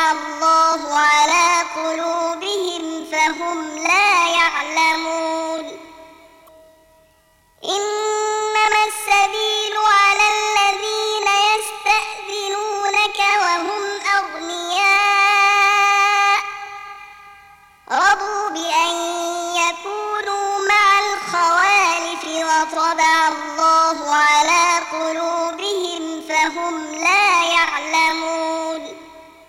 وطبع الله على قلوبهم فهم لا يعلمون إنما السبيل على الذين يستأذنونك وهم أغنياء رضوا بأن يكونوا مع الخوالف وطبع الله على قلوبهم فهم لا يعلمون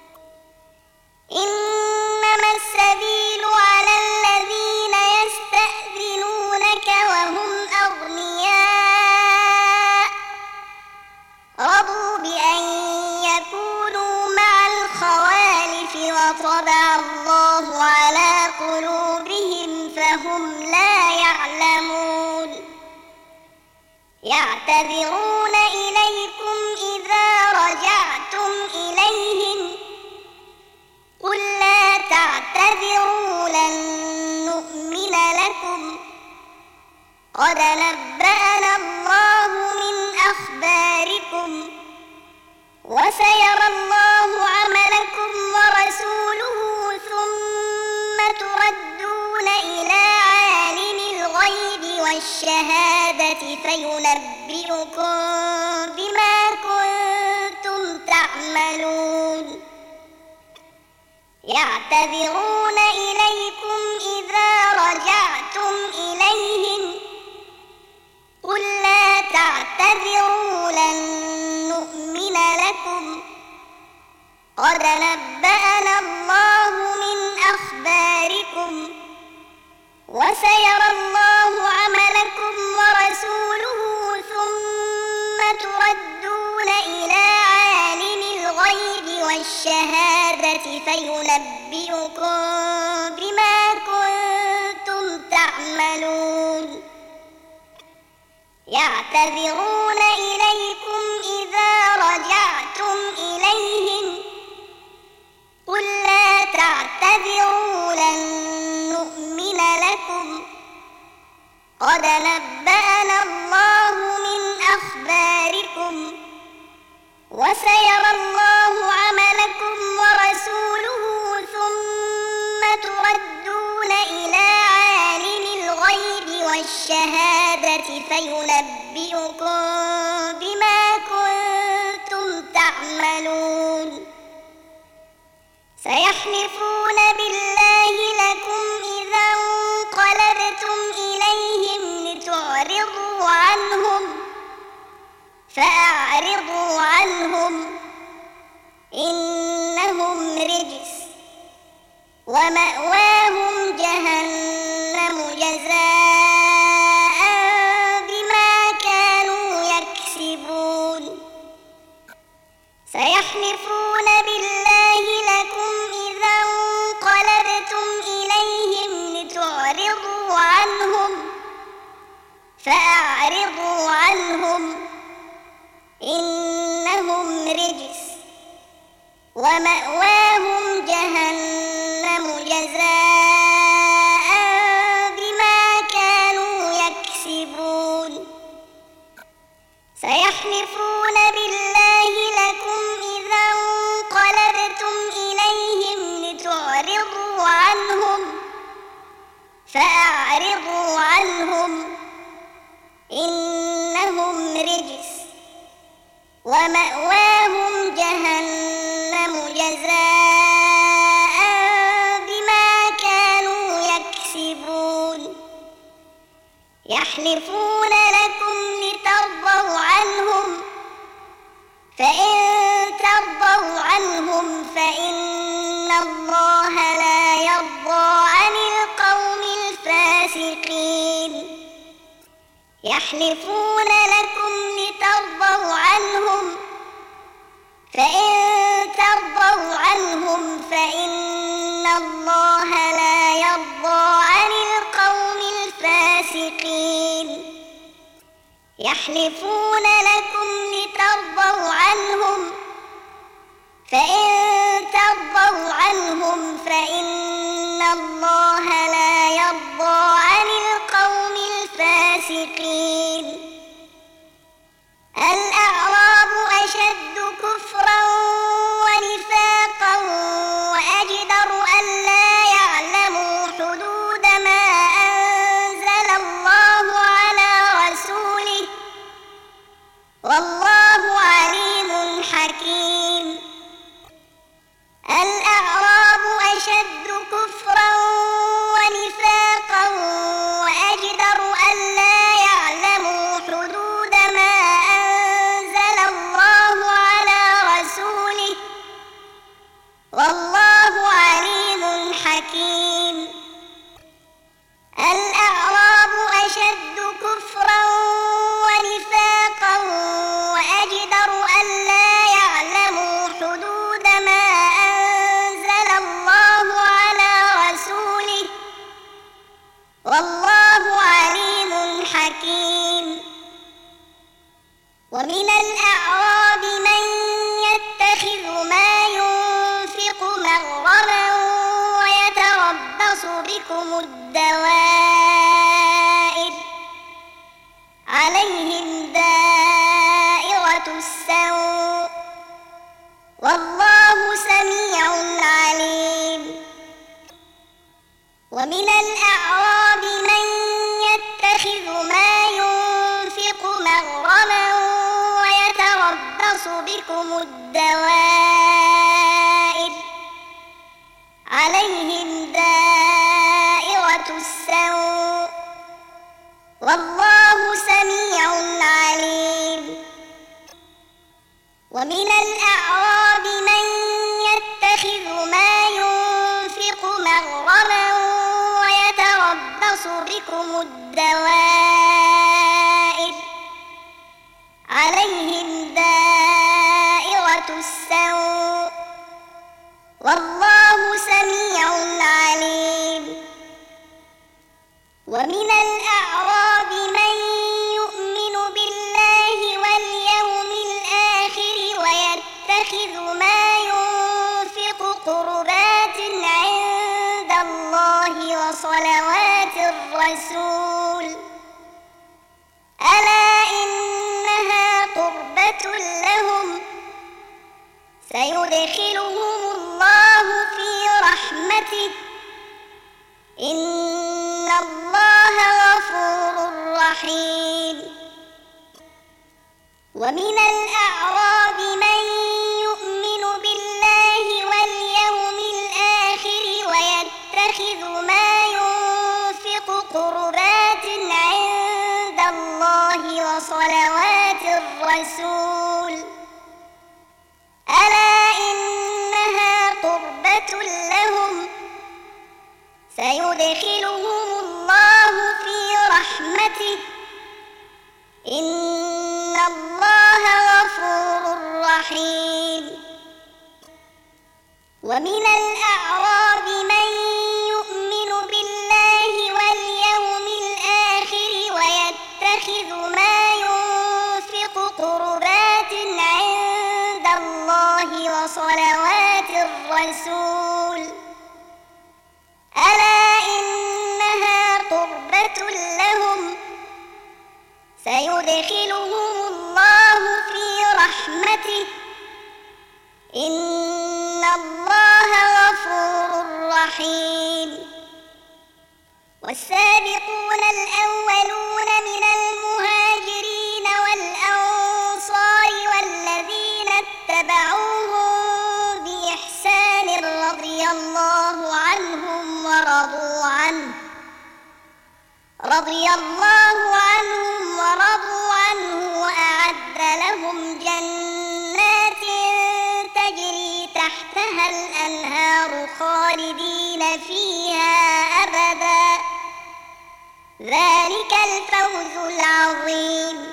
إنما السبيل على الذين يستأذنونك وهم أغنياء رضوا بأن يكونوا مع الخوالف وطبع الله على قلوبهم فهم لا يعلمون يعتذرون إليكم إذا رجعتم إليهم قل لا تعتذروا لن نؤمن لكم قد نبأنا الله من أخباركم وسيرى الله عملكم ورسوله ثم تردون إلى عالم الغيب والشهادة فينبئكم بما كنتم تعملون يعتذرون إليكم إذا رجعتم إليهم قل لا تعتذروا لن نؤمن لكم قد نبأنا الله من أخباركم وسيرى الله عملكم ورسوله ثم تردون إلى عالم الغيب والشهادة فينبئكم بما كنتم تعملون يعتذرون إليكم إذا رجعتم إليهم قل لا تعتذروا لن نؤمن لكم قد نبأنا الله من أخباركم وسيرى الله عملكم ورسوله ثم تردون إلى عالم الغيب والشهادة فينبئكم بما كنتم تعملون سيحلفون بالله لكم إذا انقلبتم إليهم لتعرضوا عنهم فأعرضوا عنهم إنهم رجس ومأواهم جهنم جزاء بما كانوا يكسبون سيحلفون بالله لكم إذا انقلبتم إليهم لتعرضوا عنهم فأعرضوا عنهم إنهم رجس ومأواهم جهنم جزاء بما كانوا يكسبون سيحلفون بالله لكم إذا انقلبتم إليهم لتعرضوا عنهم فأعرضوا عنهم إنهم رجس ومأواهم جهنم جزاء بما كانوا يكسبون يحلفون لكم لترضوا عنهم فإن ترضوا عنهم فإن الله لا يرضى عن القوم الفاسقين يحلفون لكم لترضوا عنهم فإن ترضوا عنهم فإن الله لا يرضى عن القوم الفاسقين يحلفون لكم لترضوا عنهم فإن ترضوا عنهم فإن الله لا يرضى عن القوم الفاسقين الأعراب أشد كفرا ونفاقا السوء والله سميع عليم. ومن الأعراب من يؤمن بالله واليوم الآخر ويتخذ ما ينفق قربات عند الله وصلوات الرسول ألا إنها قربة لهم سيدخلهم الله في رحمته إن الله غفور رحيم. ومن الأعراب من يؤمن بالله واليوم الآخر ويتخذ ما ينفق قربات عند الله وصلوات الرسول ألا إنها قربة لهم سيدخلهم الله في رحمته إن الله غفور رحيم. ومن الأعراب من يؤمن بالله واليوم الآخر ويتخذ ما ينفق قربات عند الله وصلوات الرسول ألا إنها قربة لهم سيدخلهم الله في رحمته إن الله غفور رحيم. والسابقون الأولون من المهاجرين والأنصار والذين اتبعوهم بإحسان رضي الله عنهم ورضوا عنه وأعد لهم جنات تجري تحتها الأنهار خالدين فيها أبدا ذلك الفوز العظيم.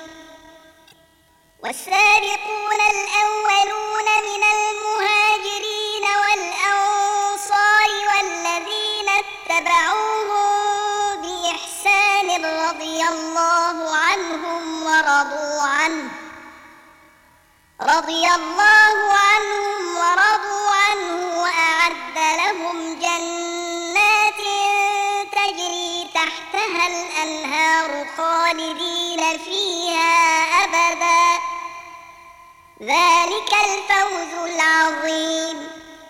والسابقون الأولون من المهاجرين والأنصار والذين اتبعوهم بإحسان رضي الله عنهم ورضوا عنه وأعد لهم جنات تجري تحتها الأنهار خالدين فيها أبدا ذلك الفوز العظيم.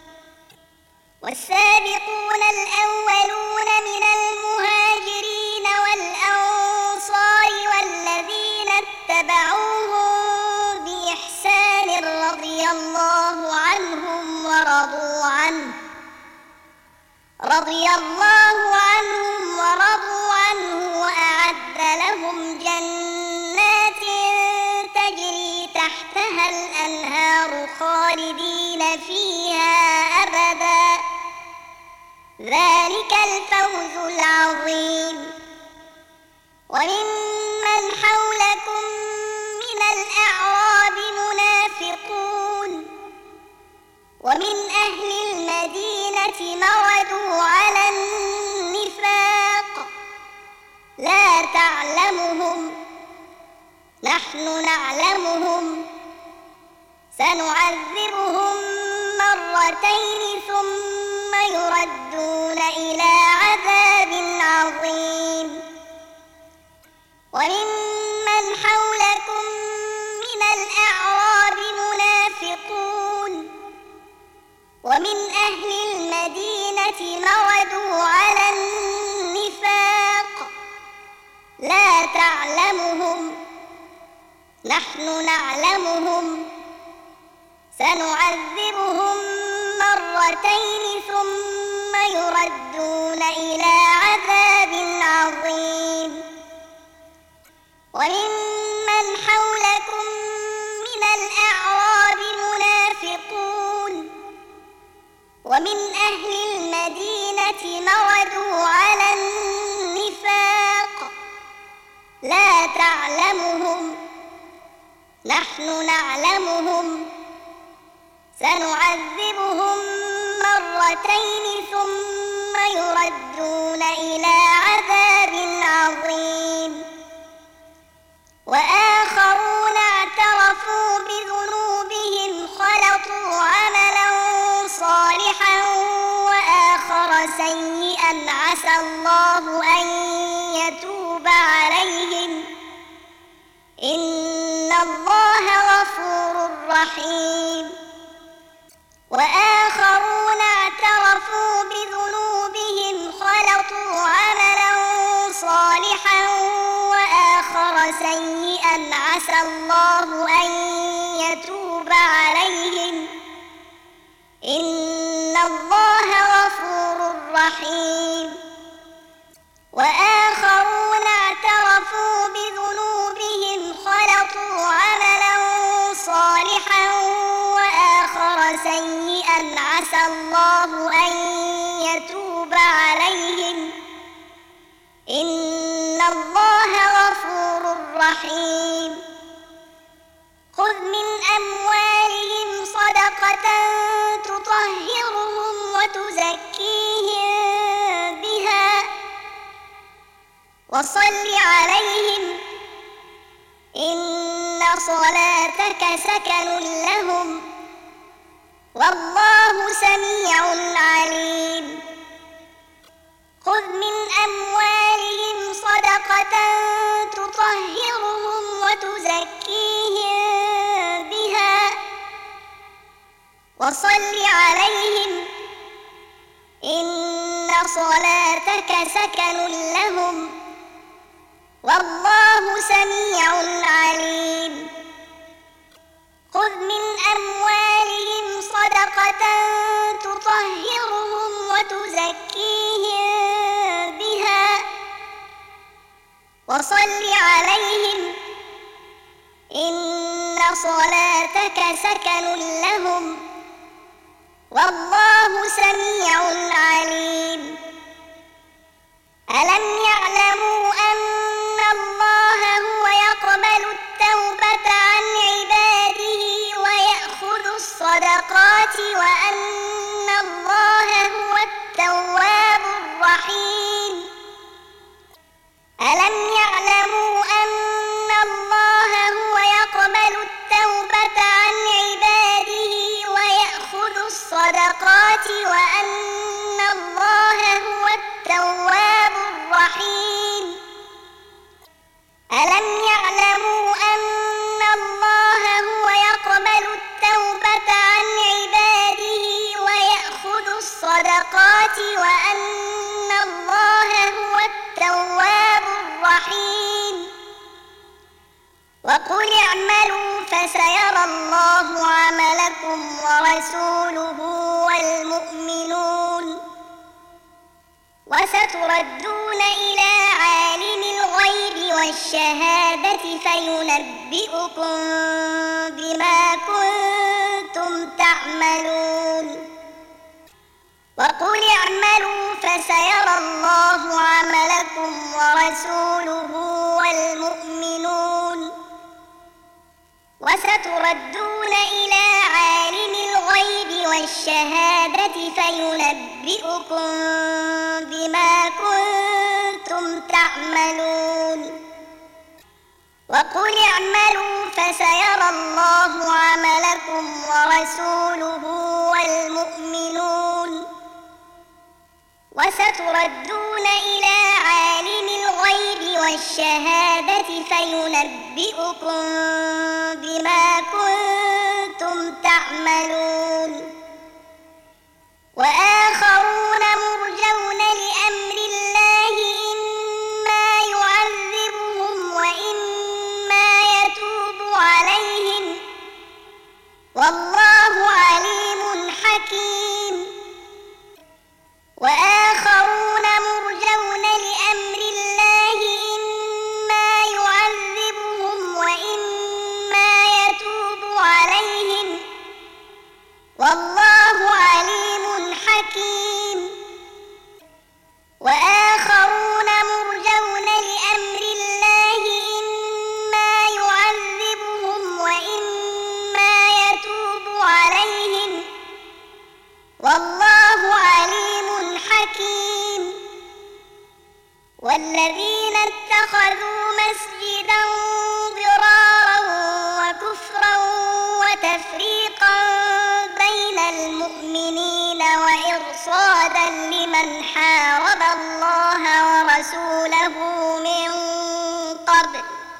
والسابقون الأولون من المهاجرين والأنصار والذين اتبعوهم بإحسان رضي الله عنهم ورضوا عنه وأعد لهم جنات تجري تحتها الأنهار خالدين فيها أبدا ذلك الفوز العظيم. وممن حولكم من الأعراب منافقون ومن أهل المدينة مردوا على النفاق لا تعلمهم نحن نعلمهم سنعذبهم مرتين ثم يردون إلى عذاب عظيم. وممن حولكم من الأعراب منافقون ومن أهل المدينة مردوا على النفاق لا تعلمهم نحن نعلمهم سنعذبهم مرتين ثم يردون إلى عذاب عظيم. وممن حولكم من الأعراب منافقون ومن أهل المدينة مردوا على النفاق لا تعلمهم نحن نعلمهم سنعذبهم مرتين ثم يردون إلى عذاب عظيم وآخرون اعترفوا بذنوبهم خلطوا عملا صالحا وآخر سيئا عسى الله أن يتوب عليهم إن الله غفور رحيم وآخرون اعترفوا بذنوبهم خلطوا عملا صالحا وآخر سيئا عسى الله أن يتوب عليهم إن الله غفور رحيم وآخرون اعترفوا بذنوبهم خلطوا عملا صالحا وآخر سيئا عسى الله أن يتوب عليهم إن الله غفور رحيم خذ من أموالهم صدقة تطهرهم وتزكيهم بها وصل عليهم إن صلاتك سكن لهم والله سميع عليم خذ من أموالهم صدقة تطهرهم وتزكيهم بها وصل عليهم إن صلاتك سكن لهم والله سميع عليم خذ من أموالهم صدقة تطهرهم وتزكيهم بها وصل عليهم إن صلاتك سكن لهم والله سميع عليم ألم يعلموا أن الله هو يقبل التوبة عن عباده ويأخذ الصدقات وأن الله هو التواب الرحيم ألم يعلموا أن الله هو يقبل التوبة عن عباده ويأخذ الصدقات وأن الله هو التواب الرحيم ألم يعلموا أن الله هو يقبل التوبة عن عباده ويأخذ الصدقات وأن الله هو التواب الرحيم وقل اعملوا فسيرى الله عملكم ورسوله والمؤمنون وستردون إلى عالم الغيب والشهادة فينبئكم بما كنتم تعملون وقل اعملوا فسيرى الله عملكم ورسوله والمؤمنون وستردون إلى عالم الغيب والشهادة فينبئكم بما كنتم تعملون وقل اعملوا فسيرى الله عملكم ورسوله والمؤمنون وستردون إلى عالم الغيب والشهادة فينبئكم بما كنتم تعملون وآخرون مرجون لأمر الله إما يعذبهم وإما يتوب عليهم والله عليم حكيم وآخرون مرجون لأمر الله إما يعذبهم وإما يتوب عليهم لمن حارب الله ورسوله من قبل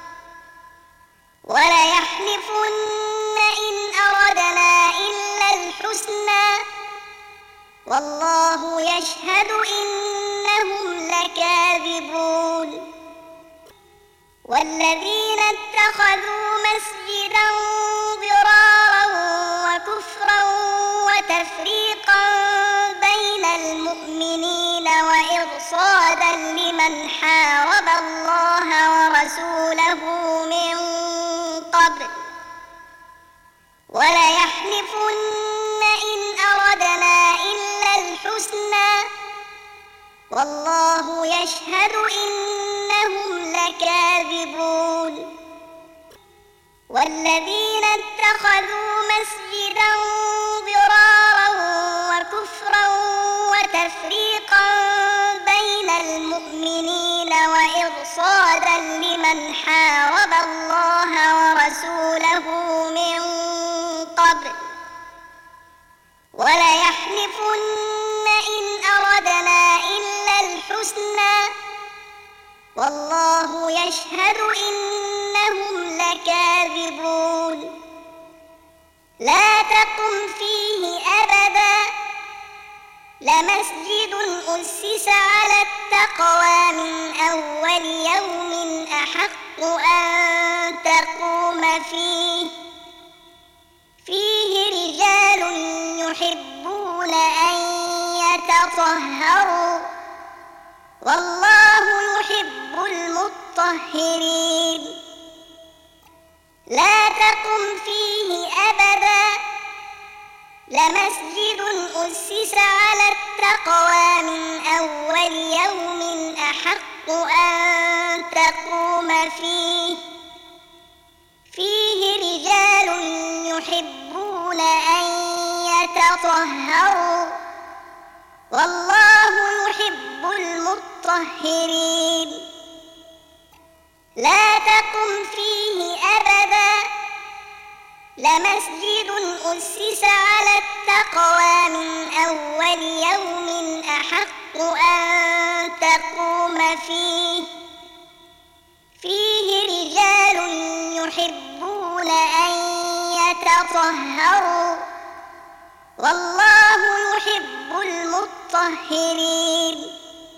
وليحلفن إن أردنا إلا الحسنى والله يشهد إنهم لكاذبون والذين اتخذوا مسجدا ضرارا وكفرا وتفريقا بين المؤمنين وإرصادا لمن حارب الله ورسوله من قبل وليحلفن إن أردنا إلا الحسنى والله يشهد إنهم لكاذبون والذين اتخذوا مسجدا ضرارا وكفرا وتفريقا بين المؤمنين وإرصادا لمن حارب الله ورسوله من قبل وليحلفن إن أردنا إلا الحسنى والله يشهد إنهم لكاذبون لا تقم فيه أبدا لمسجد أسس على التقوى من أول يوم أحق أن تقوم فيه رجال يحبون أن يتطهروا والله يحب المطهرين لا تقم فيه أبدا لمسجد أسس على التقوى من أول يوم أحق أن تقوم فيه رجال يحبون أن يتطهروا والله يحب المطهرين لا تقم فيه أبدا لمسجد أسس على التقوى من أول يوم أحق أن تقوم فيه رجال يحبون أن يتطهروا والله يحب المطهرين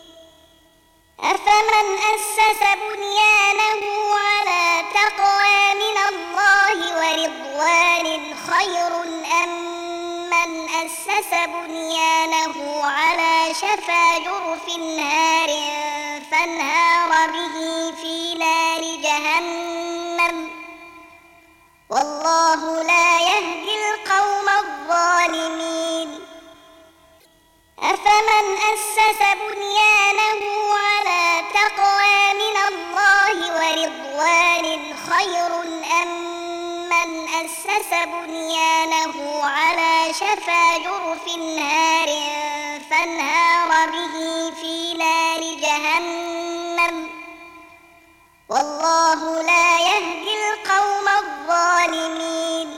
أفمن أسس بنيانه على تقوى من الله ورضوان خير أم من أسس بنيانه على شفا جرف هار فانهار به في نار جهنم والله لا يهدي القوم الظالمين أفمن أسس بنيانه على تقوى من الله ورضوان خير أم من أسس بنيانه على شفا جرف هار فانهار به في نار جهنم والله لا يهدي القوم الظالمين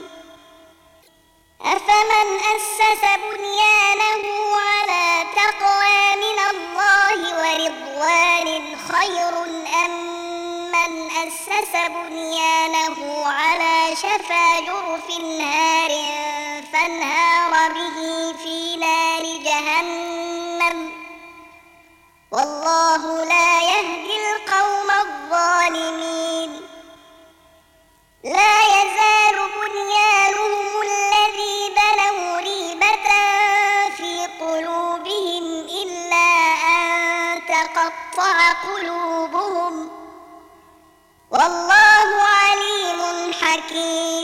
أفمن أسس بنيانه على تقوى من الله ورضوان خير أم من أسس بنيانه على شفا جرف هار فانهار به في نار جهنم والله لا يهدي القوم الظالمين لا يزال بنيانهم الذي بنوا ريبة في قلوبهم إلا أن تقطع قلوبهم والله عليم حكيم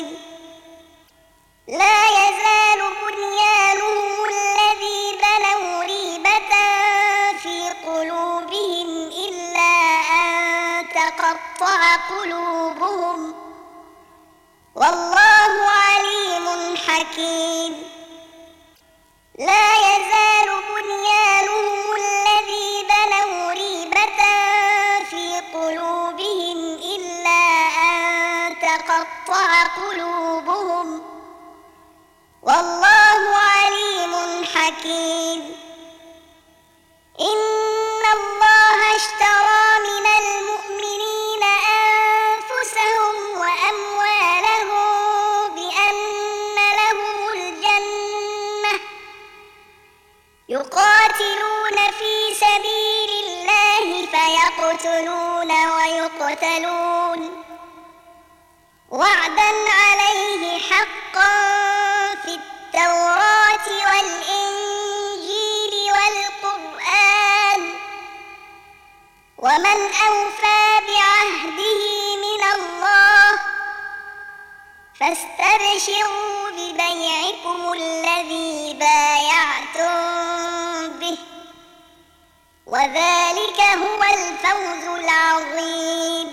لا يزال بنيانهم الذي بنوا ريبة في قلوبهم إلا أن تقطع قلوبهم والله عليم حكيم لا يزال بنيانهم الذي بنوا ريبة في قلوبهم إلا أن تقطع قلوبهم والله عليم حكيم يقاتلون في سبيل الله فيقتلون ويقتلون وعدا عليه حقا في التوراة والإنجيل والقرآن ومن أوفى بعهده من الله فاستبشروا ببيعكم الذي بايعتم به وذلك هو الفوز العظيم.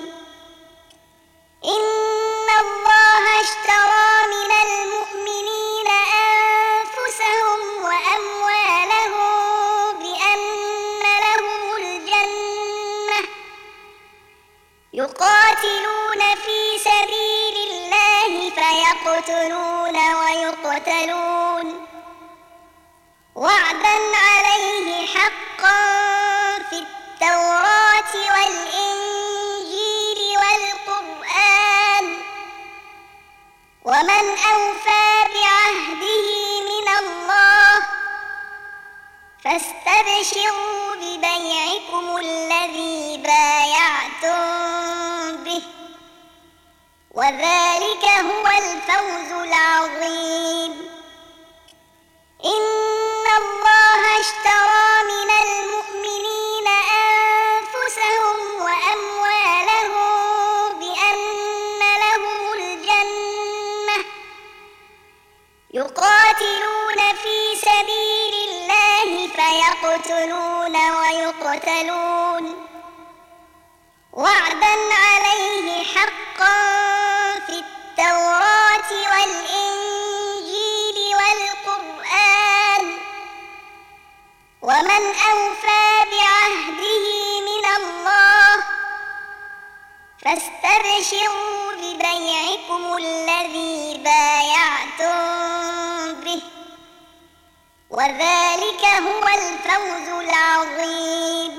إن الله اشترى من المؤمنين أنفسهم وأموالهم بأن لهم الجنة يقاتلون في سبيل الله فيقتلون ويقتلون وعدا عليه حقا في التوراة والإنجيل والقرآن ومن أوفى بعهده من الله فاستبشروا ببيعكم الذي بايعتم به وذلك هو الفوز العظيم. إن الله اشترى من المؤمنين أنفسهم وأموالهم بأن لهم الجنة يقاتلون في سبيل الله فيقتلون ويقتلون وعدا عليه حقا في التوراة والإنجيل والقرآن ومن أوفى بعهده من الله فاستبشروا ببيعكم الذي بايعتم به وذلك هو الفوز العظيم.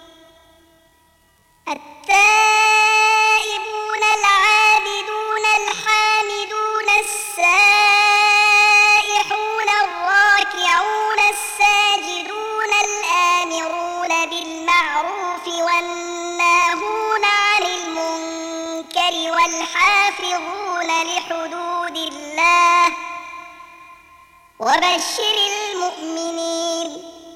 التائبون العابدون الحامدون السائحون الراكعون الساجدون الآمرون بالمعروف والناهون عن المنكر والحافظون لحدود الله وبشر المؤمنين.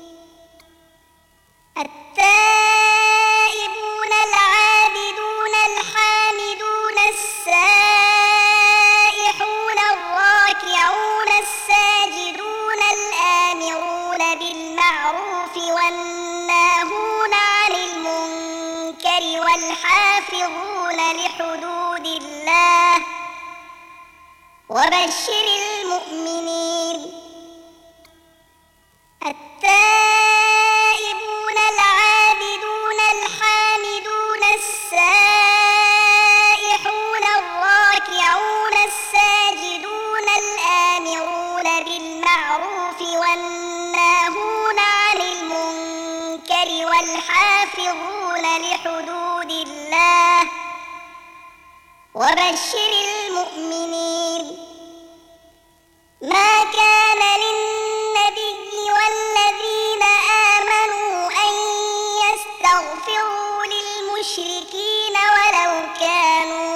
التائبون العابدون الحامدون السائحون الراكعون الساجدون الآمرون بالمعروف والناهون عن المنكر والحافظون لحدود الله وبشر المؤمنين. التائبون العابدون الحامدون السائحون الراكعون الساجدون الآمرون بالمعروف والناهون عن المنكر والحافظون لحدود الله وبشر المؤمنين. ما كان للنبي والذين آمنوا أن يستغفروا للمشركين ولو كانوا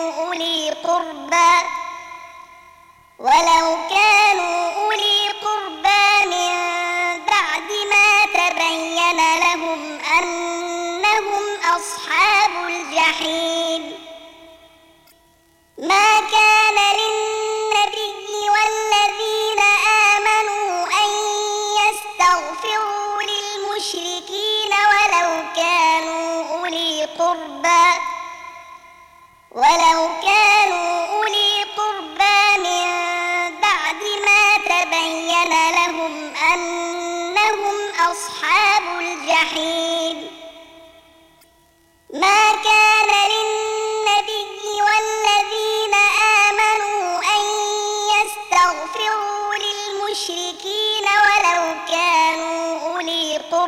أولي قربى من بعد ما تبين لهم أنهم أصحاب الجحيم. ما كان للنبي والذين آمنوا أن يستغفروا للمشركين ولو كانوا أولي قربى من بعد ما تبين لهم أنهم أصحاب الجحيم. ما كان للنبي والذين آمنوا أن يستغفروا للمشركين ولو كانوا أولي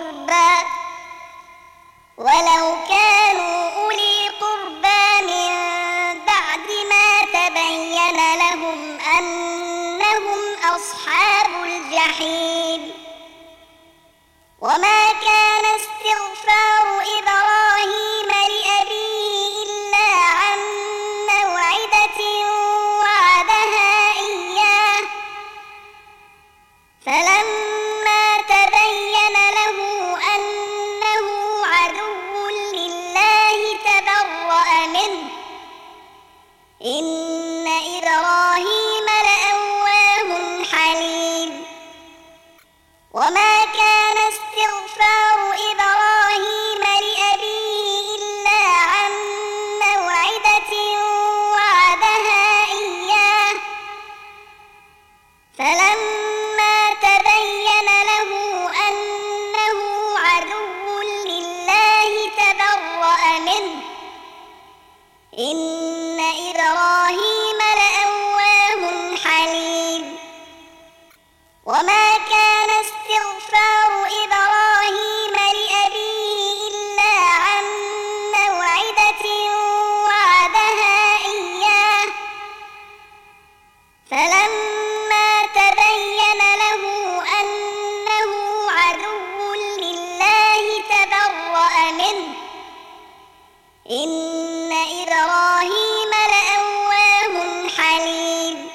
قربى من بعد ما تبين لهم أنهم أصحاب الجحيم. وما كان استغفار إبراهيم لأبيه إلا عن موعدة وعدها إياه فلما تبين له أنه عدو لله تبرأ منه إن إبراهيم لأواه حليم وما كان استغفار إبراهيم لأبيه إلا عن موعدة وعدها إياه فلما تبين له أنه عدو لله تبرأ منه إن إبراهيم لأواه حليم وما كان استغفار إبراهيم لأبيه إلا عن موعدة وعدها إياه فلما تبين له أنه عدو لله تبرأ منه إن إبراهيم لأواه حليم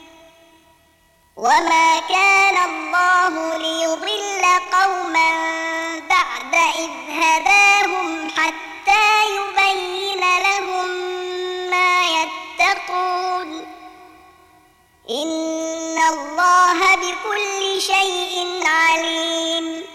وما كان الله ليضل قوما بعد إذ هداهم حتى يبين لهم ما يتقون إن الله بكل شيء عليم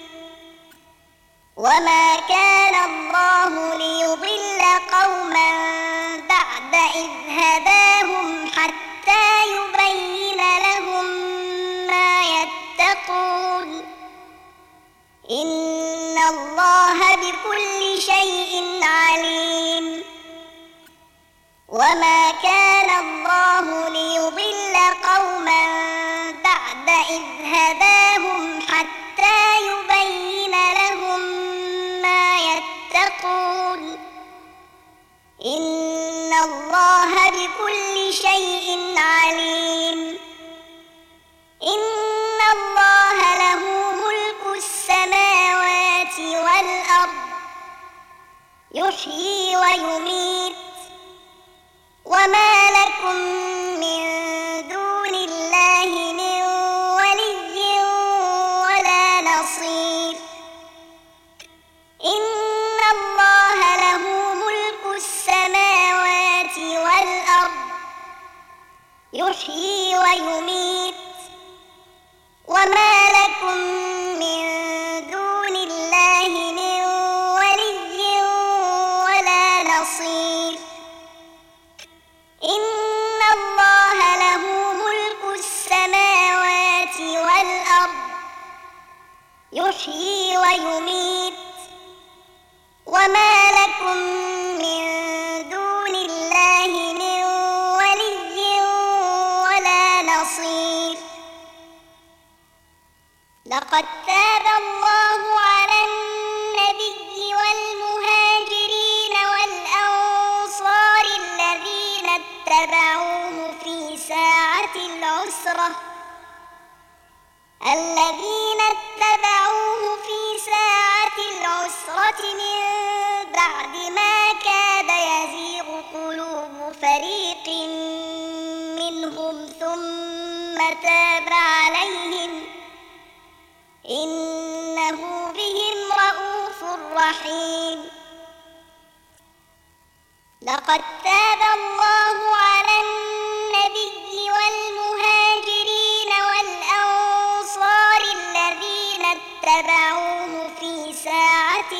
وما كان الله ليضل قوما بعد إذ هداهم حتى يبين لهم ما يتقون إن الله بكل شيء عليم وما كان الله ليضل قوما بعد إذ هداهم حتى يبين لهم ما يتقون إن الله بكل شيء عليم إن الله له ملك السماوات والأرض يحيي ويميت وما لكم من دون الله من ولي ولا نصير إن الله له ملك السماوات والأرض يحيي ويميت وما لكم من دون الله من ولي ولا نصير إن الله له ملك السماوات والأرض يحيي ويميت وما لكم من دون الله من ولي ولا نصير لقد تاب الله على النبي والمهاجرين والأنصار الذين اتبعوه في ساعة العسرة من بعد ما كاد يزيغ قلوب فريق منهم ثم تاب عليهم إنه بهم رءوف رحيم لقد تاب الله على النبي والمهاجرين والأنصار الذين اتبعوه في ساعة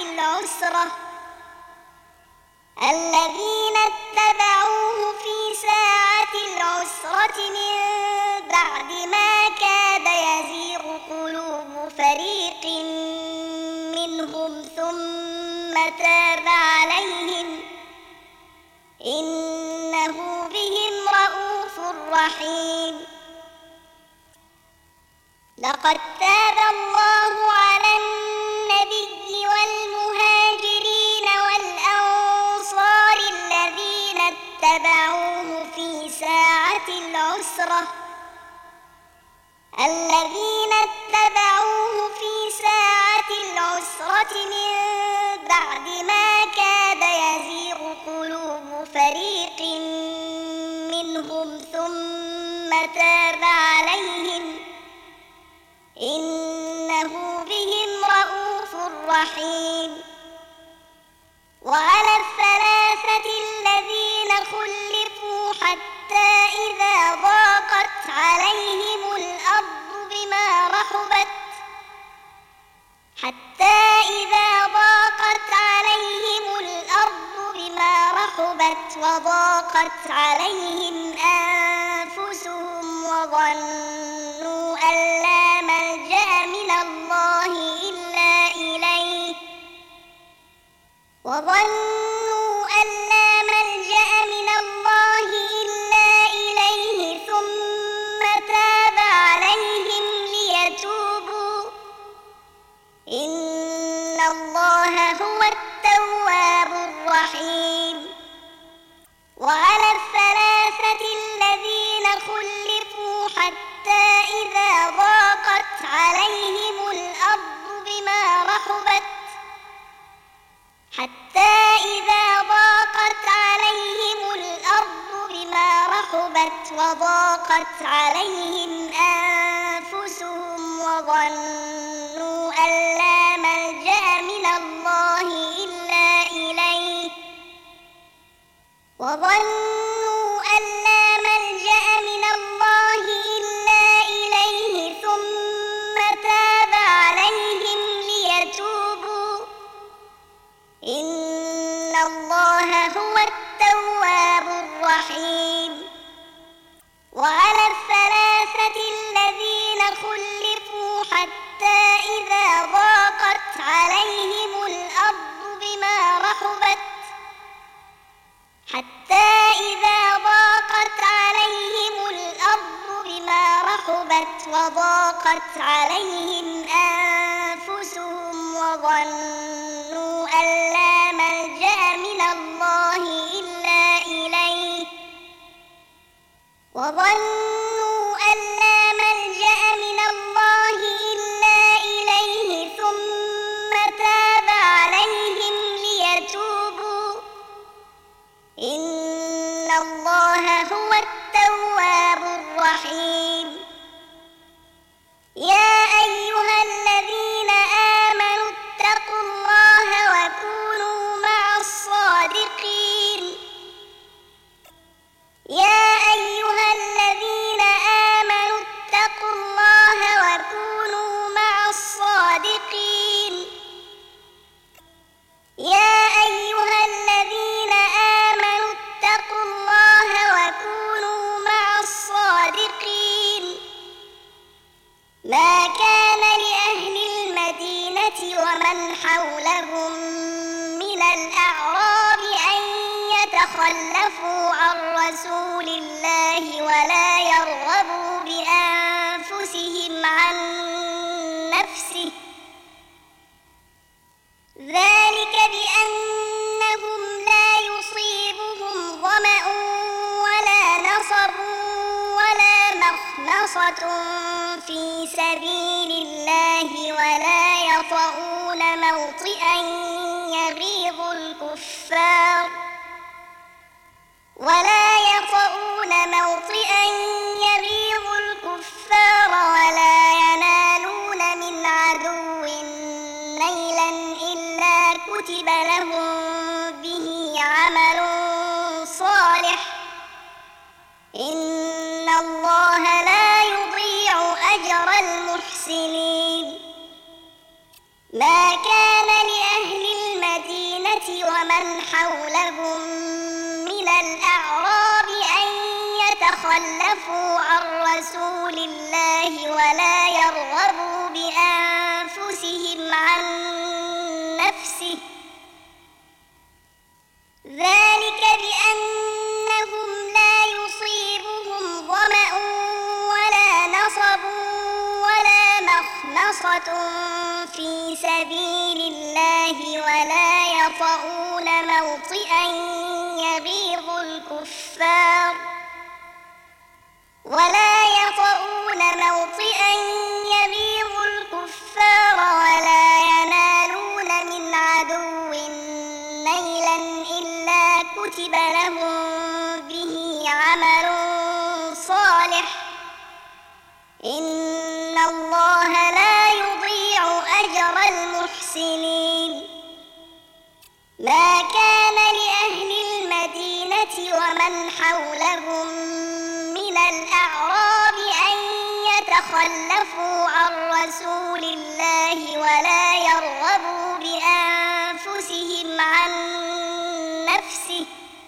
العسرة من بعد ما كاد يزيغ قلوب فريق منهم ثم تاب عليهم إنه بهم رءوف رحيم لقد تاب الله على النبي والمهاجرين والأنصار الذين اتبعوه في ساعة العسرة رحيم. وعلى الثلاثة الذين خلفوا حتى إذا ضاقت عليهم الأرض بما رحبت وضاقت عليهم أنفسهم وظنوا أن لا ملجأ من الله إلا إليه ثم تاب عليهم ليتوبوا إن الله هو التواب الرحيم. وعلى الثلاثة الذين خلفوا حتى إذا ضاقت عليهم الأرض بما رحبت وضاقت عليهم أنفسهم وظنوا أن لا ملجأ من الله إلا إليه ثم تاب عليهم ليتوبوا إن الله هو التواب الرحيم. وعلى الثلاثة الذين خلفوا حتى إذا ضاقت عليهم الأرض بما رحبت وضاقت عليهم أنفسهم وظنوا أن لا ملجأ من الله إلا إليه ثم تاب عليهم ليتوبوا إن الله هو التواب الرحيم. يا أيها الذين آمنوا اتقوا الله وكونوا مع الصادقين. ما كان لأهل المدينة ومن حولهم من الأعراب أن يتخلفوا عن رسول الله ولا يرغبوا بأنفسهم عن نفسه، ذلك بأنهم لا يصيبهم ظمأ ولا نصب ولا مخمصة في سبيل الله ولا يطؤون موطئا يغيظ الكفار ولا ينالون من عدو نيلا إلا كتب لهم به عمل صالح إن الله لا يضيع أجر المحسنين. ما كان لأهل المدينة ومن حولهم من الأعراب أن يتخلفوا عن رسول الله ولا يرغبوا بأنفسهم عن نفسه، ذلك بأنهم لا يصيبهم ظمأ ولا نصب ولا مخمصة في سبيل الله ولا يطؤون موطئا يغيظ الكفار ولا ينالون من عدو نيلا إلا كتب لهم به عمل صالح إن الله لا يضيع أجر المحسنين. المحسنين ما كان لأهل المدينة ومن حولهم من الأعراب أن يتخلفوا عن رسول الله ولا يرغبوا بأنفسهم عن نفسه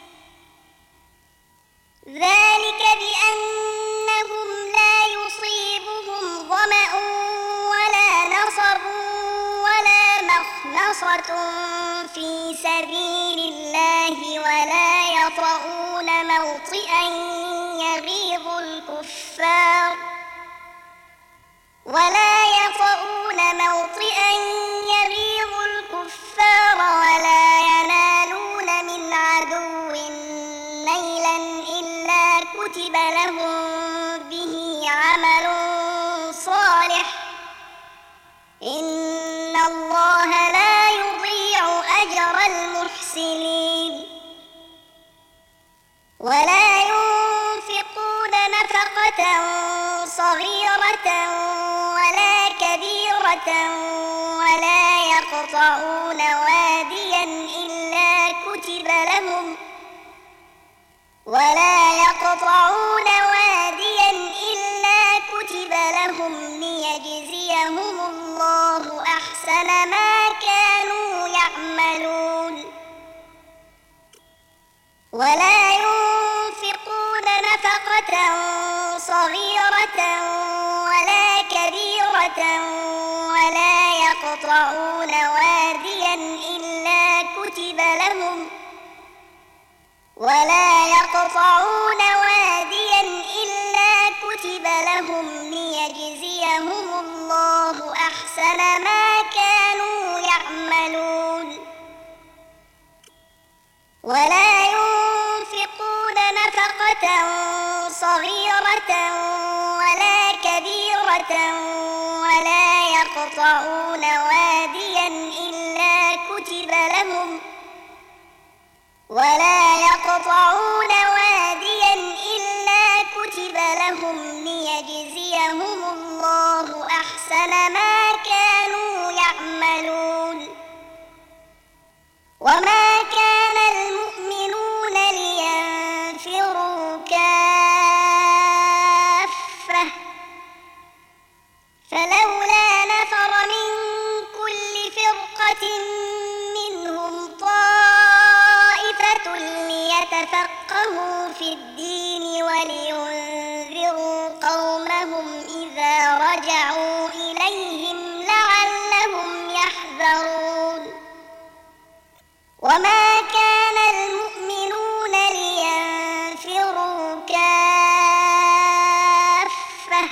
ذلك بأنهم لا يصيبهم ظمأ ولا نصب ولا مخنصة في سبيل الله ولا يطؤون موطئا يغيظ الكفار ولا ينالون من عدو نيلا إلا كتب لهم به عمل صالح إن الله لا يضيع أجر المحسنين ولا ينفقون نفقة صغيرة ولا كبيرة ولا يقطعون واديا إلا كتب لهم ليجزيهم الله أحسن ما كانوا يعملون ولا ينفقون نفقة صغيرة ولا كبيرة ولا يقطعون واديا إلا كتب لهم ليجزيهم الله أحسن ما كانوا يعملون ولا ينفقون نفقة صغيرة ولا كبيرة ولا يقطعون واديا إلا كتب لهم ليجزيهم الله أحسن ما كانوا يعملون وما كان المؤمنون لينفروا كافة فلولا نفر من كل فرقة منهم طائفة ليتفقهوا في الدين ولينذروا قومهم إذا رجعوا إليهم لعلهم يحذرون وما كان المؤمنون لينفروا كافة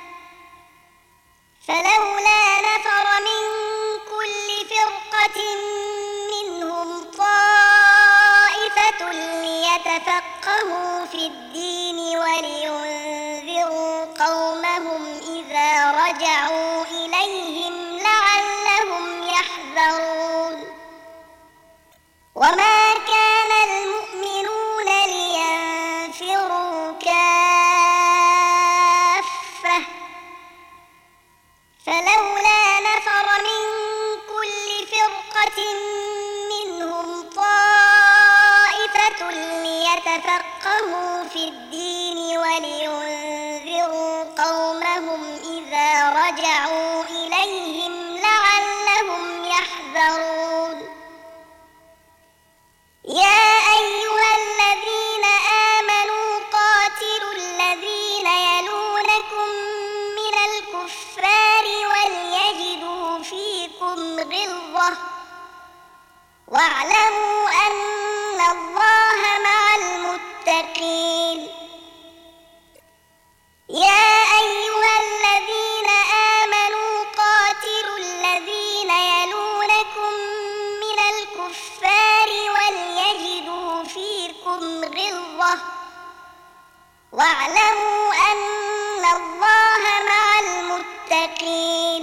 فلولا نفر من كل فرقة منهم طائفة ليتفقهوا في الدين ولينذروا قومهم إذا رجعوا إليهم لعلهم يحذرون وما كان المؤمنون لينفروا كافة فلولا نفر من كل فرقة منهم طائفة ليتفقهوا في الدين ولينذروا قومهم إذا رجعوا إليهم لعلهم يحذرون يا أيها الذين آمنوا قاتلوا الذين يلونكم من الكفار وليجدوا فيكم غلظة واعلموا أن الله مع المتقين يا أيها الذين آمنوا قاتلوا الذين يلونكم من الكفار وليجدوا فيكم غلظة واعلموا أن الله مع المتقين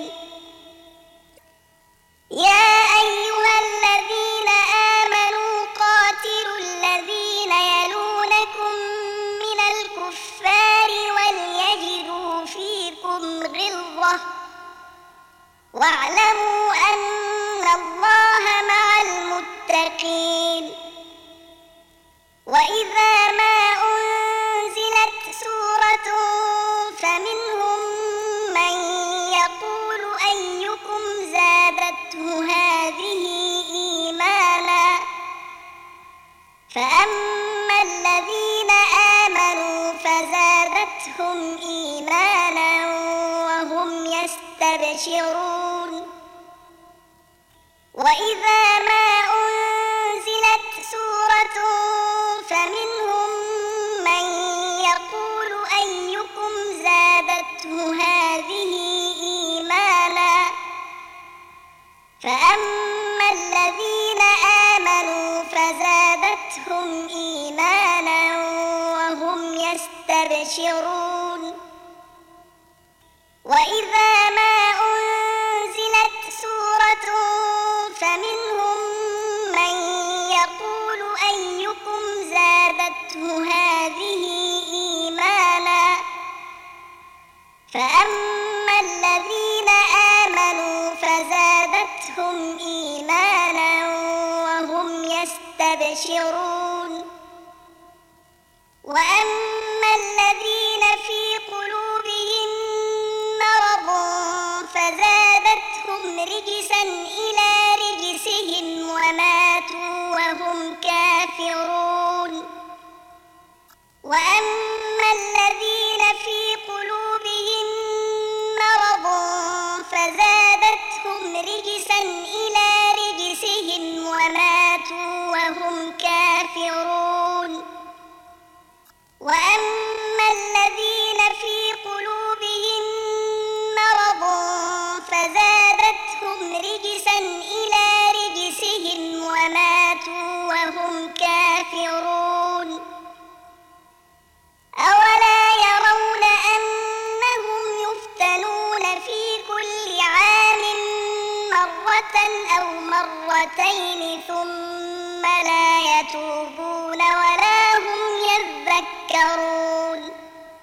يا أيها الذين آمنوا قاتلوا الله مع المتقين وإذا ما أنزلت سورة فمنهم من يقول أيكم زادته هذه إيمانا فأما الذين آمنوا فزادتهم إيمانا وهم يستبشرون وإذا ما أنزلت سورة فمنهم من يقول أيكم زادته هذه إيمانا فأما الذين آمنوا فزادتهم إيمانا وهم يستبشرون وإذا ما أنزلت سورة فمنهم من يقول أيكم زادته هذه إيمانا فأما الذين آمنوا فزادتهم إيمانا وهم يستبشرون وأما الذين في قلوبهم مرض فزادتهم رجسا إلى رجسهم وماتوا وهم كافرون وأما الذين في قلوبهم مرض فزادتهم رجسا إلى رجسهم وماتوا وهم كافرون وأما الذين في قلوبهم مرض فزادتهم رجسا إلى رجسهم وماتوا وهم كافرون أولا يرون أنهم يفتنون في كل عام مرة أو مرتين ثم لا يتوبون ولا هم يذكرون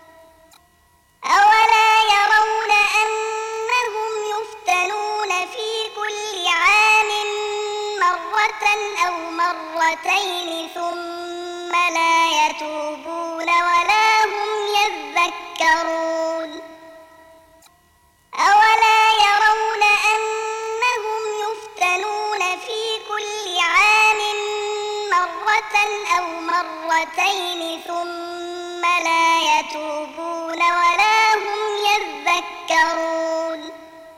أولا يرون أنهم يفتنون في كل عام مرة أو مرتين ثم لا يتوبون ولا هم يذكرون أولا يرون أنهم يفتنون في كل عام مرة أو مرتين ثم لا يتوبون ولا هم يذكرون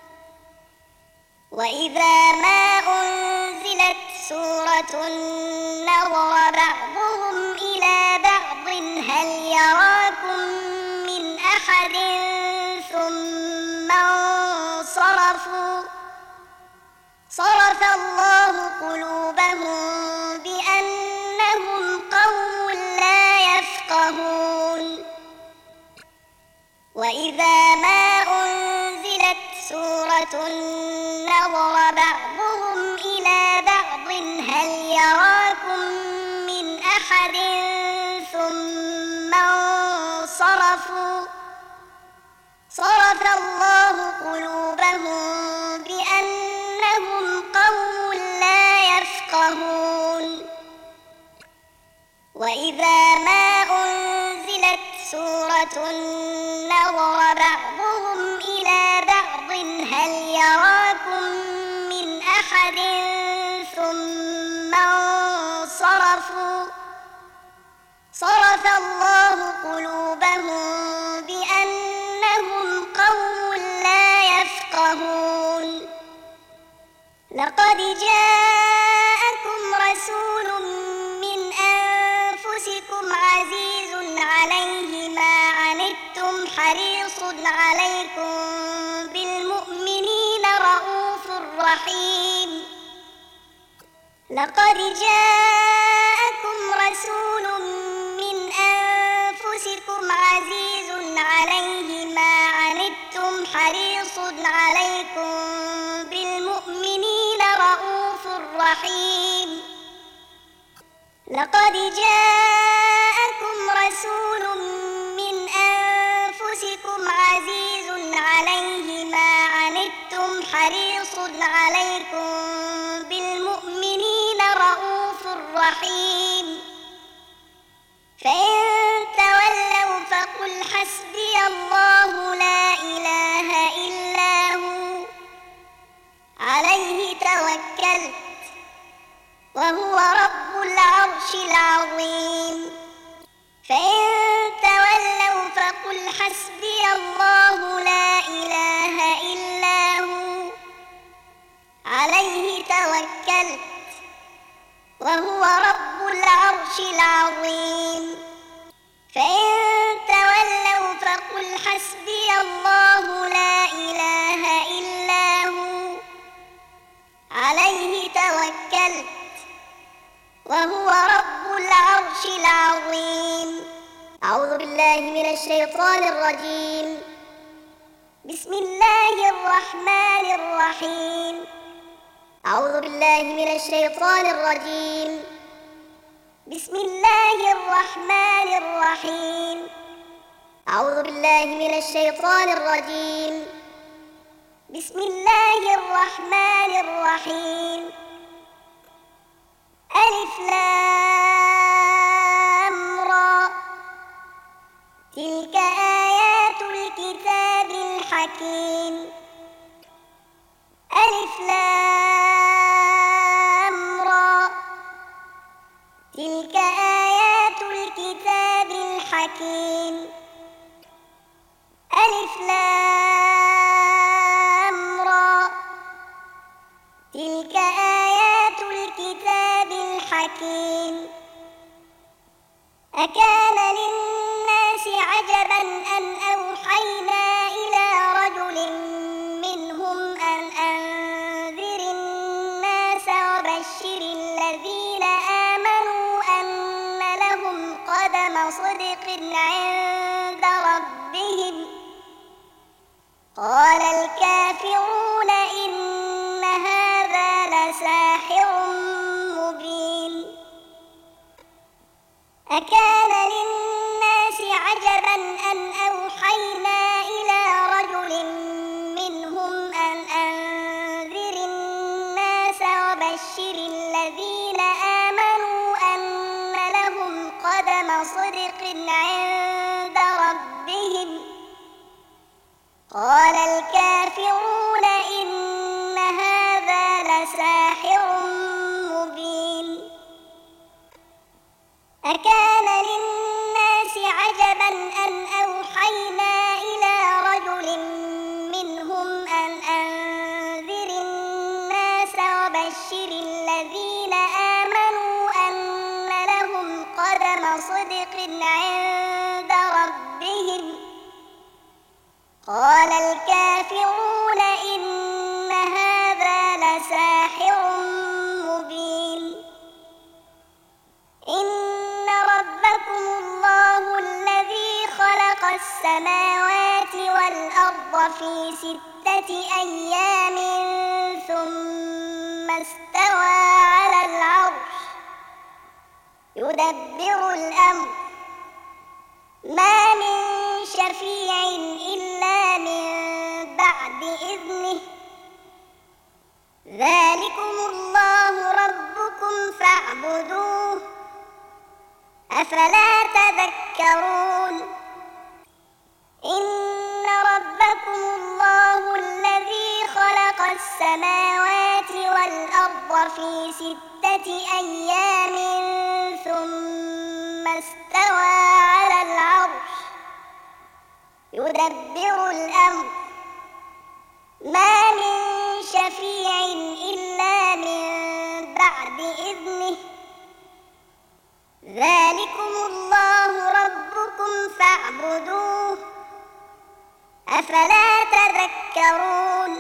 وإذا ما أنزلت سورة نظر بعضهم إلى بعض هل يراكم من أحد ثم انصرفوا صرف الله قلوبهم بأنهم قوم لا يفقهون وإذا ما أنزلت سورة نظر بعضهم إلى بعض هل يراكم من أحد ثم انصرفوا صرف الله قلوبهم بأنهم قوم لا يفقهون وإذا ما أنزلت سورة نظر بعضهم إلى بعض هل يراكم من أحد ثم انصرفوا صرف الله قلوبهم بأنهم قوم لا يفقهون لقد جاءكم رسول من أنفسكم عزيز عليه ما عنتم حريص عليكم بالمؤمنين رؤوف رحيم لقد جاءكم رسول من أنفسكم عزيز عليه ما عنتم حريص عليكم بالمؤمنين رؤوف رحيم لقد جاءكم رسول من أنفسكم عزيز عليه ما عنتم حريص عليكم الرحيم فإن تولوا فقل حسبي الله لا إله إلا هو عليه توكلت وهو رب العرش العظيم فإن تولوا فقل حسبي الله لا إله إلا هو عليه توكلت وهو رب العرش العظيم فإن تولوا فقل حسبي الله لا إله إلا هو عليه توكلت وهو رب العرش العظيم أعوذ بالله من الشيطان الرجيم بسم الله الرحمن الرحيم أعوذ بالله من الشيطان الرجيم بسم الله الرحمن الرحيم أعوذ بالله من الشيطان الرجيم بسم الله الرحمن الرحيم ألف لام را تلك آيات الكتاب الحكيم ألف لام را تلك آيات الكتاب الحكيم ألف لام را تلك آيات الكتاب الحكيم أكان للناس عجبا أن أوحينا إلى رجل منهم أن أنذر الناس وبشر الذين آمنوا أن لهم قدم صدق عند ربهم قال الكافرون إن هذا لساحر مبين أكان للناس عجبا أن أوحينا إلى رجل منهم أن أنذر الناس وبشر الذين آمنوا أن لهم قدم صدق عند ربهم قال الكافرون إن هذا لساحر مبين أكان للناس عجبا أن أوحينا إلى رجل منهم أن أنذر الناس وبشر الذين آمنوا أن لهم قدم صدق عند ربهم قال الكافرون إن هذا لساحر مبين إن ربكم الله الذي خلق السماوات والأرض في 6 أيام ثم استوى على العرش يدبر الأمر ما من شفيع إلا من بعد إذنه ذلكم الله ربكم فاعبدوه أفلا تذكرون إن ربكم الله الذي خلق السماوات والأرض في 6 أيام ثم استوى على العرش يدبر الأمر ما من شفيع إلا من بعد إذنه ذلكم الله ربكم فاعبدوه أفلا تذكرون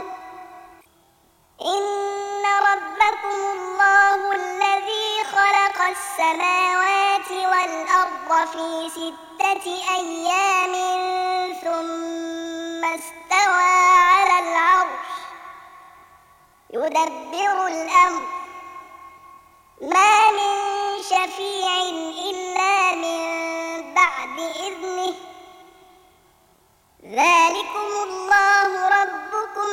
إن ربكم الله الذي خلق السماوات والأرض في 6 أيام ثم استوى على العرش يدبر الأمر ما من شفيع إلا من بعد إذنه ذلكم الله ربكم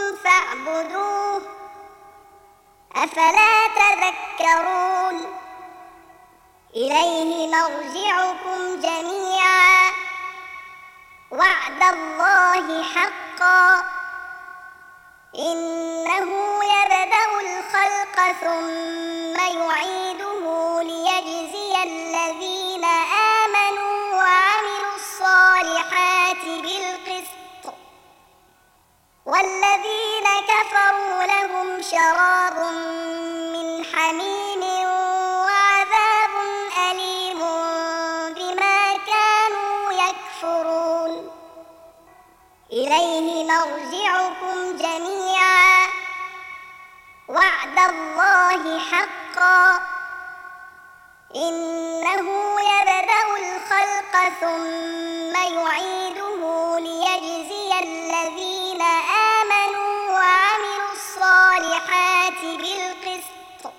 فاعبدوه أفلا تذكرون إليه مرجعكم جميعا وعد الله حقا إنه يبدأ الخلق ثم يعيده ليجزي الذين آمنوا وعملوا الصالحات بالقسط والذين كفروا لهم شراب من حميم وعذاب أليم بما كانوا يكفرون إليه مرجعكم جميعا وعد الله حقا إنه يبدأ الخلق ثم يعيده ليجزي الذين آمنوا وعملوا الصالحات بالقسط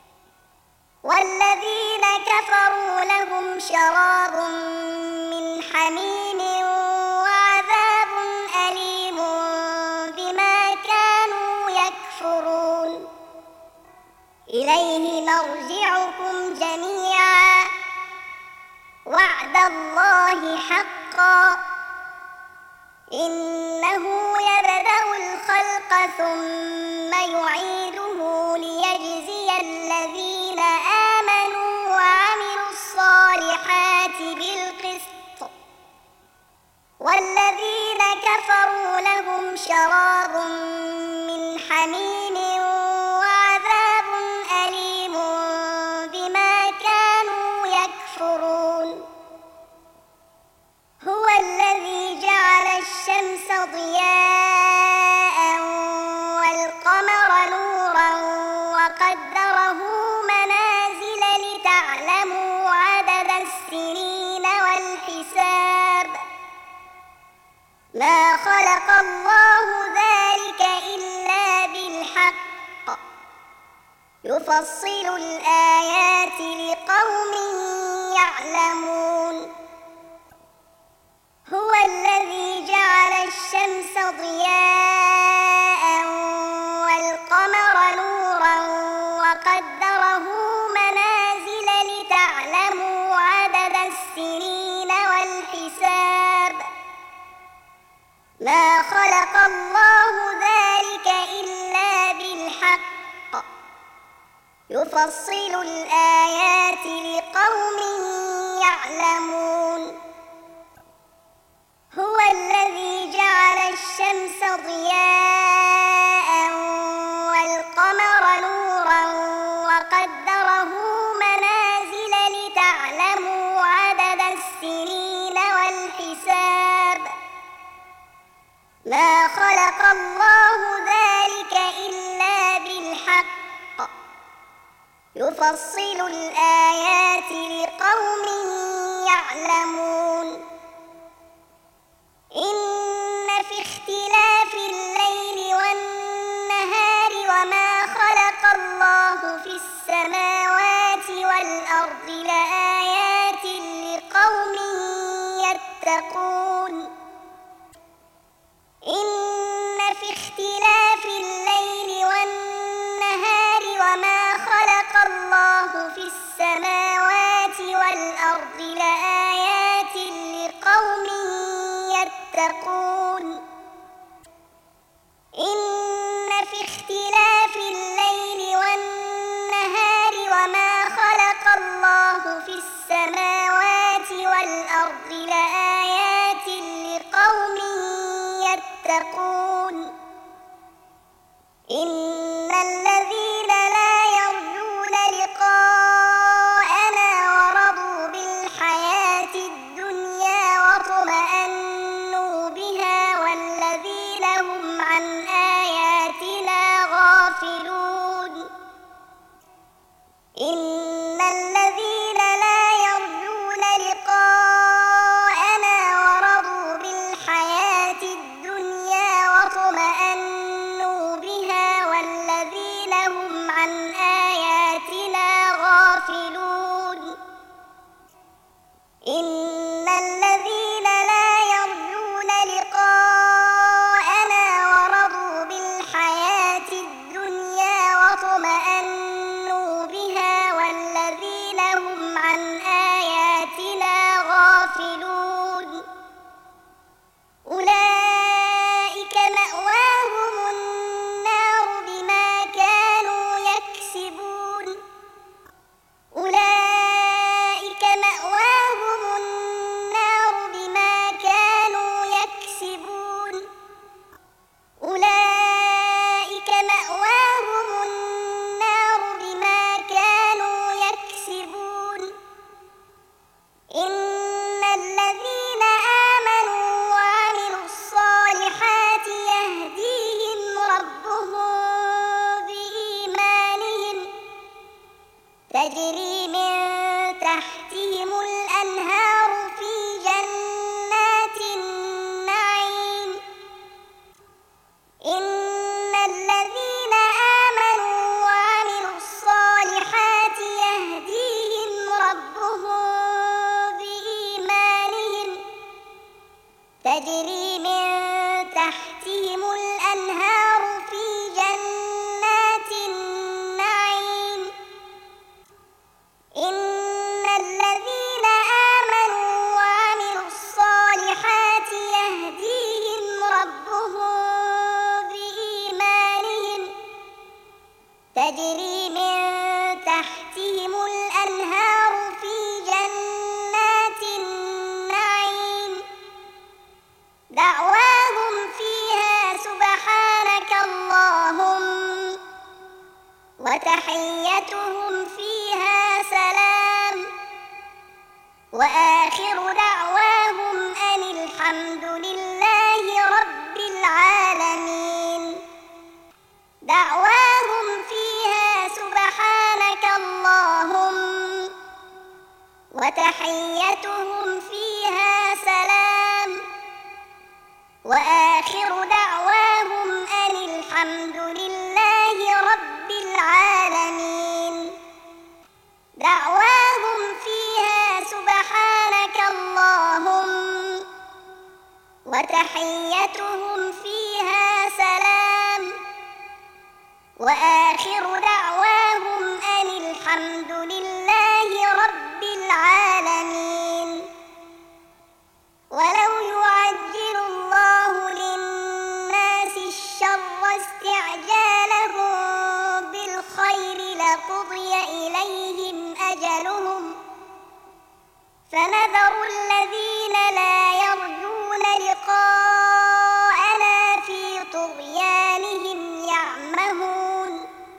والذين كفروا لهم شراب من حميم وعذاب أليم بما كانوا يكفرون إليه مرجعكم جميعا وعد الله حقا إنه يبدأ الخلق ثم يعيده ليجزي الذين آمنوا وعملوا الصالحات بالقسط والذين كفروا لهم شراب من حميم وعذاب أليم بما كانوا يكفرون هو الذي جعل الشمس ضياء والقمر نورا وقدره منازل لتعلموا عدد السنين والحساب ما خلق الله ذلك إلا بالحق يفصل الآيات لقوم يعلمون هو الذي جعل الشمس ضياء والقمر نورا وقدره منازل لتعلموا عدد السنين والحساب ما خلق الله ذلك إلا بالحق يفصل الآيات لقوم يعلمون هو الذي جعل الشمس ضياء والقمر نورا وقدره منازل لتعلموا عدد السنين والحساب ما خلق الله ذلك إلا بالحق يفصل الآيات لقوم يعلمون إن في اختلاف الليل والنهار وما خلق الله في السماوات والأرض لآيات لقوم يتقون إن في اختلاف الليل والنهار وما خلق الله في السماوات والأرض لآيات لقوم يتقون إن في اختلاف الليل والنهار وما خلق الله في السماوات والأرض لآيات لقوم يتقون إن الذين لا يرجون لقاءنا ورضوا بالحياة الدنيا واطمأنوا بها والذين هم عن آياتنا غافلون إن الذين لا يرجون لقاءنا ورضوا بالحياة الدنيا واطمأنوا بها والذين هم عن آياتنا غافلون إن الذين لا يرجون لقاءنا ورضوا بالحياة الدنيا واطمأنوا بها والذين هم عن تجري من تحتهم الأنهار في جنات النعيم دعواهم فيها سبحانك اللهم وتحيتهم فيها سلام وآخر دعواهم أن الحمد لله رب العالمين دعواهم فيها سبحانك اللهم وتحيتهم فيها سلام وآخر دعواهم أن الحمد لله رب العالمين دعواهم فيها سبحانك اللهم وتحيتهم فيها سلام وآخر دعواهم أن الحمد لله رب العالمين ولو يعجل الله للناس الشر استعجالهم بالخير لقضي إليهم أجلهم فنذر الذين لا يرجون لقاءنا في طغيانهم يعمهون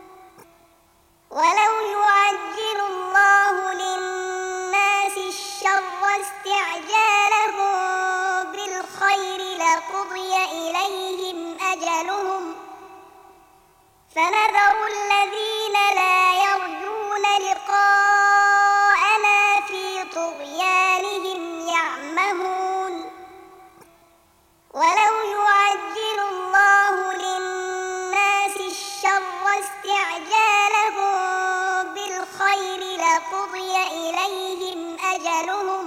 ولو يعجل الله للناس الشر استعجالهم بالخير لقضي إليهم أجلهم فنذر الذين لا يرجون لقاءنا في طغيانهم يعمهون ولو يعجل الله للناس الشر استعجالهم بالخير لقضي إليهم أجلهم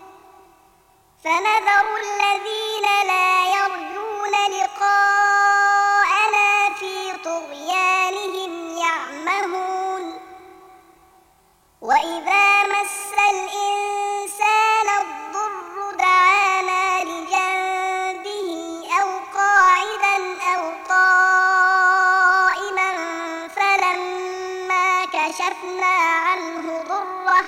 فنذر الذين لا يرجون لقاءنا في طغيانهم يعمهون وإذا مس الإنسان الضر دعانا لجنبه أو قاعدا أو قائما فلما كشفنا عنه ضره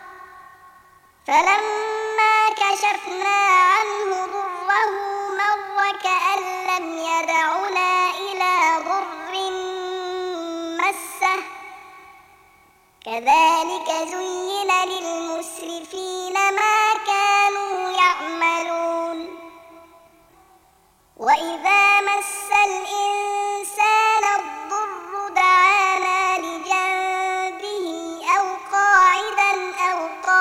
مر كأن لم يدعنا إلى ضر مسه كذلك زين للمسرفين ما كانوا يعملون وإذا مس الإنسان الضر دعانا لجنبه أو قاعدا أو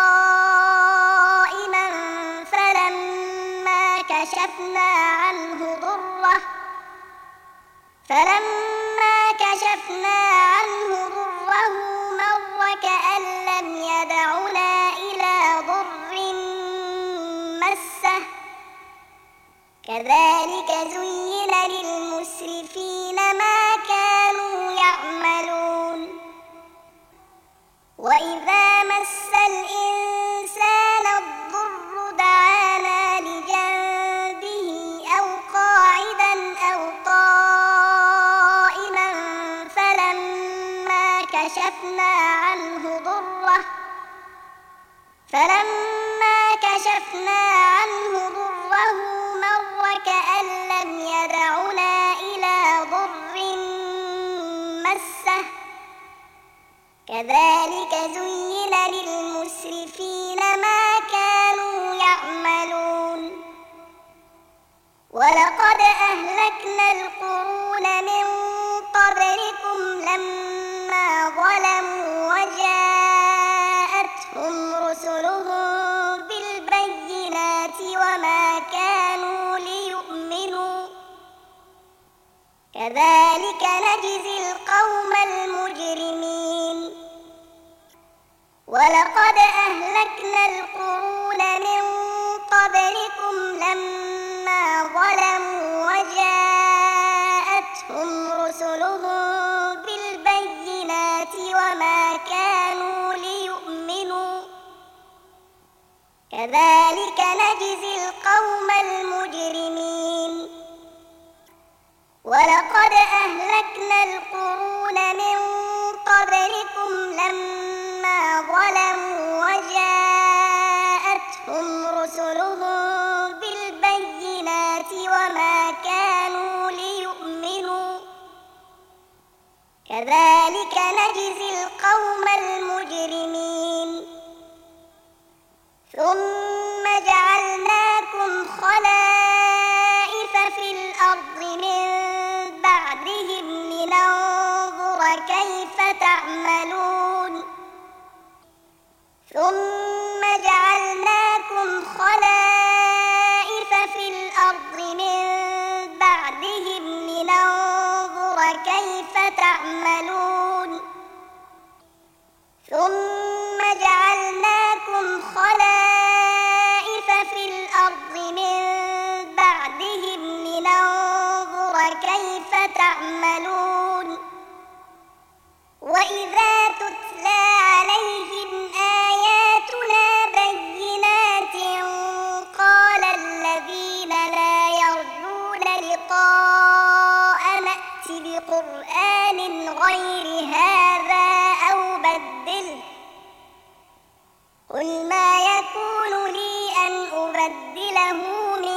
قائما فلما كشفنا عنه ضره مر كأن لم يدعنا إلى ضر مسه كذلك زين للمسرفين ما كانوا يعملون وإذا مس الإنسان الضر دعانا لجنبه أو قاعدا أو قائما فلما كشفنا عنه ضره مر كأن لم يدعنا إلى ضر مسه كذلك زين للمسرفين ما كانوا يعملون ولقد أهلكنا القرون من قبلكم لما ظلموا وجاءتهم رسلهم بالبينات وما كانوا ليؤمنوا كذلك نجزي القوم المجرمين ولقد أهلكنا القرون من قبلكم لما ظلموا وجاءتهم رسلهم بالبينات وما كانوا ليؤمنوا كذلك نجزي القوم المجرمين ولقد أهلكنا القرون من كذلك نجزي القوم المجرمين ثم جعلناكم خلائف في الأرض من بعدهم لننظر كيف تعملون ثم جعلناكم خلائف في الأرض من بعدهم لننظر كيف تعملون ثم جعلناكم خلائف في الأرض من بعدهم لننظر كيف تعملون وإذا تتلى عليهم آياتنا بينات قال الذين لا يرجون لقاءنا ائت بقرآن غير هذا أو بدله قل ما يكون لي أن أبدله من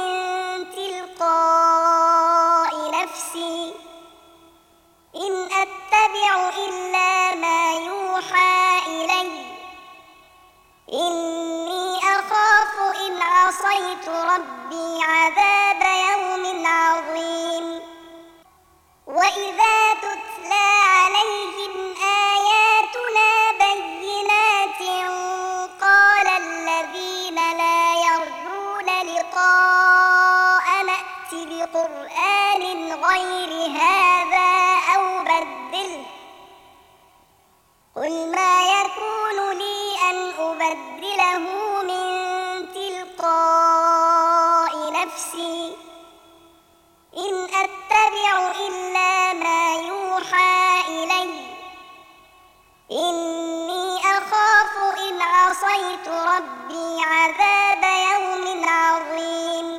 تلقاء نفسي إن أتبع إلا ما يوحى إلي إني أخاف إن عصيت ربي عذاب يوم عظيم وإذا تتلى عليهم آياتنا بينات قال الذين لا يرجون لقاءنا ائت بقرآن غير هذا أو بدله قل ما يكون لي أن أبدله من تلقاء نفسي إن أتبع إلا ما يوحى إلي إني أخاف إن عصيت ربي عذاب يوم عظيم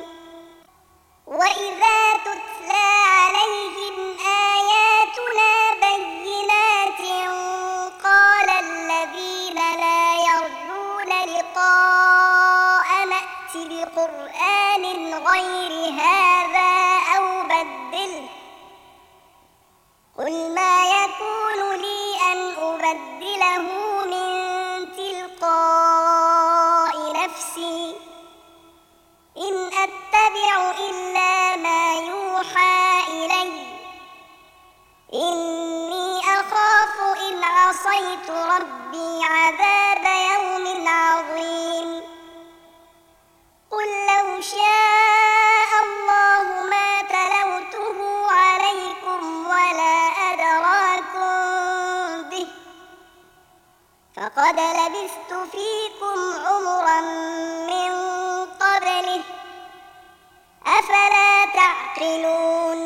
وإذا تتلى عليهم آياتنا بينات قال الذين لا يرجون لقاءنا ائت بقرآن غير هذا أو بدله قل ما يكون لي أن أبدله من تلقاء نفسي إن أتبع إلا ما يوحى إلي إني أخاف إن عصيت ربي عذاب يوم عظيم قل لو شاء الله ما تلوته عليكم ولا أدراكم به فقد لبثت فيكم عمرا من قبله أفلا تعقلون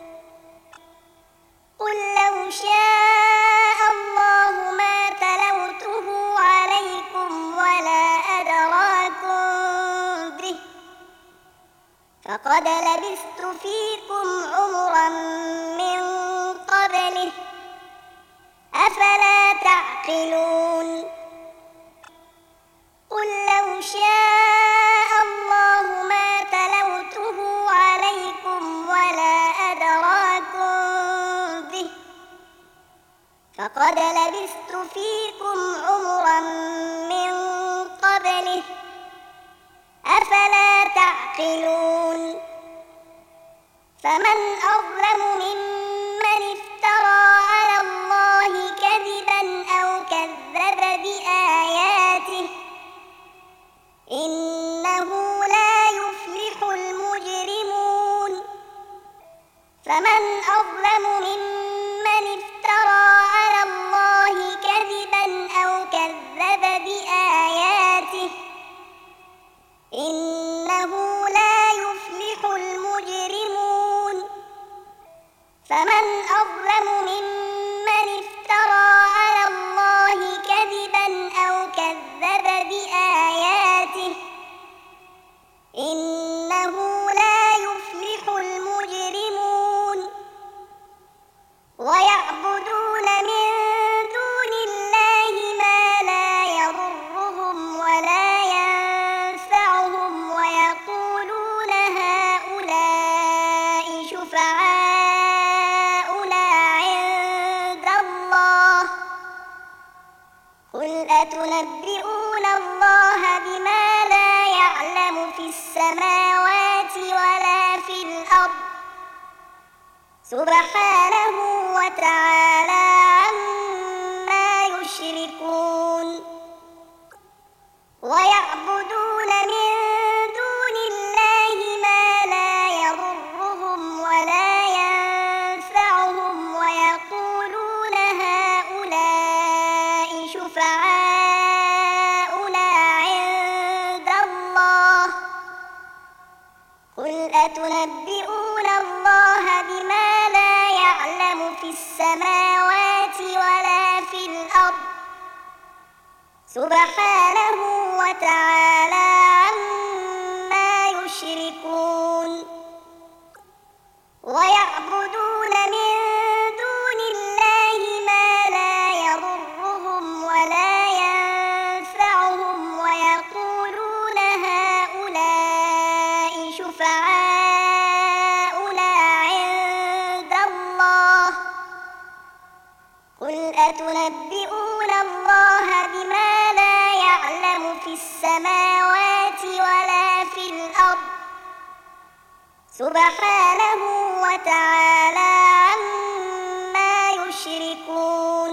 قل لو شاء الله ما تلوته عليكم ولا أدراكم به فقد لبثت فيكم عمرا من قبله أفلا تعقلون قل لو شاء الله ما تلوته عليكم ولا أدراكم به فقد لبثت فيكم عمرا من قبله أفلا تعقلون فمن أظلم ممن افترى على الله كذبا أو كذب بآياته إنه لا يفلح المجرمون فمن أظلم ممن افترى على الله كذبا أو كذب بآياته إنه لا يفلح المجرمون فمن قل أتنبئون الله بما لا يعلم في السماوات ولا في الأرض سبحانه وتعالى عما يشركون ويعبدون من دون الله ما لا يضرهم ولا ينفعهم ويقولون هؤلاء شفعاؤنا عند الله قل أتنبئون الله بما لا يعلم في السماوات ولا في الأرض سبحانه وتعالى عما يشركون ويعبدون من دون الله ما لا يضرهم ولا ينفعهم ويقولون هؤلاء شفعاؤنا عند الله قل أتنبئون الله بما لا يعلم في السماوات ولا في الأرض سبحانه وتعالى عما يشركون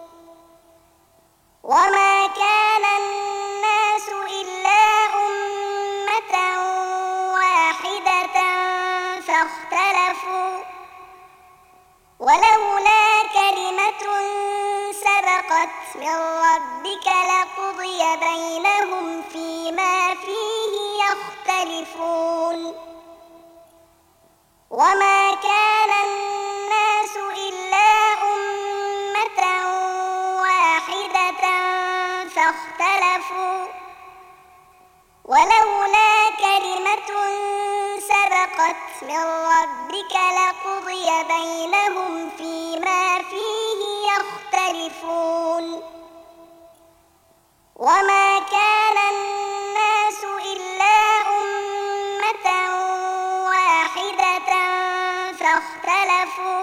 وما كان الناس إلا أمة واحدة فاختلفوا ولولا كلمة سبقت من ربك لقضي بينهم فيما فيه يختلفون وما كان الناس إلا أمة واحدة فاختلفوا ولولا كلمة سبقت من ربك لقضي بينهم فيما فيه يختلفون وما كان الناس إلا أمة واحدة فاختلفوا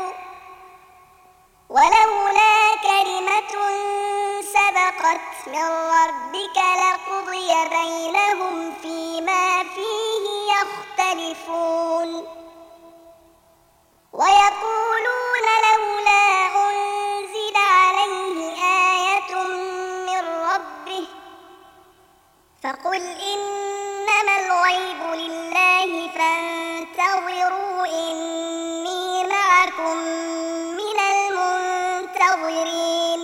ولولا كلمة سبقت من ربك لقضي بينهم فيما فيه يختلفون ويقولون لولا أنزل عليه آية من ربه فقل إنما الغيب لله فانتظروا إني معكم من المنتظرين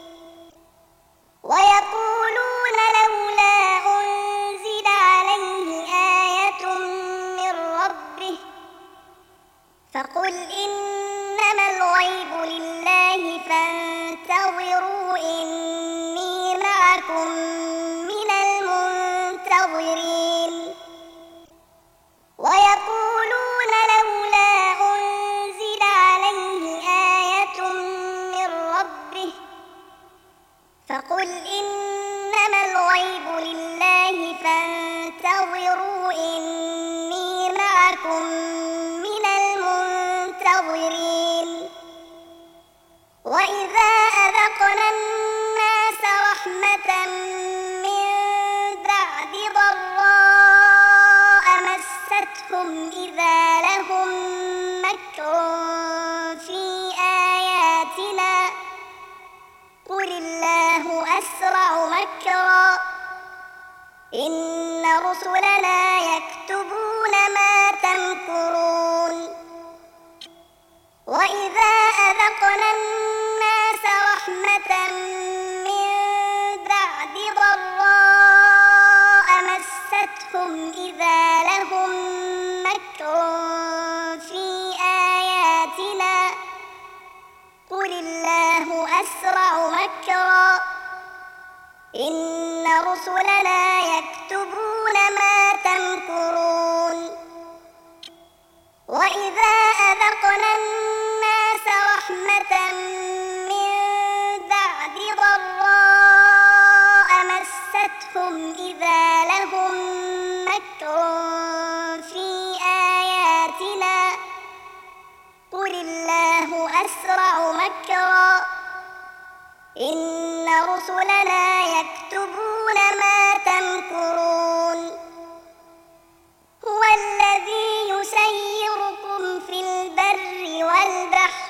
ويقولون لولا أنزل عليه آية من ربه فقل إنما الغيب لله فانتظروا إني معكم من المنتظرين ويقولون لولا أنزل عليه آية من ربه فقل إنما الغيب لله فانتظروا إني معكم من المنتظرين وإذا أذقنا الناس رحمة من بعد ضراء مستهم إذا لهم مكر في آياتنا قل الله أسرع مكرا إن رسلنا يكتبون ما تمكرون وإذا أذقنا الناس رحمة من بعد ضراء مستهم إذا لهم مكر في آياتنا قل الله أسرع مكرا إن رسلنا يكتبون ما تمكرون وإذا أذقنا الناس رحمة من بعد ضراء مستهم إذا لهم مكر في آياتنا قل الله أسرع مكرا إن رسلنا يكتبون ما تمكرون هو الذي يسيركم في البر والبحر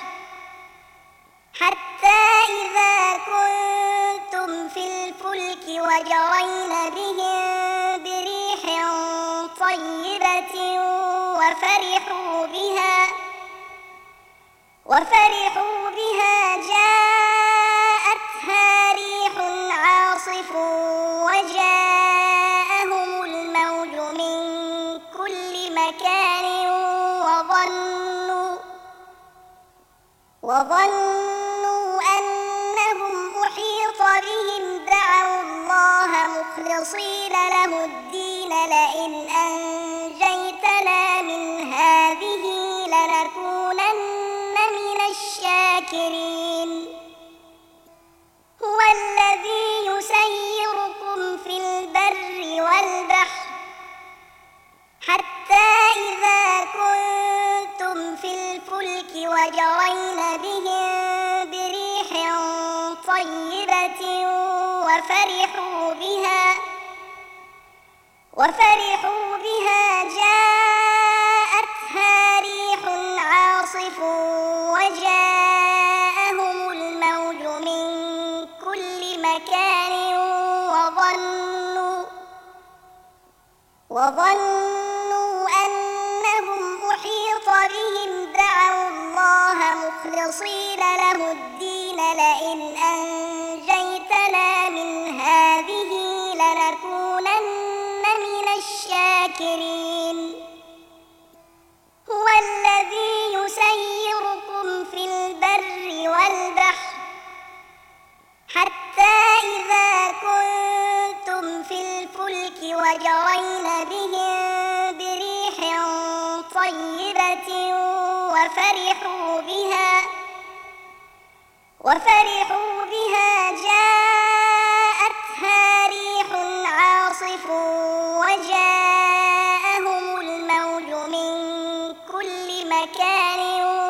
حتى إذا كنتم في الفلك وجرين بهم بريح طيبة وفرحوا بها جاءتها ريح عاصف وجاءهم الموج من كل مكان وظنوا أنهم أحيط بهم دعوا الله مخلصين له الدين لئن أنجيتنا من هذه لنكونن من الشاكرين هو الذي يسيركم في البر والبحر حتى إذا كنتم في الفلك وجرين بهم بريح طيبة وفرحوا بها جاءتها ريح عاصف وجاءهم الموج من كل مكان وظنوا أنهم أحيط بهم دعوا الله مخلصين له الدين لئن أنجيتنا من هذه لنكونن من الشاكرين هو الذي يسيركم في البر والبحر حتى إذا كنتم في الفلك وجرين بهم بريح طيبة وفرحوا بها جاءتها ريح عاصف وجاءهم الموج من كل مكان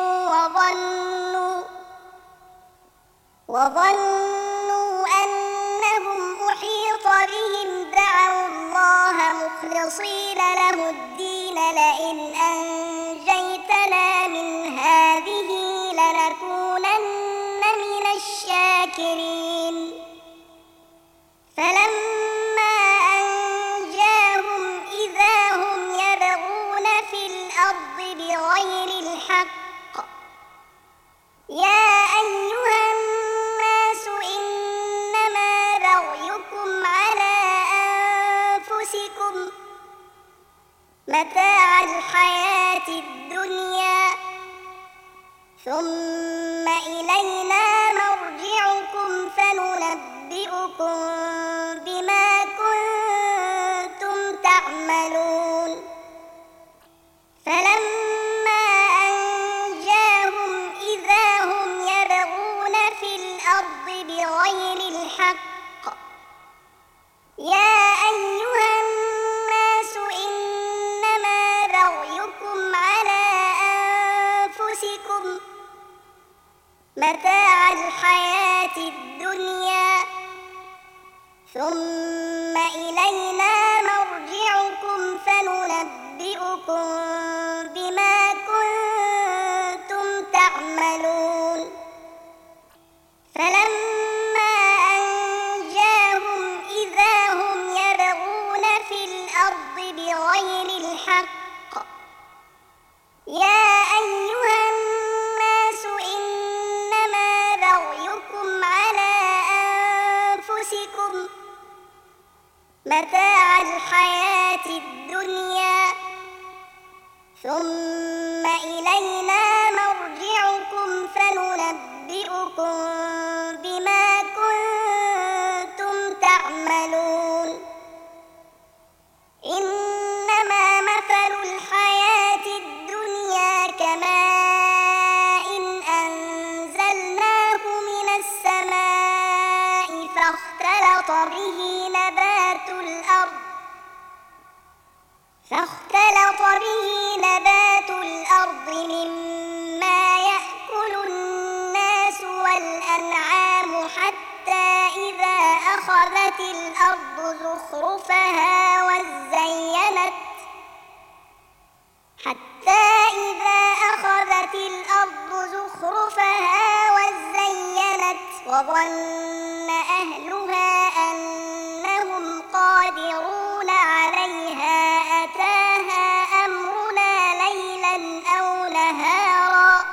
وظنوا أنهم أحيط بهم دعوا الله مخلصين له الدين لئن أنجيتنا من هذه لنكونن من الشاكرين فلما أنجاهم إذا هم يبغون في الأرض بغير الحق يا أيها الناس إنما بغيكم على أنفسكم متاع الحياة الدنيا ثم إلينا مرجعكم فننبئكم بما كنتم تعملون فلما أنجاهم إذا هم يبغون في الأرض بغير الحق يا أيها الناس إنما بغيكم على أنفسكم متاع الحياة الدنيا ثم إلينا مرجعكم فننبئكم بما كنتم تعملون فلما أنجاهم إذا هم يبغون في الأرض بغير الحق يا أيها الناس إنما بغيكم على أنفسكم متاع الحياة الدنيا ثم إلينا مرجعكم فننبئكم بما كنتم تعملون إنما مثل الحياة الدنيا كماء أنزلناه من السماء فاختلط به نبات الأرض مما يأكل الناس والأنعام حتى أخذت الأرض زخرفها وزينت حتى إذا أخذت الأرض زخرفها وزينت وظن أهلها أنهم قادرون عليها أتاها أمرنا ليلا أو نهارا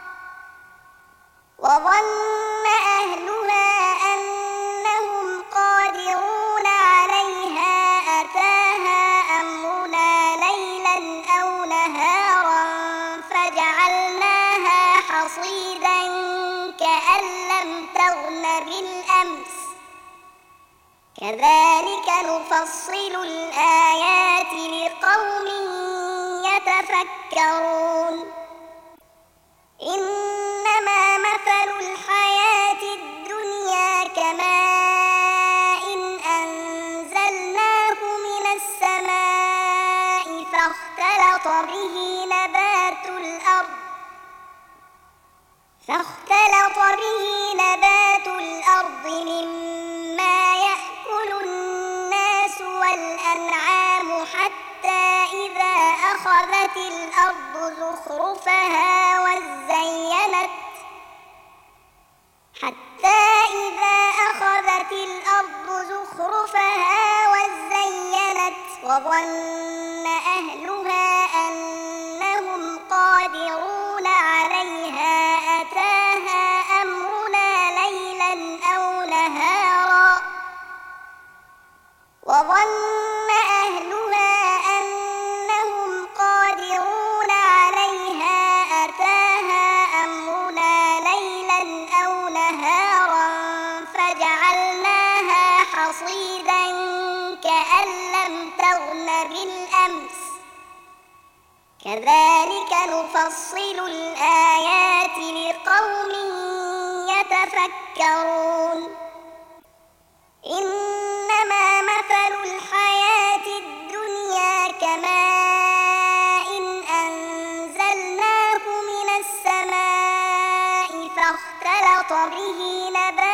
وظن أهلها أنهم قادرون عليها أتاها أمرنا ليلا أو نهارا فجعلناها حصيدا كأن لم تغن بالأمس كذلك نفصل الآيات لقوم يتفكرون إنما مثل الحياة الدنيا كماء أنزلناه من السماء فاختلط به نبات الأرض مما يأكل الناس والأنعام حتى إذا أخذت الأرض زخرفها وزينت وظن أهلها أنهم قادرون عليها أتاها أمرنا ليلا أو نهارا فجعلناها حصيدا كأن لم تغن بالأمس كذلك نفصل الآيات لقوم يتفكرون إنما مثل الحياة الدنيا كماء أنزلناه من السماء فاختلط به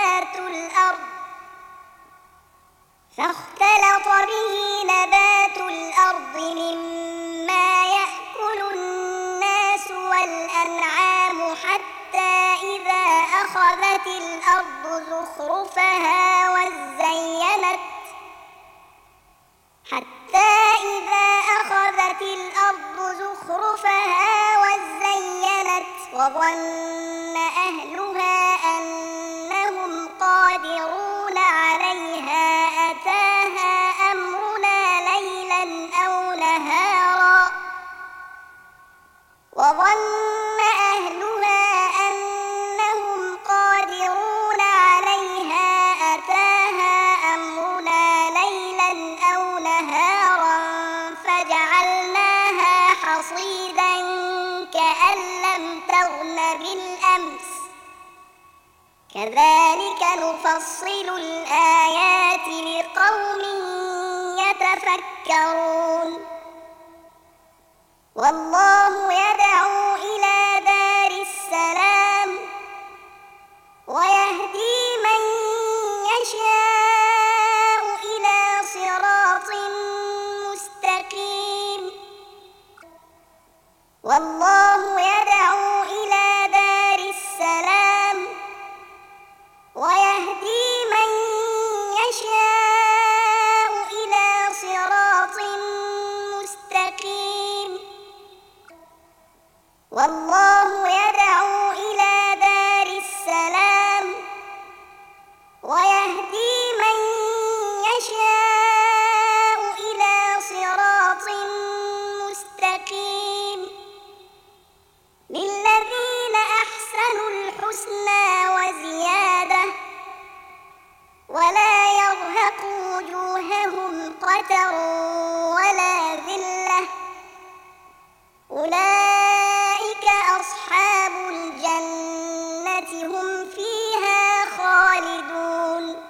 نبات الأرض مما يأكل الناس والأنعام حتى إذا أخذت الأرض زخرفها وزينت وظن أهلها أنهم قادرون عليها أتاها أمرنا ليلا أو نهارا فجعلناها حصيدا كأن لم تغن بالأمس كذلك نفصل الآيات لقوم يتفكرون والله يدعو إلى دار السلام ويهدي من يشاء إلى صراط مستقيم والله يدعو إلى دار السلام ويهدي من يشاء إلى صراط مستقيم والله يدعو إلى دار السلام ويهدي من يشاء إلى صراط مستقيم للذين أحسنوا الحسنى وزيادة ولا يرهق وجوههم قتر ولا ذلة أولئك أصحاب الجنة هم فيها خالدون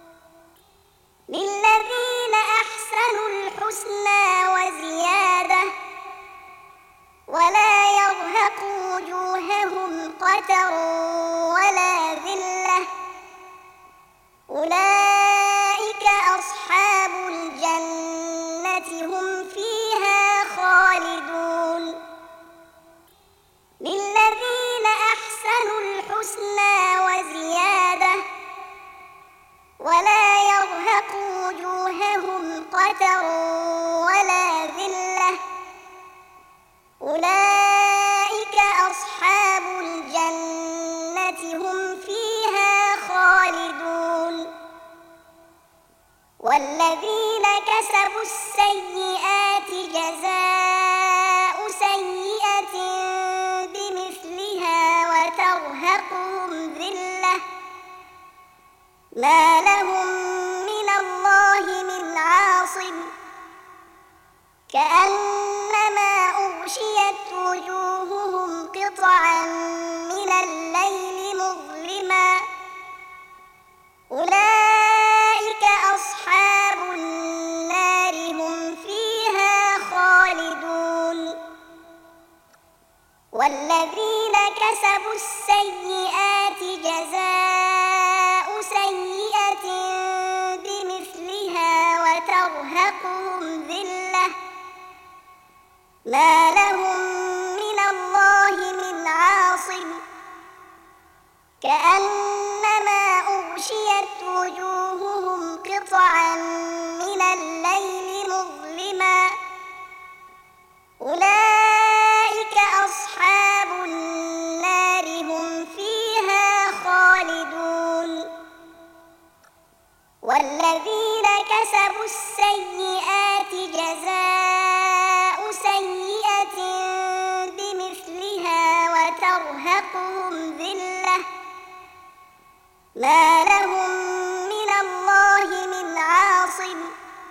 للذين أحسنوا الحسنى وزيادة ولا يرهق وجوههم قتر ولا ذلة أولئك قتر ولا ذلة أولئك أصحاب الجنة هم فيها خالدون والذين كسبوا السيئات جزاء سيئة بمثلها وترهقهم ذلة ما لهم من الله من عاصم كأنما أغشيت وجوههم قطعا من الليل مظلما أولئك أصحاب النار هم فيها خالدون والذين كسبوا السيئات جزاء سيئة بمثلها وترهقهم ذلة ما لهم من الله من عاصم كأنما أغشيت وجوههم قطعا من الليل مظلما أولئك أصحاب النار هم فيها خالدون والذين كسبوا السيئات جزاء سيئة بمثلها وترهقهم ذلة ما لهم من الله من عاصم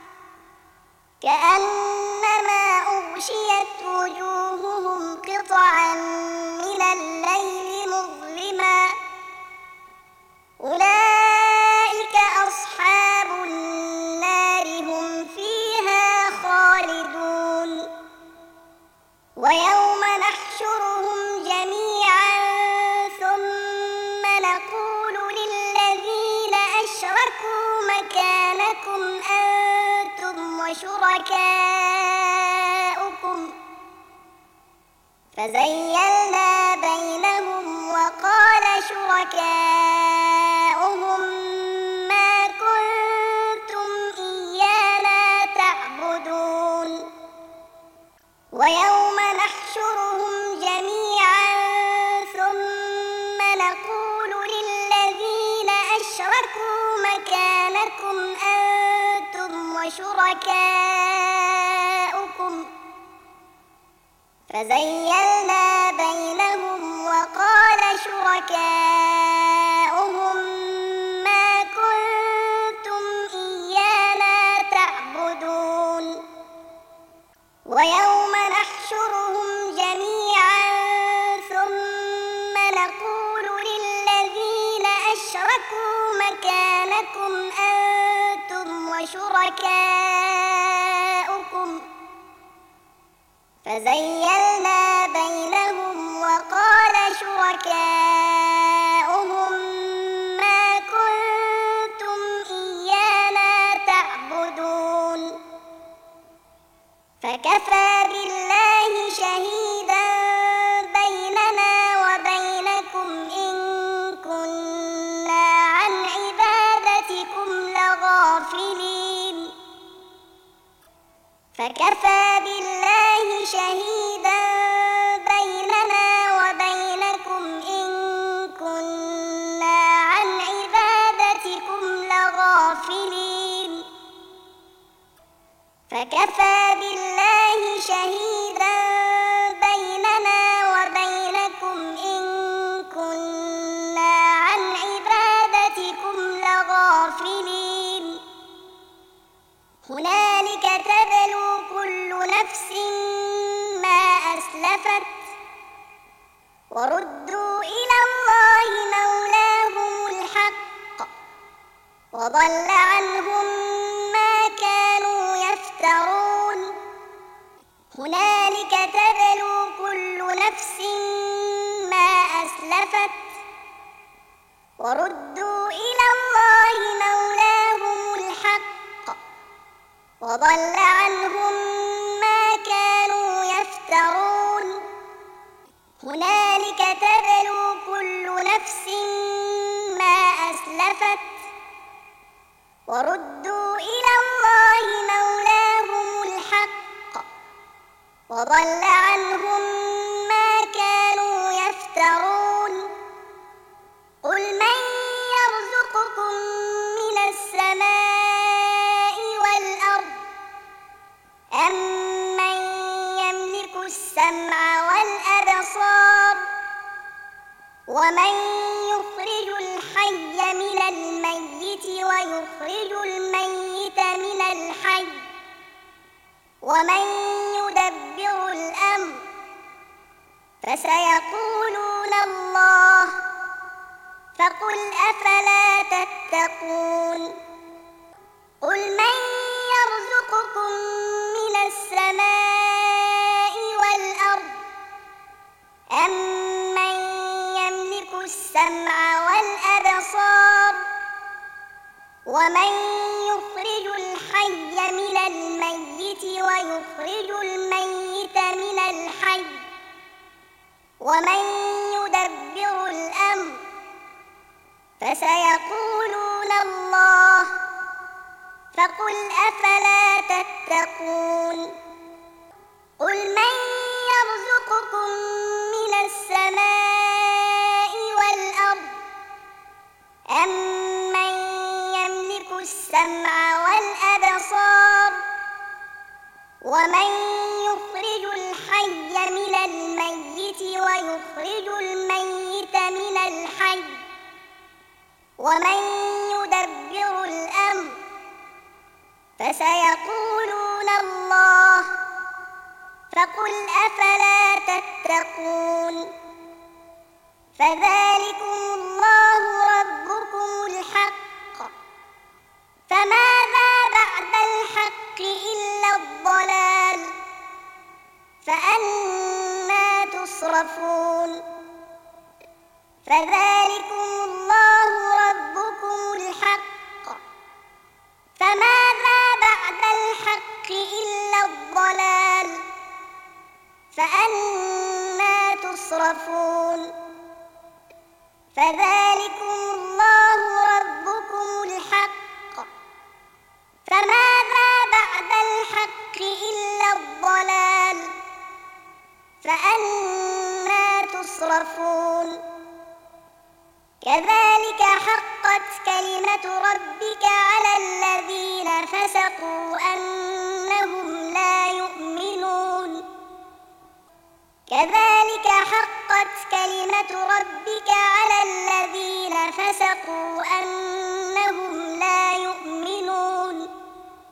كأنما أغشيت وجوههم قطعا من الليل مظلما أولئك أصحاب النار هم فيها خالدون ويوم نحشرهم جميعا ثم نقول للذين أشركوا مكانكم أنتم وشركاؤكم فزيلنا بينهم وقال شركاؤهم ما كنتم إيانا تعبدون ويوم نحشرهم جميعا ثم نقول للذين أشركوا مكانكم أنتم وشركاؤكم فزيلنا بينهم وقال شركاؤهم ما كنتم إيانا تعبدون ويوم نحشرهم جميعا ثم نقول للذين أشركوا مكانكم أنتم وشركاؤكم فزيلنا بينهم وقال شركاؤهم ما كنتم إيانا تعبدون فكفى بالله شهيدا بيننا وبينكم إن كنا عن عبادتكم لغافلين فكفى بالله شهيدا بيننا وبينكم إن كنا عن عبادتكم لغافلين فكفى بالله شهيدا بيننا وبينكم إن كنا عن عبادتكم لغافلين هنالك تبلو كل نفس ما أسلفت وردوا إلى الله مولاهم الحق وضل عنهم ما كانوا يفترون هنالك تبلو كل نفس ما أسلفت وردوا إلى الله مولاهم الحق وضل عنهم ما كانوا يفترون هنالك تبلو كل نفس ما أسلفت وردوا إلى الله مولاهم وضل عنهم ما كانوا يفترون قل من يرزقكم من السماء والأرض أمن يملك السمع والأبصار ومن يخرج الحي من الميت ويخرج الميت من الحي ومن يدبر الأمر فسيقولون الله فقل أفلا تتقون قل من يرزقكم من السماء والأرض أمن يملك السمع والأبصار ومن يخرج الحي من الميت ويخرج الميت من الحي ومن يدبر الأمر فسيقولون الله فقل أفلا تتقون قل من يرزقكم من السماء والأرض أمن يملك السمع والأبصار ومن يخرج الحي من الميت ويخرج الميت من الحي ومن يدبر الأمر فسيقولون الله فقل أفلا تتقون فذلكم الله ربكم الحق فماذا بعد الحق إلا الضلال فأنى تصرفون فذلكم الله ربكم الحق فماذا بعد الحق إلا الضلال فأنى تصرفون فذلكم الله ربكم الحق فماذا بعد الحق إلا الضلال فأنى تصرفون كذلك حقت كلمة ربك على الذين فسقوا أنهم لا يؤمنون كذلك حقت كلمة ربك على الذين فسقوا أنهم لا يؤمنون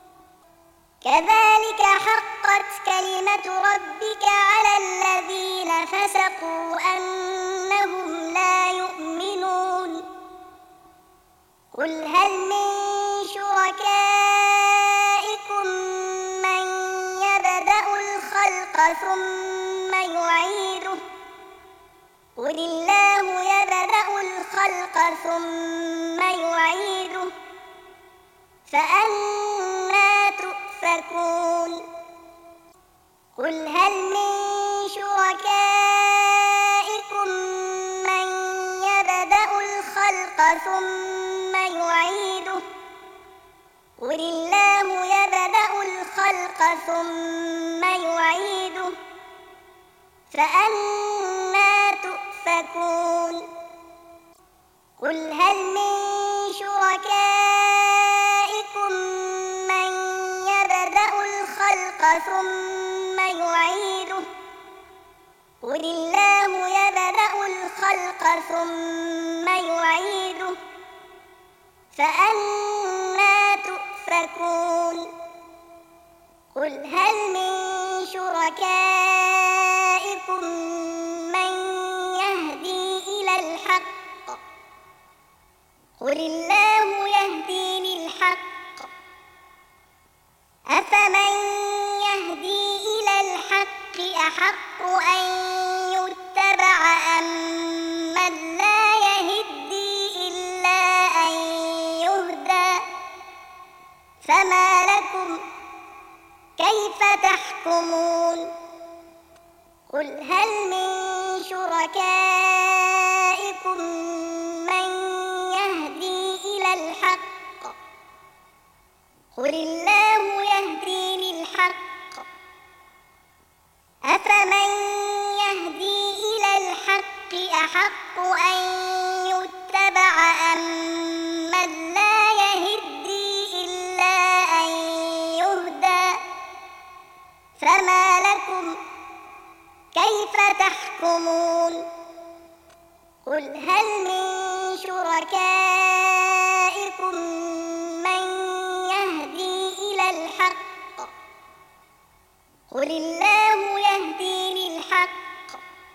كذلك حقت كلمة ربك على الذين فسقوا أنهم لا يؤمنون قل هل من شركائكم من يبدأ الخلق ثم يعيده قل الله يبدأ الخلق ثم يعيده فأنى تؤفكون قل هل من شركائكم من يبدأ الخلق ثم يعيده قل الله يبدأ الخلق ثم يعيده فأنى تؤفكون قل هل من شركائكم من يبدأ الخلق ثم يعيده قل الله يبدأ الخلق ثم يعيده فأنى تؤفكون قل هل من شركائكم من يهدي إلى الحق قل الله يهدي للحق أفمن يهدي إلى الحق أحق أن يتبع أمن لا يهدي إلا أن يهدى فما لكم كيف تحكمون قل هل من شركائكم من يهدي إلى الحق قل الله يهدي للحق أفمن يهدي إلى الحق أحق أن يتبع أمن لا يهدي إلا أن يهدى فما لكم كيف تحكمون قل هل من شركائكم من يهدي إلى الحق قل الله يهدي للحق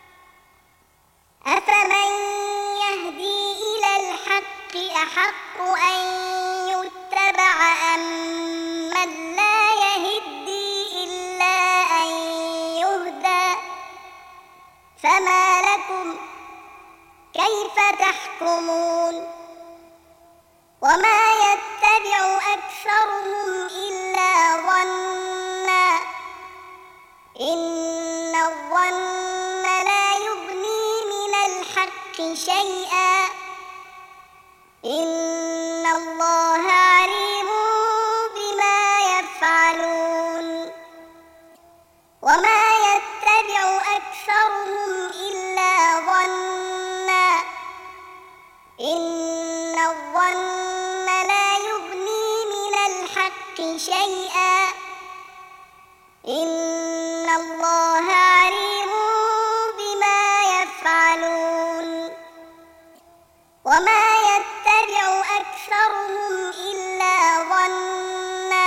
أفمن يهدي إلى الحق أحق أن يتبع أمن لا يهدي إلا أن يهدى فما لكم كيف تحكمون وما يتبع أكثرهم إلا ظنا إن الظن لا يغني من الحق شيئا إن الله عليم بما يفعلون وما يتبع أكثرهم إلا ظنا إن الظن لا يغني من الحق شيئا إن الله عليم بما يفعلون وما يتبع أكثرهم إلا ظنا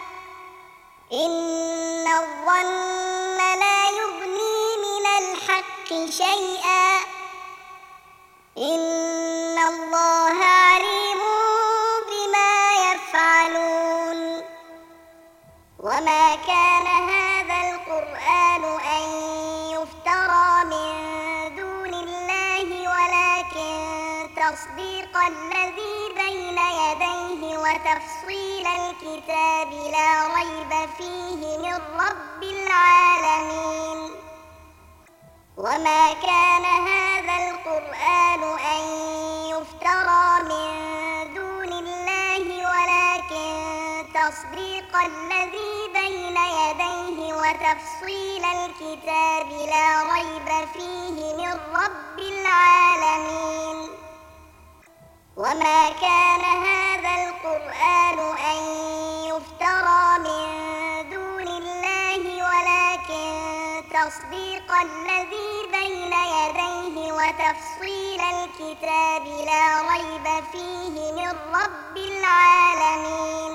إن الظن لا يغني من الحق شيئا إن الله عليم بما يفعلون وما كان هذا القرآن أن يفترى من دون الله ولكن تصديق الذي بين يديه وتفصيل الكتاب لا ريب فيه من رب العالمين وما كان هذا القرآن أن يفترى من دون الله ولكن تصديق الذي بين يديه وتفصيل الكتاب لا ريب فيه من رب العالمين وما كان هذا القرآن أن يفترى من دون الله ولكن تصديق الذي بين يديه وتفصيل الكتاب لا ريب فيه من رب العالمين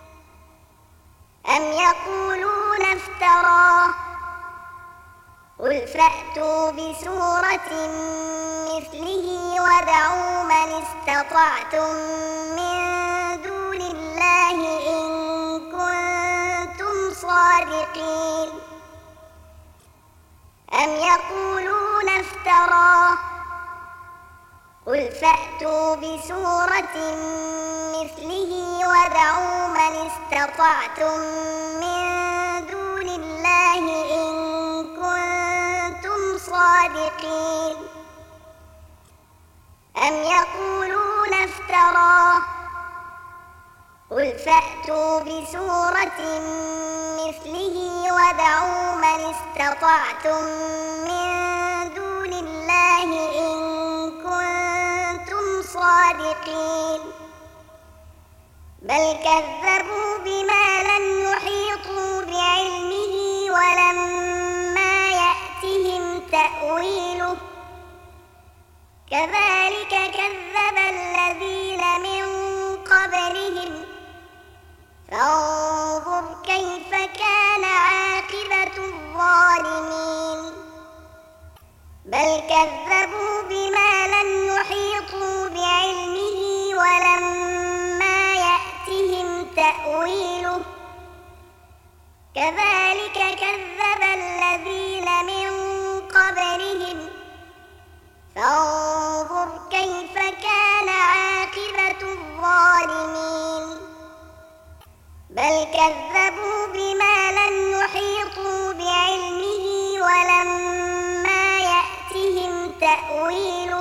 أم يقولون افتراه قل فأتوا بسورة مثله وادعوا من استطعتم من دون الله إن كنتم صادقين أم يقولون افتراه قل فأتوا بسورة مثله وادعوا من استطعتم من دون الله إن كنتم صادقين أم يقولون افتراه قل فأتوا بسورة مثله وادعوا من استطعتم من دون الله إن كنتم صادقين بل كذبوا بما لم يحيطوا بعلمه ولما يأتهم تأويله كذلك كذب الذين من قبلهم فانظر كيف كان عاقبة الظالمين بل كذبوا بما لم يحيطوا بعلمه ولما يأتهم تأويله كذلك كذب الذين من قبلهم فانظر كيف كان عاقبة الظالمين بل كذبوا بما لم يحيطوا بعلمه ولما يأتهم تأويله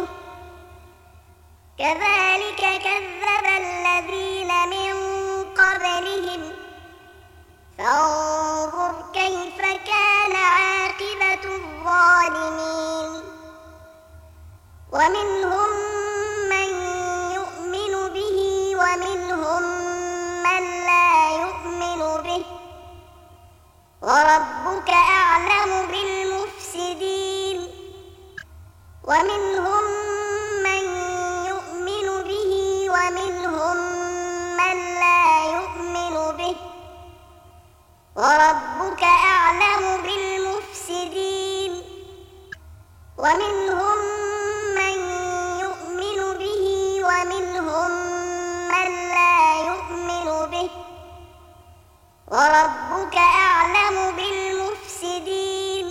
كذلك كذب الذين من قبلهم فانظر كيف كان عاقبة ومنهم من يؤمن به ومنهم من لا يؤمن به وربك أعلم بالمفسدين ومنهم من يؤمن به ومنهم من لا يؤمن به وربك أعلم بالمفسدين ومنهم من يؤمن به ومنهم من لا يؤمن به وربك أعلم بالمفسدين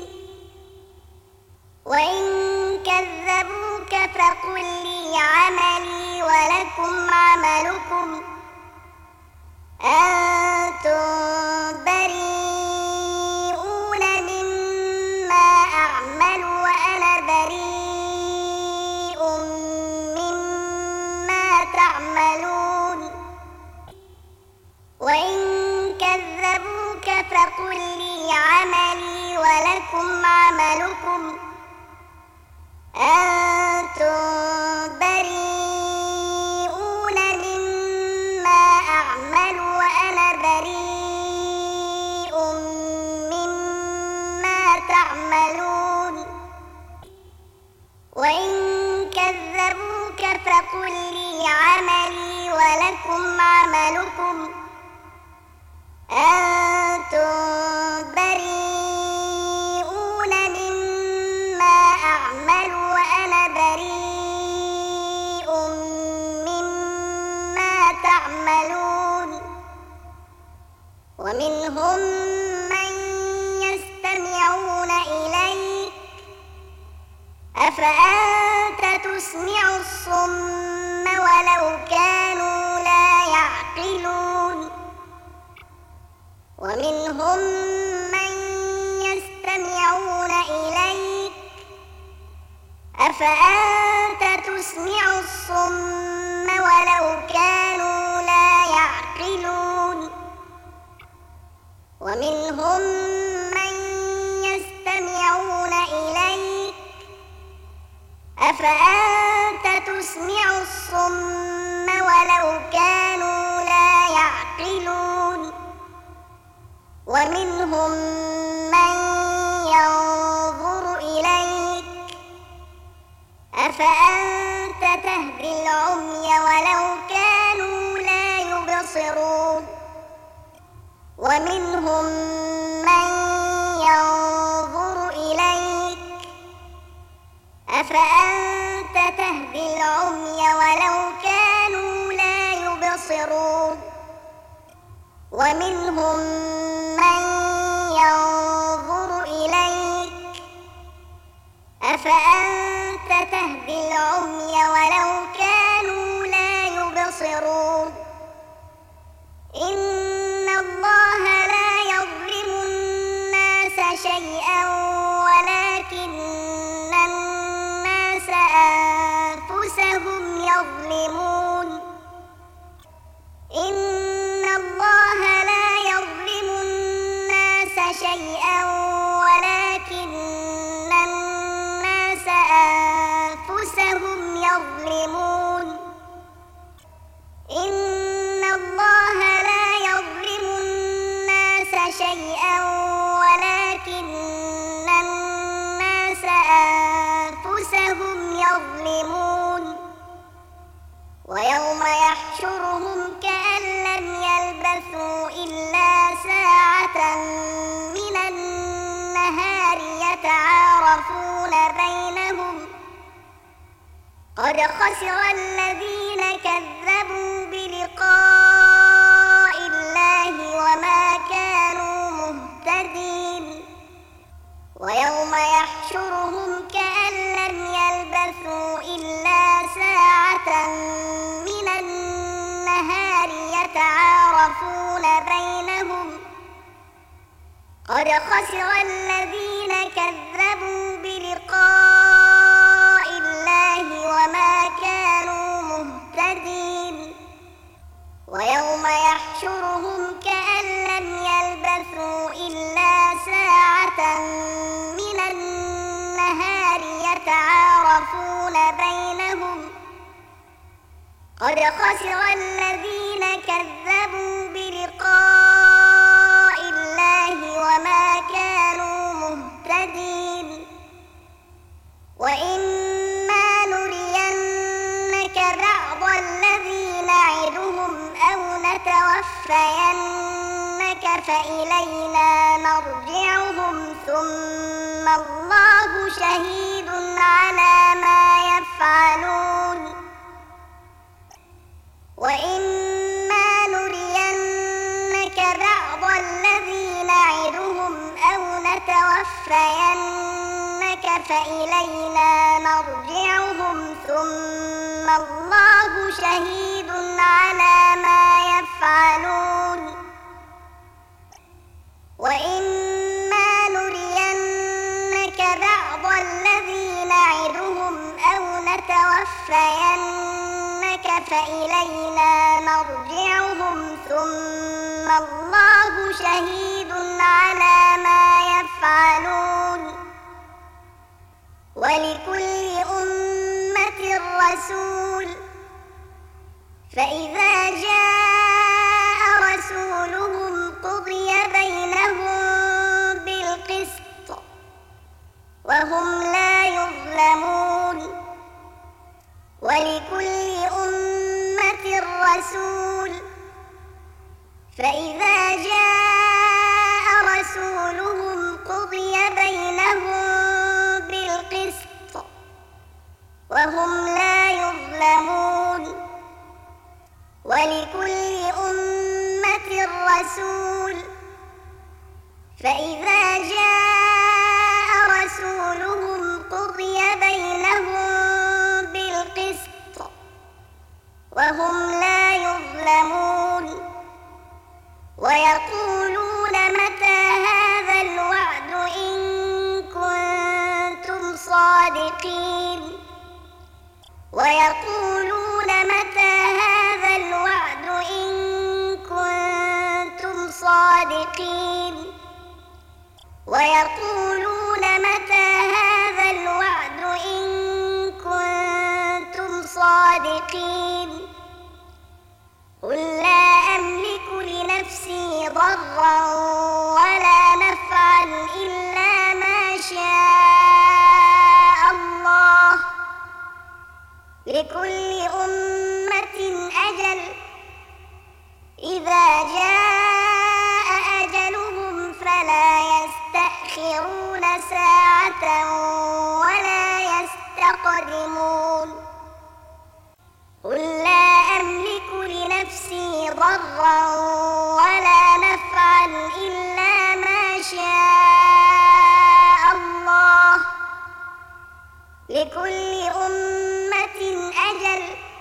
وإن كذبوك فقل لي عملي ولكم عملكم أنتم بريئون مما أعمل وأنا بريء مما تعملون وإن كذبوك فقل لي عملي ولكم عملكم أنتم بريئون مما أعمل وأنا بريء مما تعملون وإن كذبوك فقل لي عملي ولكم عملكم أنتم بريئون مما أعمل وأنا بريء مما تعملون ومنهم من يستمعون إليك أفأنت تسمع الصم ولو كانوا لا يعقلون ومنهم من يستمعون إليك أفأنت تسمع الصم ولو كانوا لا يعقلون ومنهم من يستمعون إليك أفأنت تسمع الصم ولو كانوا لا يعقلون ومنهم من ينظر إليك أفأنت تهدي العمي ولو كانوا لا يبصرون ومنهم من ينظر إليك أفأنت تهدي العمي ولو كانوا لا يبصرون ومنهم من ينظر إليك أفأنت تهدي العمي ولو كانوا لا يبصرون إن الله لا يظلم الناس شيئا ولكن الناس أنفسهم يظلمون إن الله لا يظلم الناس شيئا ولكن الناس أنفسهم يظلمون إن الله لا يظلم الناس شيئا ولكن الناس أنفسهم يظلمون ويوم يحشرهم كأن لم يلبثوا إلا ساعة من النهار يتعارفون بينهم قد خسر الذين كذبوا بلقاء الله وما كانوا مهتدين ويوم يحشرهم كأن لم يلبثوا إلا ساعة من النهار يتعارفون بينهم قد خسر الذين كذبوا بلقاء الله وما كانوا مهتدين ويوم يحشرهم كأن لم يلبثوا إلا ساعة من النهار يتعارفون بينهم قد خسر الذين كذبوا بلقاء الله وما كانوا مهتدين وإما نرينك بعض الذي نعدهم أو نتوفينك فإلينا مرجعهم ثم الله شهيد على ما يفعلون وإما نرينك بعض الذي نعدهم أو نتوفينك فإلينا مرجعهم ثم الله شهيد على ما يفعلون وإما نرينك بعض الذي نعدهم أو نتوفينك فإلينا مرجعهم ثم الله شهيد على ما يفعلون ولكل أمة رسول فإذا جاء رسولهم قضي بينهم بالقسط وهم لا يظلمون ولكل أمة رسول فإذا جاء رسولهم قضي بينهم بالقسط وهم لا يظلمون ولكل أمة رسول فإذا جاء رسولهم قضي بينهم بالقسط وهم لا يظلمون ويقولون متى هذا الوعد إن كنتم صادقين ويقولون متى هذا الوعد إن كنتم صادقين ويقولون متى هذا الوعد إن كنتم صادقين قل لا أملك لنفسي ضرا ولا نفعا إلا ما شاء الله لكل أمة أجل إذا جاء أجلهم فلا يستأخرون ساعة ولا يستقدمون قل لا أملك لنفسي ضرا ولا نفعا إلا ما شاء الله لكل أمة أجل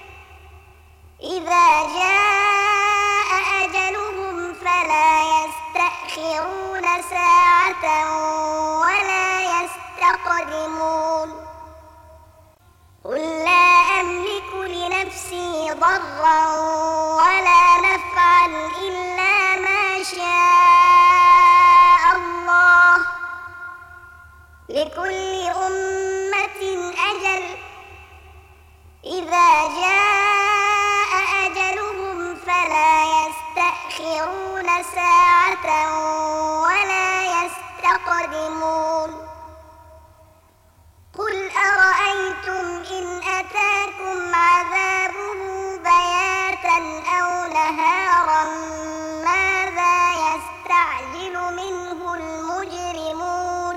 إذا جاء أجلهم فلا يستأخرون ساعة ولا يستقدمون قل لا أملك لنفسي ضرا ولا نفعا إلا ما شاء الله لكل أمة أجل إذا جاء أجلهم فلا يستأخرون ساعة ولا يستقدمون قل أرأيتم إن أتاكم عذابه بياتا أو نهارا ماذا يستعجل منه المجرمون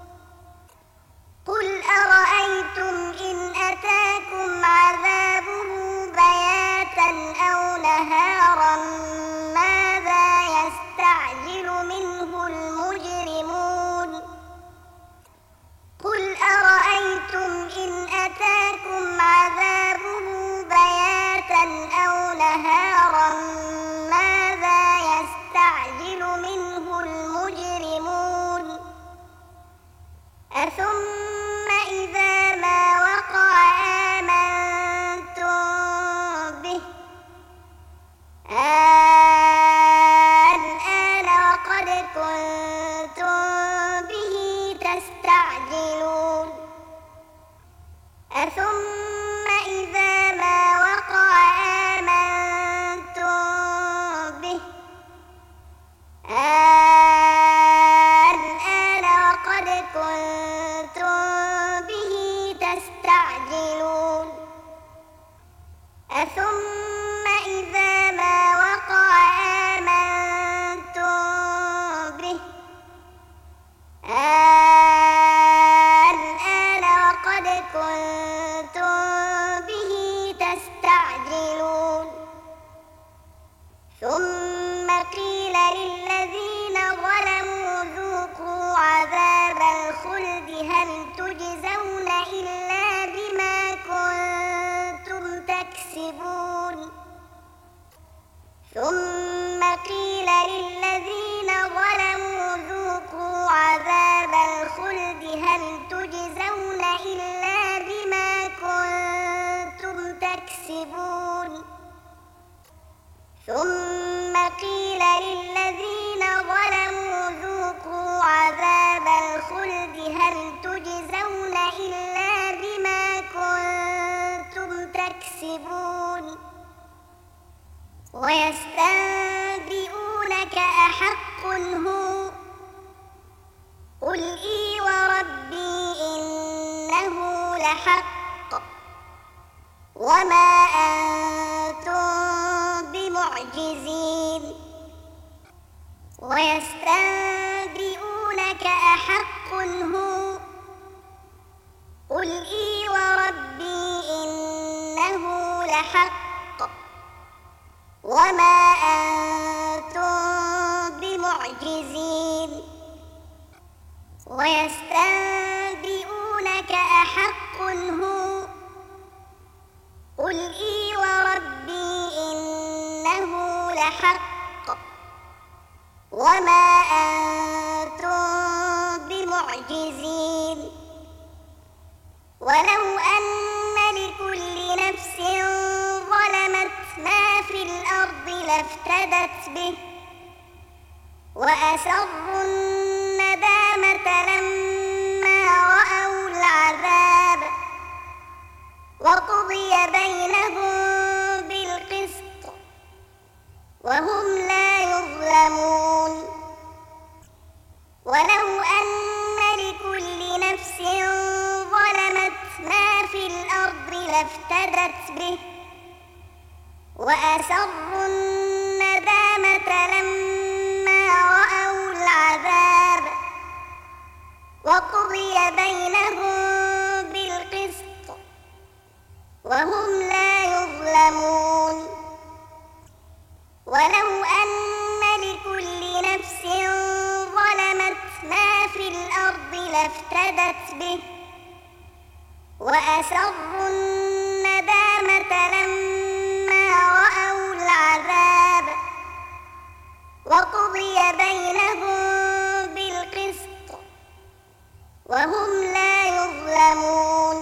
قل أرأيتم إن أتاكم عذابه بياتا أو نهارا ماذا يستعجل منه المجرمون ثم قيل للذين ظلموا ذوقوا عذاب الخلد هل تجزون إلا بما كنتم تكسبون ثم قيل للذين ظلموا ذوقوا عذاب الخلد هل تجزون إلا بما كنتم تكسبون ويستنبئونك أحق هو قل إي وربي إنه لحق وما أنتم بمعجزين ويستنبئونك أحق هو قل إي وربي إنه لحق وما أنتم بمعجزين ويستنبئونك أحق هو قل إي وربي إنه لحق وما أنتم بمعجزين ولو أن لكل نفس ظلمت ما في الأرض لافتدت به وأسروا الندامة لما رأوا العذاب وقضي بينهم بالقسط وهم لا يظلمون ولو أن لكل نفس ظلمت ما في الأرض لافتدت به وأسروا الندامة لما رأوا العذاب وقضي بينهم بالقسط وهم لا يظلمون ولو أن لكل نفس ظلمت ما في الأرض لافتدت به وأسروا الندامة لما رأوا العذاب وقضي بينهم بالقسط وهم لا يظلمون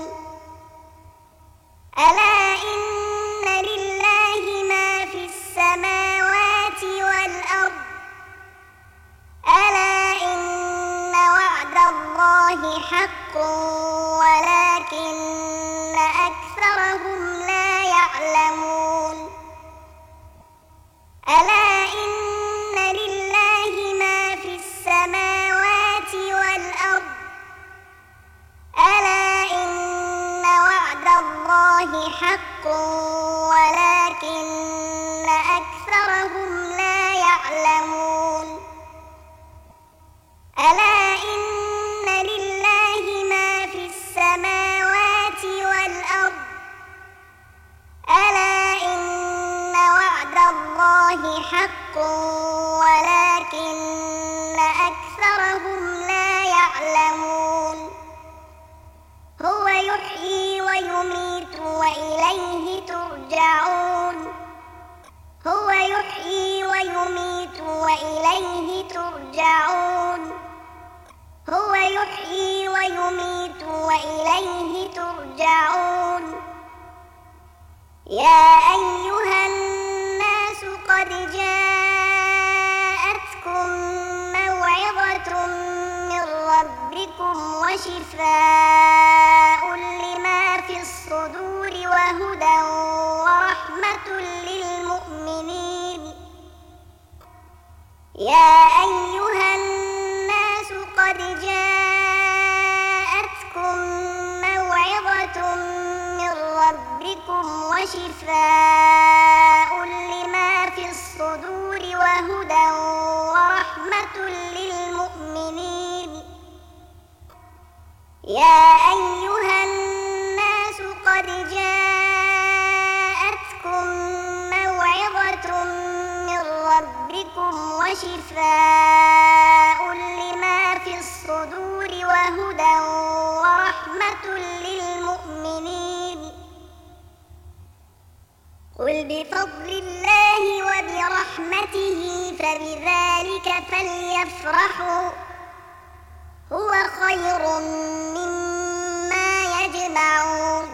ألا إن لله ما في السماوات والأرض ألا إن وعد الله حق ولكن أكثرهم لا يعلمون ألا إن لله ما في السماوات والأرض ألا إن وعد الله حق ولكن أكثرهم لا يعلمون ألا إن لله ما في السماوات والأرض ألا إن وعد الله حق ولكن أكثرهم لا يعلمون هو يحيي ويميت وإليه ترجعون هو يحيي ويميت وإليه ترجعون هو يحيي ويميت وإليه ترجعون يا أيها الناس قد جاءتكم موعظة من ربكم وشفاء لما في الصدور وهدى ورحمة للمؤمنين يا أيها الناس قد جاءتكم موعظة من ربكم وشفاء لما في الصدور وهدى ورحمة للمؤمنين يا أيها الناس قد جاءتكم موعظة من ربكم وشفاء لما في الصدور وهدى ورحمة للمؤمنين قل قل بفضل الله وبرحمته فبذلك فليفرحوا هو خير مما يجمعون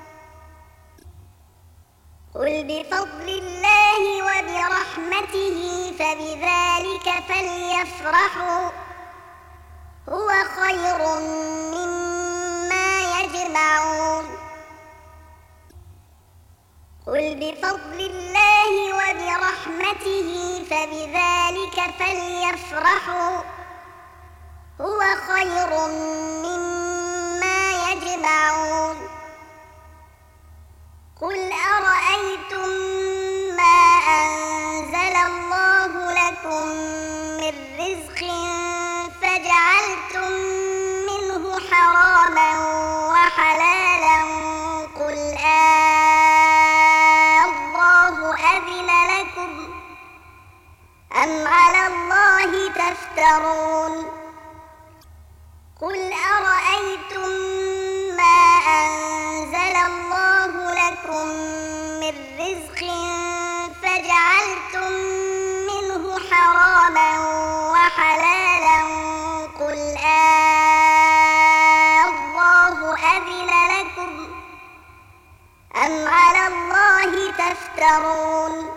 قل بفضل الله وبرحمته فبذلك فليفرحوا هو خير مما يجمعون قل بفضل الله وبرحمته فبذلك فليفرحوا هو خير مما يجمعون قل أرأيتم ما أنزل الله لكم من رزق فجعلتم منه حراما وحلالا قل الله أذن لكم أم على الله تفترون قل أرأيتم ما أنزل الله لكم من رزق فجعلتم منه حراما وحلالا قل الله أذن لكم أم على الله تفترون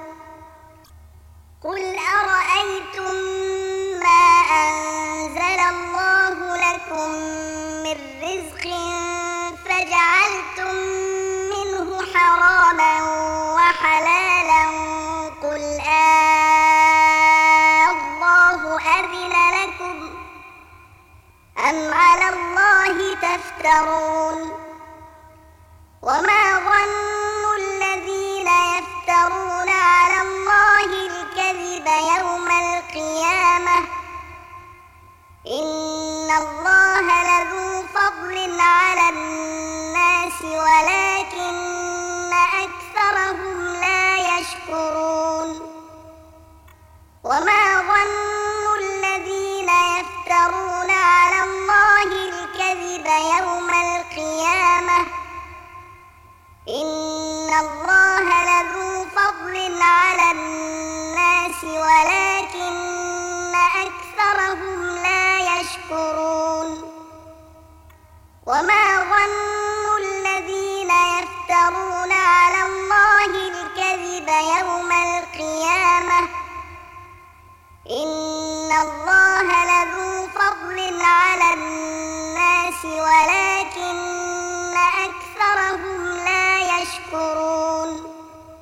قل أرأيتم ما أنزل الله لكم من رزق فجعلتم منه حراما وحلالا قل الله أذن لكم أم على الله تفترون وما ظن الذين يفترون على الله الكذب يوم القيامة إن الله لذو فضل على الناس ولكن أكثرهم لا يشكرون وما ظن الذين يفترون على الله الكذب يوم القيامة إن الله لذو فضل على الناس ولكن أكثرهم لا يشكرون وما ظن الذين يفترون على الله الكذب يوم القيامة إن الله لذو فضل على الناس ولكن أكثرهم لا يشكرون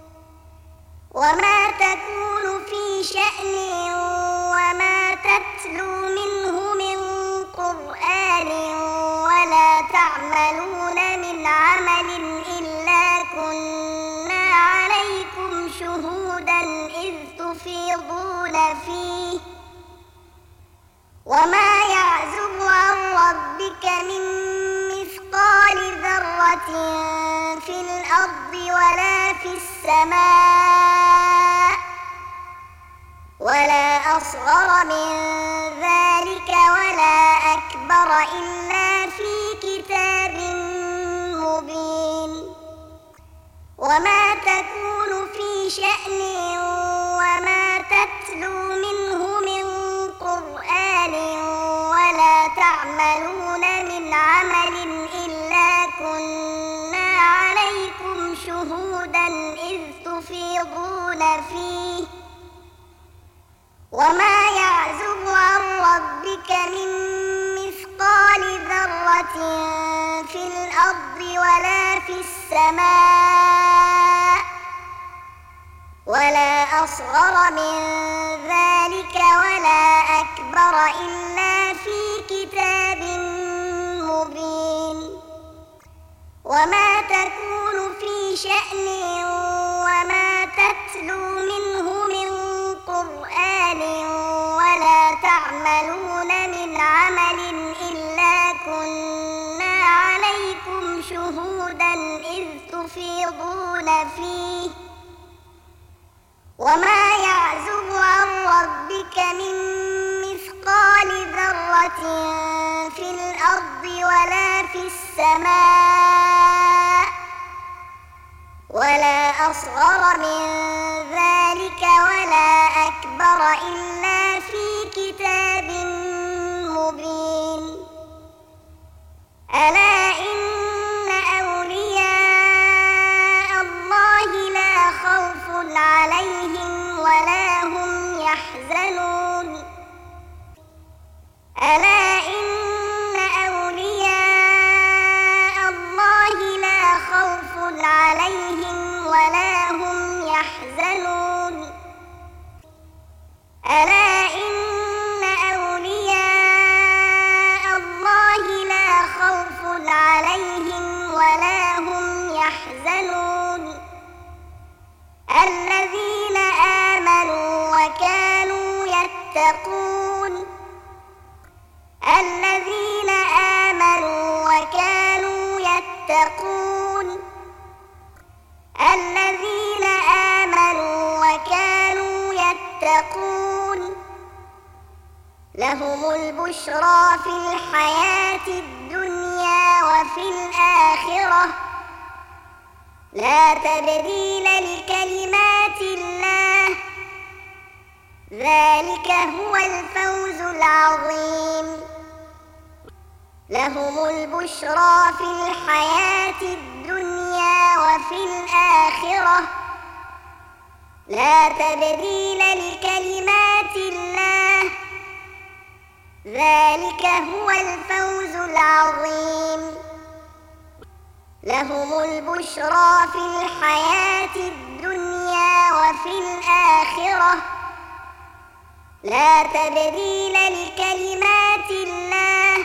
وما تكون في شأن وما تتلو منه من قرآن ولا تعملون من عمل إلا كنا عليكم شهودا إذ تفيضون فيه وما يعزب عن ربك من مثقال ذرة في الأرض ولا في السماء ولا أصغر من ذلك ولا أكبر إلا في كتاب مبين وما تكون في شأن وما تتلو منه من قرآن ولا تعملون من عمل إلا كنا عليكم شهودا إذ تفيضون فيه وما يعزب عن ربك من مثقال ذرة في الأرض ولا في السماء ولا أصغر من ذلك ولا أكبر إلا في كتاب مبين وما تكون في شأن وما تتلو منه من قرآن ولا تعملون من عمل إلا كنا عليكم شهودا إذ تفيضون فيه وما يعزب عن ربك من مثقال ذرة في الأرض ولا في السماء ولا أصغر من ذلك ولا أكبر إلا في كتاب مبين ألا إن أولياء الله لا خوف عليهم ولا هم يحزنون ألا إن أولياء الله لا خوف عليهم ولا هم يحزنون ألا إن أولياء الله لا خوف عليهم ولا هم يحزنون الذين آمنوا وكانوا يتقون الذين آمنوا وكانوا يتقون الذين آمنوا وكانوا يتقون لهم البشرى في الحياة الدنيا وفي الآخرة لا تبديل لكلمات الله ذلك هو الفوز العظيم لهم البشرى في الحياة الدنيا وفي الآخرة لا تبديل لكلمات الله ذلك هو الفوز العظيم لهم البشرى في الحياة الدنيا وفي الآخرة لا تبديل لكلمات الله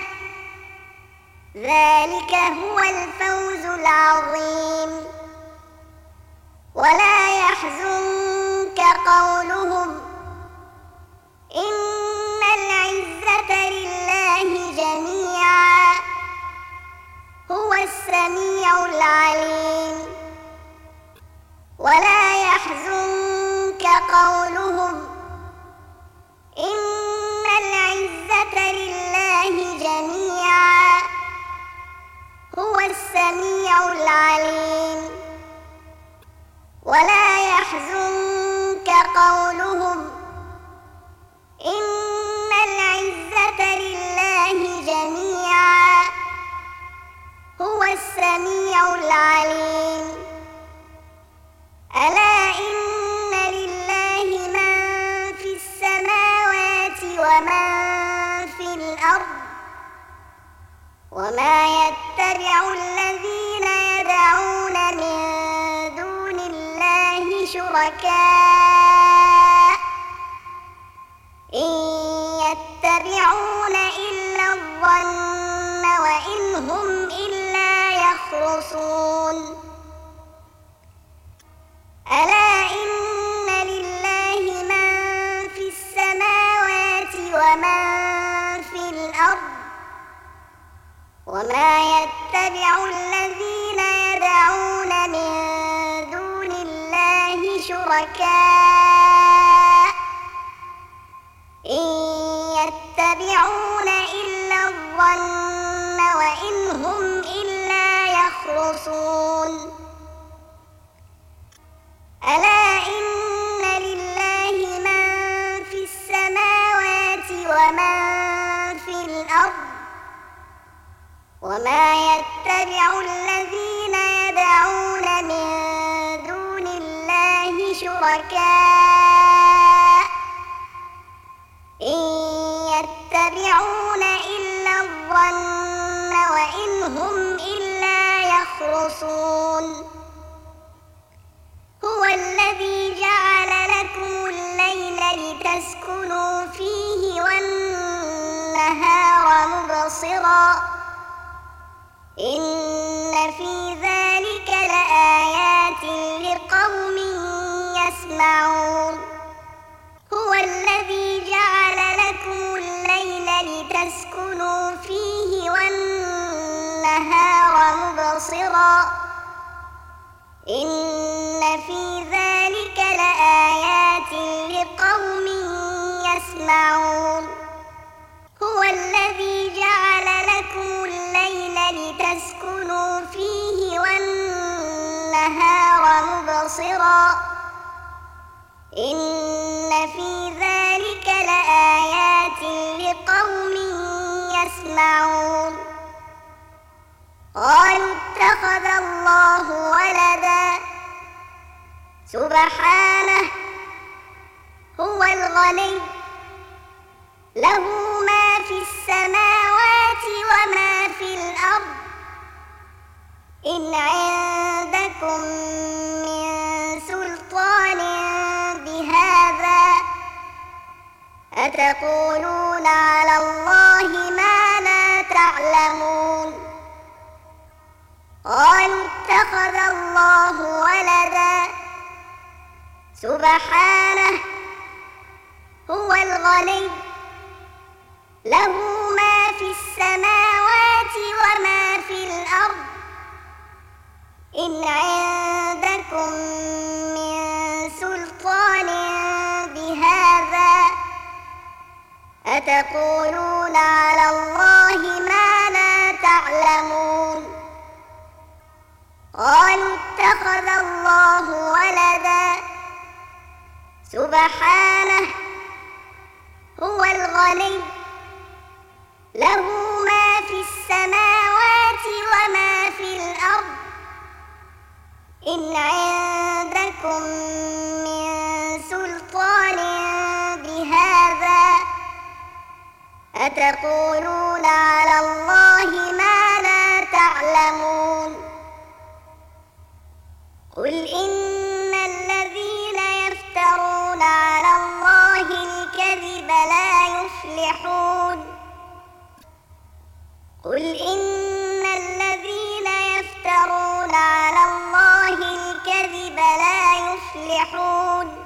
ذلك هو الفوز العظيم ولا يحزنك قولهم إن العزة لله جميعا هو السميع العليم ولا يحزنك قولهم إن العزة لله جميعا هو السميع العليم ولا يحزنك قولهم إن العزة لله جميعا هو السميع العليم ألا إن لله من في السماوات ومن في الأرض وما يتبع الذين يدعون من دون الله شركاء إن يتبعون إلا الظن وإن هم إلا يخرصون ألا إن لله من في السماوات ومن في الأرض وما يتبع الذين يدعون من دون الله شركاء إن يتبعون إلا الظن وإن هم إلا يخرصون ألا إن لله من في السماوات ومن في الأرض وما يتبع الذين يدعون من دون الله شركاء إن يتبعون إلا الظن وإن هم إلا يخرصون هو الذي جعل لكم الليل لتسكنوا فيه والنهار مبصرا إن في ذلك لآيات لقوم يسمعون هو الذي جعل لكم الليل لتسكنوا فيه والنهار مبصرا إن في ذلك لآيات لقوم يسمعون هو الذي جعل لكم الليل لتسكنوا فيه والنهار خيرا إن في ذلك لآيات لقوم يسمعون قالوا اتخذ الله ولدا سبحانه هو الغني له ما في السماوات وما في الأرض إن عندكم من سلطان بهذا أتقولون على الله ما لا تعلمون قالوا اتخذ الله ولدا سبحانه هو الغني له ما في السماوات وما في الأرض إن عندكم من سلطان بهذا أتقولون على الله ما لا تعلمون قالوا اتخذ الله ولدا سبحانه هو الغني له ما في السماوات وما في الأرض إن عندكم من سلطان بهذا أتقولون على الله ما لا تعلمون قل إن الذين يفترون على الله الكذب لا يفلحون قل إن الذين يفترون على الله الكذب لا يفلحون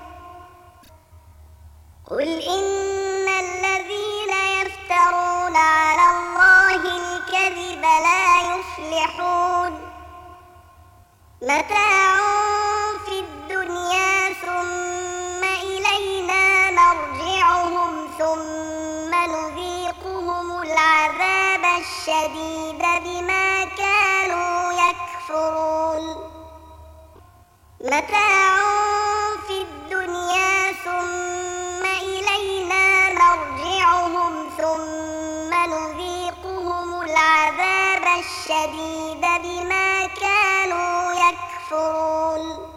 قل إن الذين يفترون على الله الكذب لا يفلحون متاع في الدنيا ثم إلينا مرجعهم ثم نذيقهم العذاب الشديد بما كانوا يكفرون متاع في الدنيا ثم إلينا مرجعهم ثم نذيقهم العذاب الشديد بما كانوا يكفرون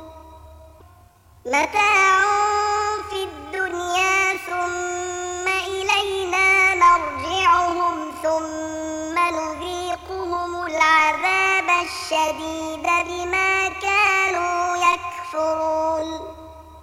متاع في الدنيا ثم إلينا مرجعهم ثم نذيقهم العذاب الشديد بما كانوا يكفرون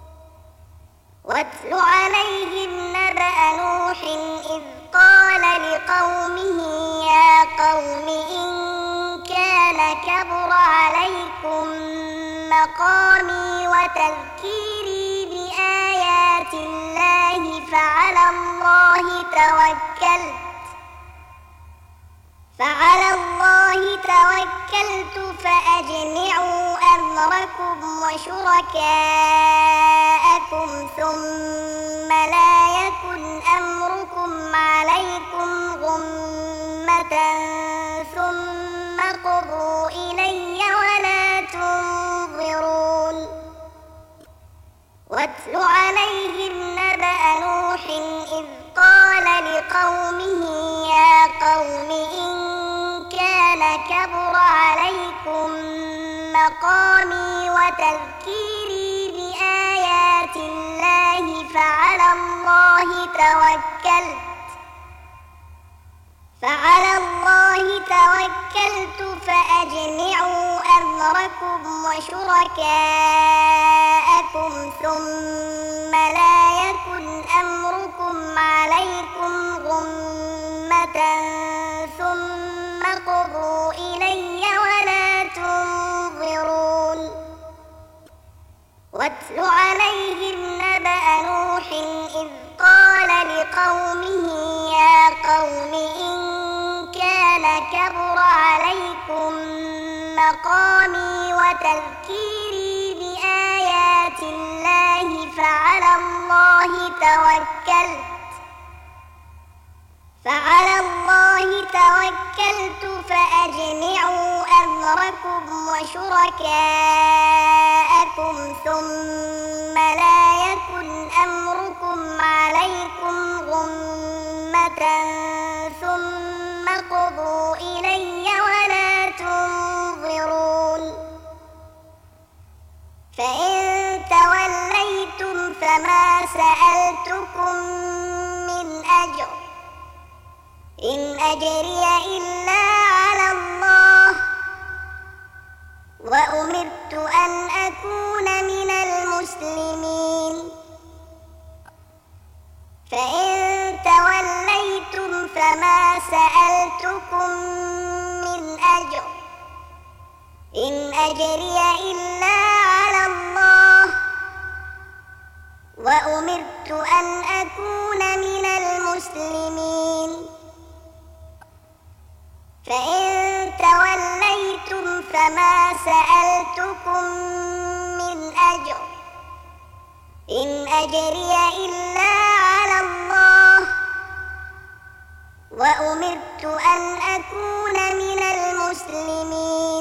واتل عليهم نبأ نوح إذ قال لقومه يا قوم إن كان كبر عليكم مقامي وتذكيري بآيات الله فعلى الله توكلت فأجمعوا أمركم وشركاءكم ثم لا يكن أمركم عليكم غمة ثم قضوا إلي ولا تنظرون واتل عليهم نبأ نوح إذ قال لقومه يا قوم إن كان كبر عليكم مقامي وتذكيري بآيات الله فعلى الله توكلت فأجمعوا أمركم وشركاءكم ثم لا يكن أمركم عليكم غمة ثم قضوا إلي ولا تنظرون واتل عليهم نبأ نوح إذ قال لقومه يا قوم إن كان كبر عليكم مقامي وتذكيري بآيات الله فعلى الله توكلت توكلت فأجمعوا أمركم وشركاءكم ثم لا يكن أمركم عليكم غمة ثم قضوا إلي ولا تنظرون فإن توليتم فما سألتكم من أجر إن أجري إلا على الله وأمرت أن أكون من المسلمين فإن توليتم فما سألتكم من أجر إن أجري إلا على الله وأمرت أن أكون من المسلمين فإن توليتم فما سألتكم من أجر إن أجري إلا على الله وأمرت أن أكون من المسلمين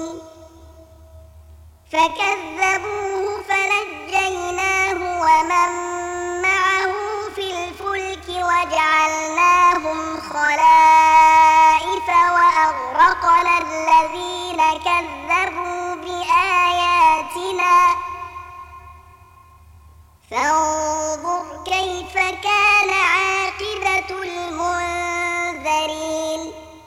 فكذبوه فنجيناه ومن معه في الفلك وجعلناهم خلائف وأغرقنا الذين كذبوا بآياتنا فانظر كيف كان عاقبة المنذرين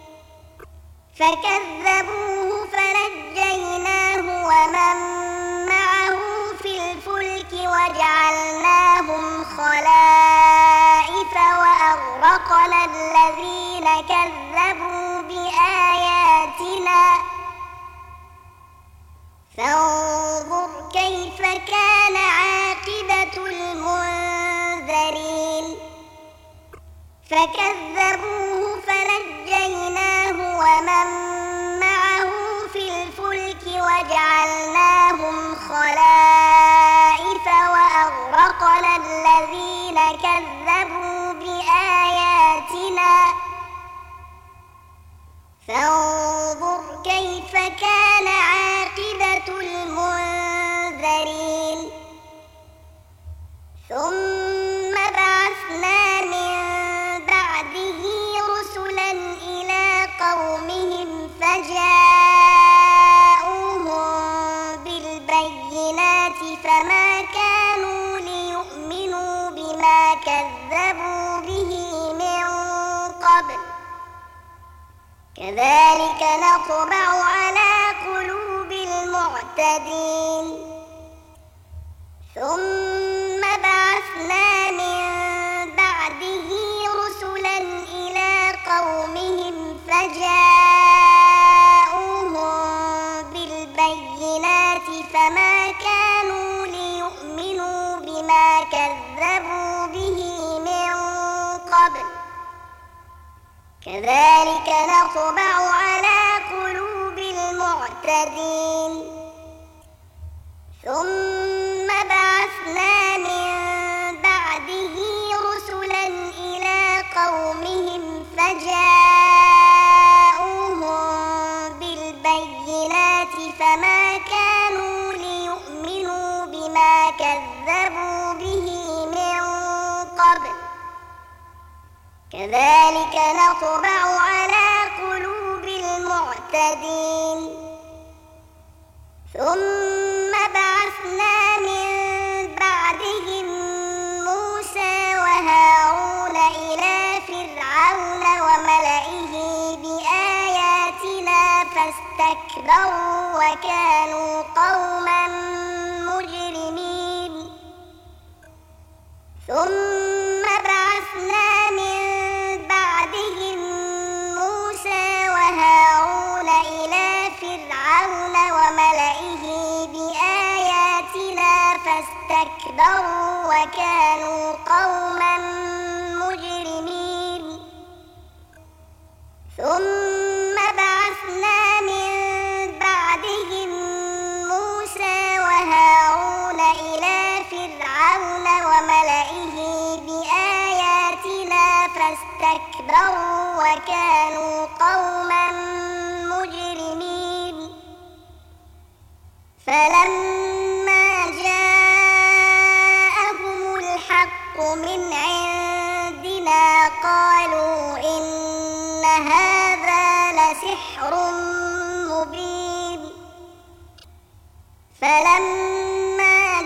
فكذبوه فنجيناه ومن معه في الفلك وجعلناهم خلائف وأغرقنا الذين كذبوا بآياتنا فانظر كيف كان عاقبة المنذرين فكذبوه فنجيناه ومن معه في الفلك وجعلناهم خلائف وأغرقنا الذين كذبوا بآياتنا فانظر كيف كان عاقبة المنذرين ثم بعثنا من بعده رسلا إلى قومهم فجاءوهم بالبينات فما كانوا ليؤمنوا بما كذبوا به من قبل كذلك نطبع على قلوب المعتدين ثم بعثنا من بعده رسلا إلى قومهم فجاءوهم بالبينات فما كانوا ليؤمنوا بما كذبوا به من قبل كذلك نطبع على قلوب المعتدين ثم بعثنا من بعده رسلا إلى قومهم فجاءوهم بالبينات فما كانوا ليؤمنوا بما كذبوا به من قبل كذلك نطبع على قلوب المعتدين ثم بعثنا من بعدهم موسى وهارون إلى فرعون وملئه بآياتنا فاستكبروا وكانوا قوما مجرمين ثم بعثنا من بعدهم موسى وهارون إلى فرعون وملئه بآياتنا فاستكبروا وكانوا قوما مجرمين ثم بعثنا من بعدهم موسى وهارون إلى فرعون وملئه بآياتنا فاستكبروا فاستكبروا وكانوا قوما مجرمين فلما جاءهم الحق من عندنا قالوا إن هذا لسحر مبين فلما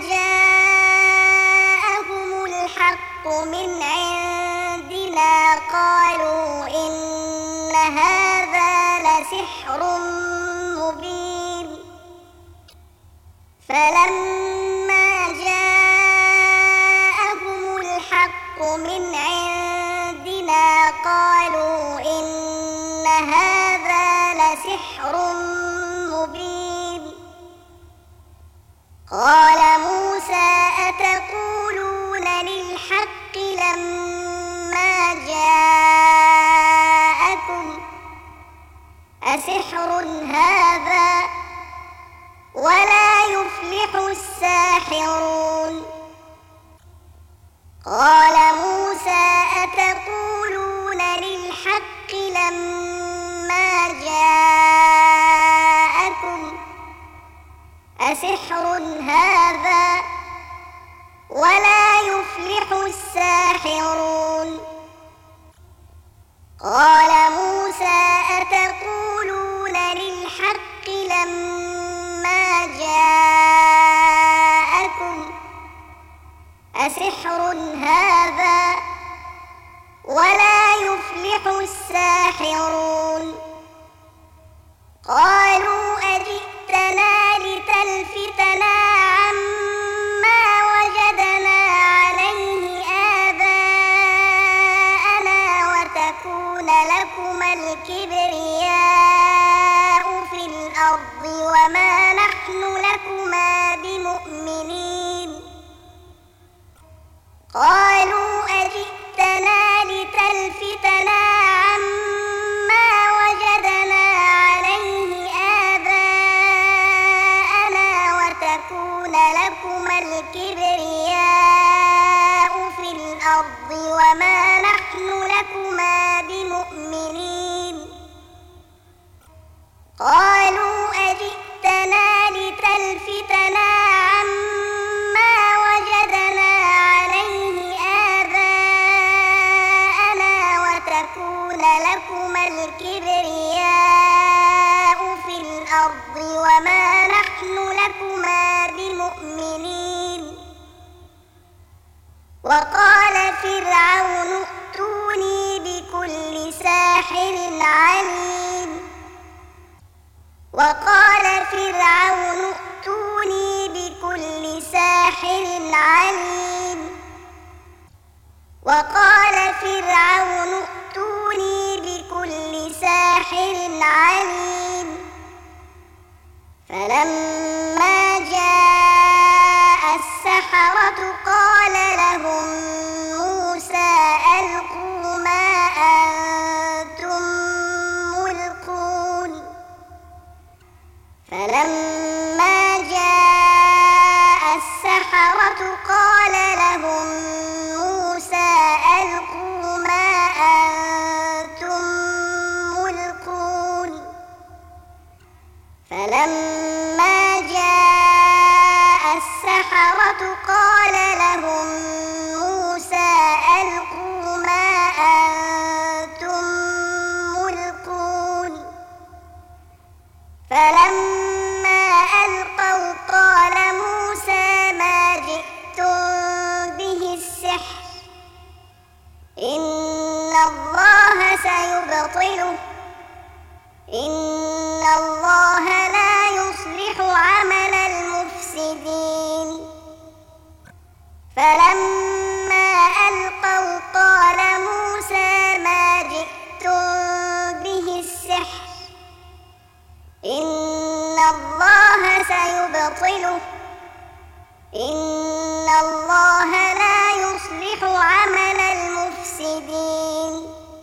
جاءهم الحق من عندنا قالوا إن هذا لسحر مبين فلما جاءهم الحق من عندنا قالوا إن هذا لسحر مبين قال موسى أتقولون للحق لما جاءكم أسحر هذا ولا يفلح الساحرون قال موسى أتقولون للحق لما جاءكم أسحر هذا ولا يفلح الساحرون قال موسى أتقولون للحق لما جاءكم أسحر هذا ولا يفلح الساحرون قالوا أجئتنا لتلفتنا عما وجدنا عليه آباءنا وتكون لكما الكبرياء في الأرض وما نحن لكما بمؤمنين قالوا أجئتنا لتلفتنا عما وجدنا عليه آباءنا وتكون لكما الكبرياء في الأرض وما نحن لكما بمؤمنين قالوا أجئتنا لتلفتنا عما وجدنا عليه آباءنا وتكون لكما الكبرياء في الأرض وما نحن لكما بمؤمنين وقال فرعون ائتوني بكل ساحر عليم وقال فرعون ائتوني بكل ساحر عليم وقال فرعون ائتوني بكل ساحر عليم فلما جاء السحرة قال لهم موسى ألقوا ما أنتم ملقون فلما جاء السحرة قال لهم موسى ألقوا ما أنتم ملقون فلما جاء السحرة قال لهم موسى ألقوا ما أنتم ملقون فلما ألقوا قال موسى ما جئتم به السحر إن الله سيبطله إن الله لا يصلح عمل المفسدين فلما ألقوا قال موسى ما جئتم به السحر إن الله سيبطله إن الله لا يصلح عمل المفسدين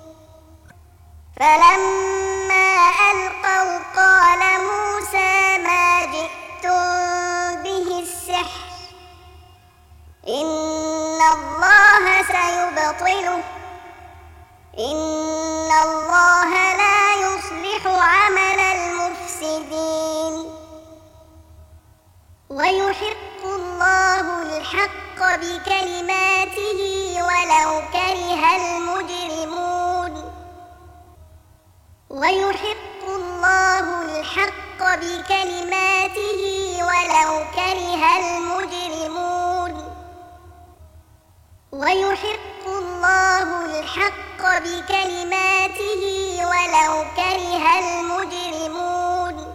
فلما ألقوا قال موسى ما جئتم به السحر إن الله سيبطله إن الله لا يصلح عمل المفسدين ويحق الله الحق بكلماته ولو كره المجرمون ويحق الله الحق بكلماته ولو كره المجرمون ويحق الله الحق بكلماته ولو كره المجرمون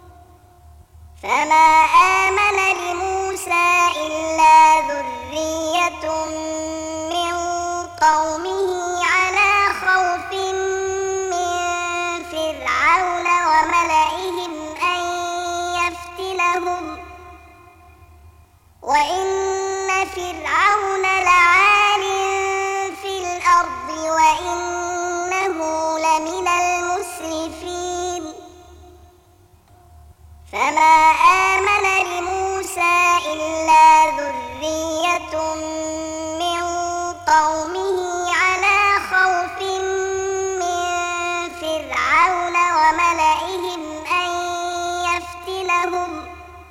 فما آمن لموسى إلا ذرية من قومه على خوف من فرعون وملئهم أن يفتنهم وإن فرعون لعال في الأرض وإنه لمن المسرفين فما آمن لموسى إلا ذرية من قومه على خوف من فرعون وملئهم أن يفتنهم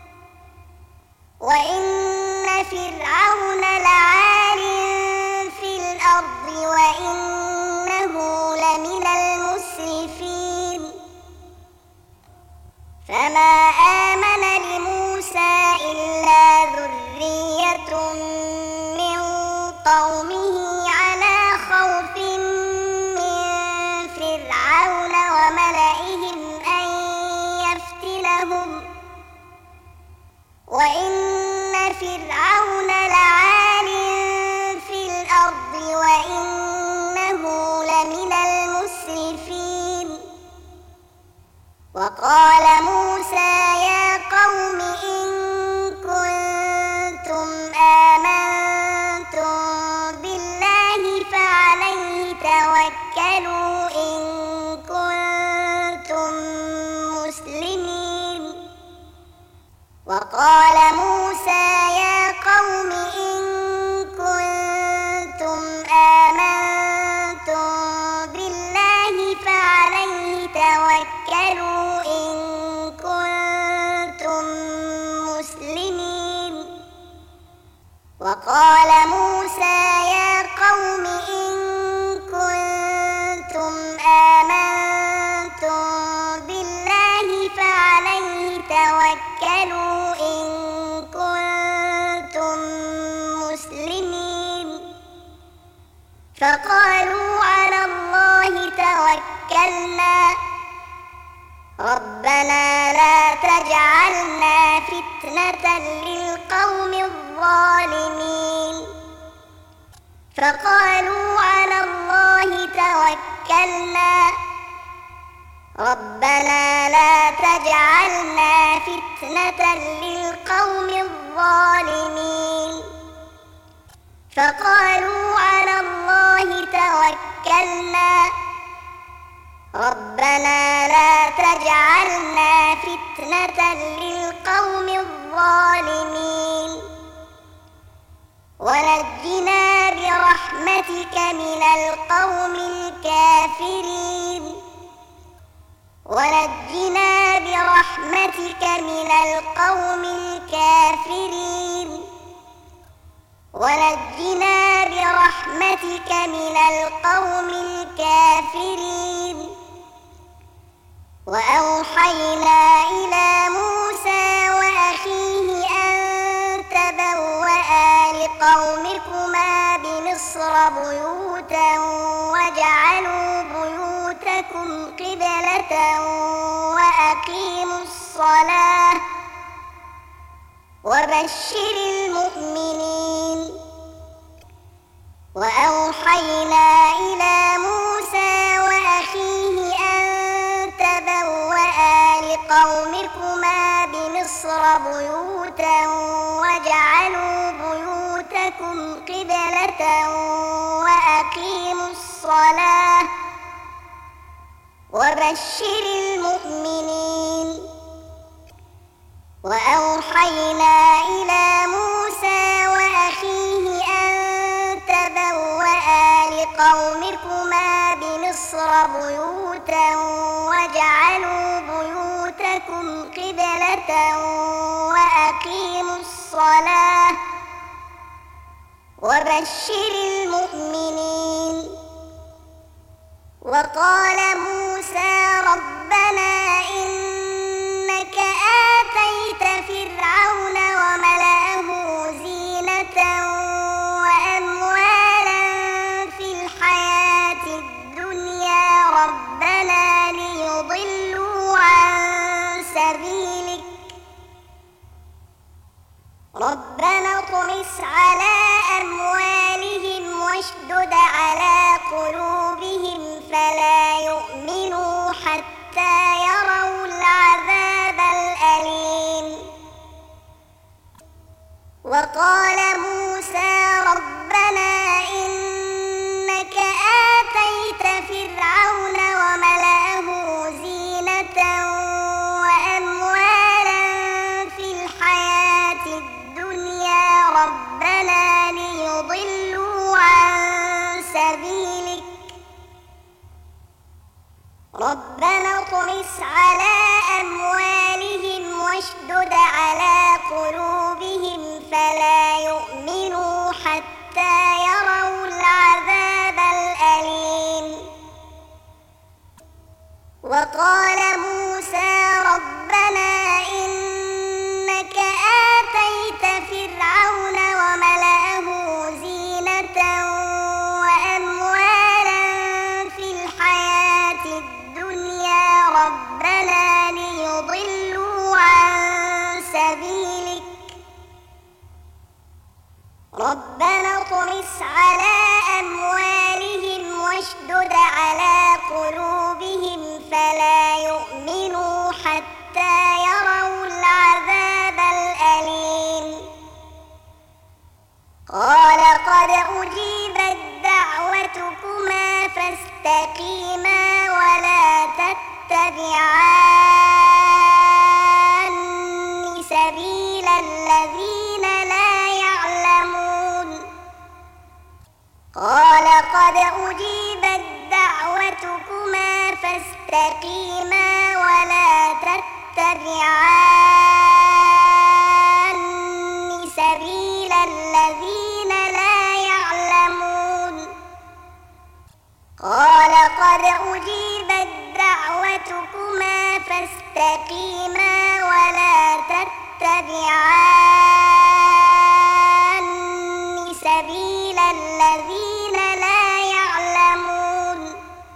وإن فرعون لعال في الأرض وإنه لمن المسرفين فما آمن لموسى إلا ذرية من قومه على خوف من فرعون وملئهم أن يفتنهم وإن فرعون لعال في الأرض وإنه لمن المسرفين وقال موسى يا قوم إن كنتم آمنتم بالله فعليه توكلوا إن كنتم مسلمين وقال موسى يا قوم إن كنتم آمنتم بالله فعليه توكلوا إن كنتم مسلمين وقال موسى يا قوم إن كنتم آمنتم بالله فعليه توكلوا إن كنتم مسلمين فقالوا على الله توكلنا ربنا لا تجعلنا فتنة للقوم الظالمين فقالوا على الله توكلنا ربنا لا تجعلنا فتنة للقوم الظالمين فقالوا على الله توكلنا ربنا لا تجعلنا فتنة للقوم الظالمين ونجنا برحمتك من القوم الكافرين ونجنا برحمتك من القوم الكافرين ونجنا برحمتك من القوم الكافرين وأوحينا إلى موسى وأخيه أن تبوأ لقومكما بمصر بيوتا واجعلوا بيوتكم قبلة وأقيموا الصلاة وبشر المؤمنين وأوحينا إلى موسى وأخيه أن تبوأ لقومكما بمصر بيوتا واجعلوا بيوتكم قبلة وأقيموا الصلاة وبشر المؤمنين وأوحينا إلى موسى وأخيه أن تبوأ لقومكما مصر بيوتا واجعلوا بيوتكم قبلة وأقيموا الصلاة وبشر المؤمنين. وقال موسى ربنا إنك آتيت فرعون وملأه زينة وأموالا في الحياة الدنيا ربنا ليضلوا عن سبيلك ربنا اطمس على أموالهم واشدد على قلوبهم فلا يؤمنوا حتى يروا العذاب الأليم. وقال موسى ربنا إنك آتيت فرعون وملأه زينة وأموالا في الحياة الدنيا ربنا ليضلوا عن سبيلك ربنا اطمس على أموالهم واشدد على قلوبهم فلا يؤمنوا حتى يروا العذاب الأليم. وقال موسى ربنا إنك آتيت فرعون وملأه زينة وأموالا في الحياة الدنيا ربنا ليضلوا عن سبيلك ربنا اطمس على أموالهم واشدد على قلوبهم فلا يؤمنوا حتى يروا العذاب الأليم. قال قد أجيبت دعوتكما فاستقيما ولا تتبعان سبيل الذين لا يعلمون. قال قد أجيبت دعوتكما فاستقيما ولا تتبعان سبيل الذين لا يعلمون. قال قد أجيبت دعوتكما فاستقيما ولا تتبعان سبيل الذين لا يعلمون.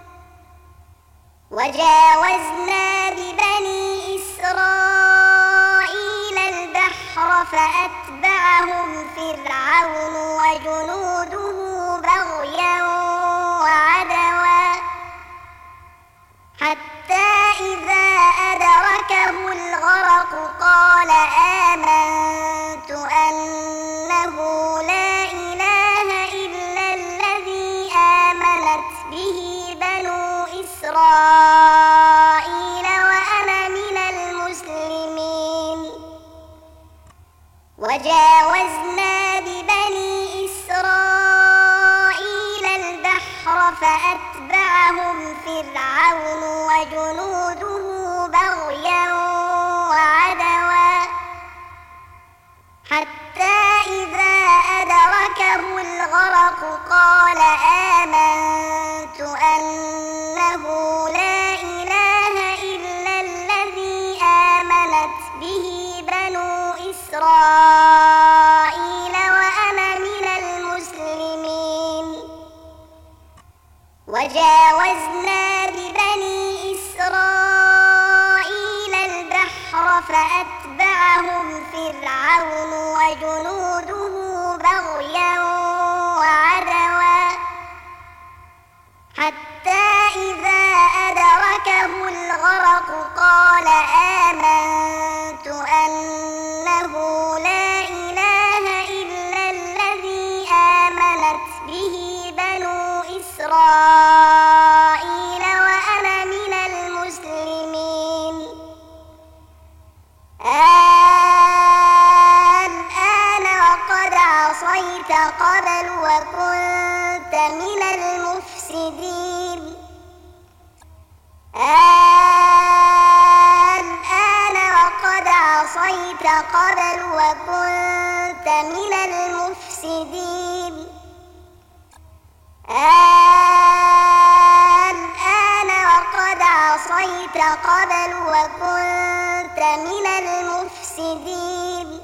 وجاوزنا ببني إسرائيل البحر فأتبعهم فرعون وجنوده بغيا وعدوا حتى إذا أدركه الغرق قال آمنت أنه لا إله إلا الذي آمنت به بنو إسرائيل وأنا من المسلمين. وجاوزنا ببني إسرائيل البحر فأتبعهم فرعون وجنوده بغيا وعدوا حتى إذا أدركه الغرق قال آمنت أنه لا إله إلا الذي آمنت به بنو إسرائيل وأنا من المسلمين. وجاوزنا ببني إسرائيل البحر فأتبعهم فرعون وجنوده بغيا وعدوا حتى إذا أدركه الغرق قال آمنت أنه لا إله إلا الذي آمنت به بنو إسرائيل وأنا من المسلمين. الآن وقد عصيت قبل وكنت من المفسدين. عصيت قبل وكنت من المفسدين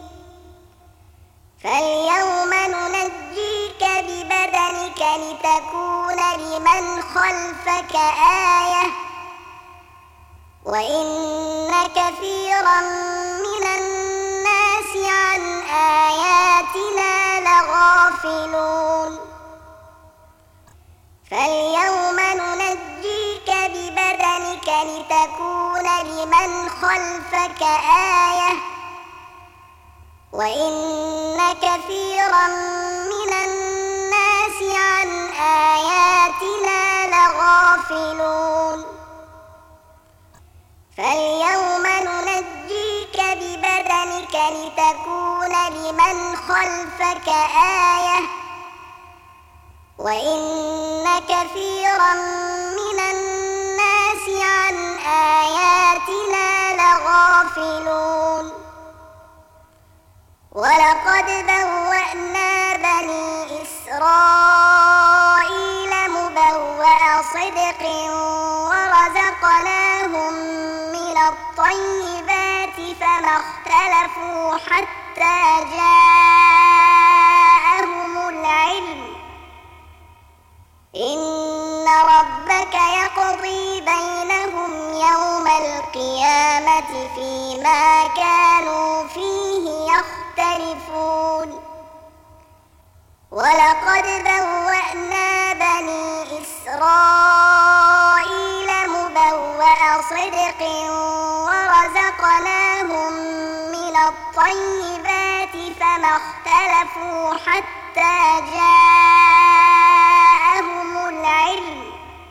فاليوم ننجيك ببدنك لتكون لمن خلفك آية وإن كثيرا من الناس عن آياتنا لغافلون فاليوم ننجيك ببدنك لتكون لمن خلفك آية وإن كثيرا من الناس عن آياتنا لغافلون فاليوم ننجيك ببدنك لتكون لمن خلفك آية وإن كثيرا من الناس عن آياتنا لغافلون ولقد بوأنا بني إسرائيل مبوأ صدق ورزقناهم من الطيبات فما اختلفوا حتى جاءهم العلم إن ربك يقضي بينهم يوم القيامة فيما كانوا فيه يختلفون ولقد بوأنا بني إسرائيل مبوأ صدق ورزقناهم من الطيبات فما اختلفوا حتى جاءهم العلم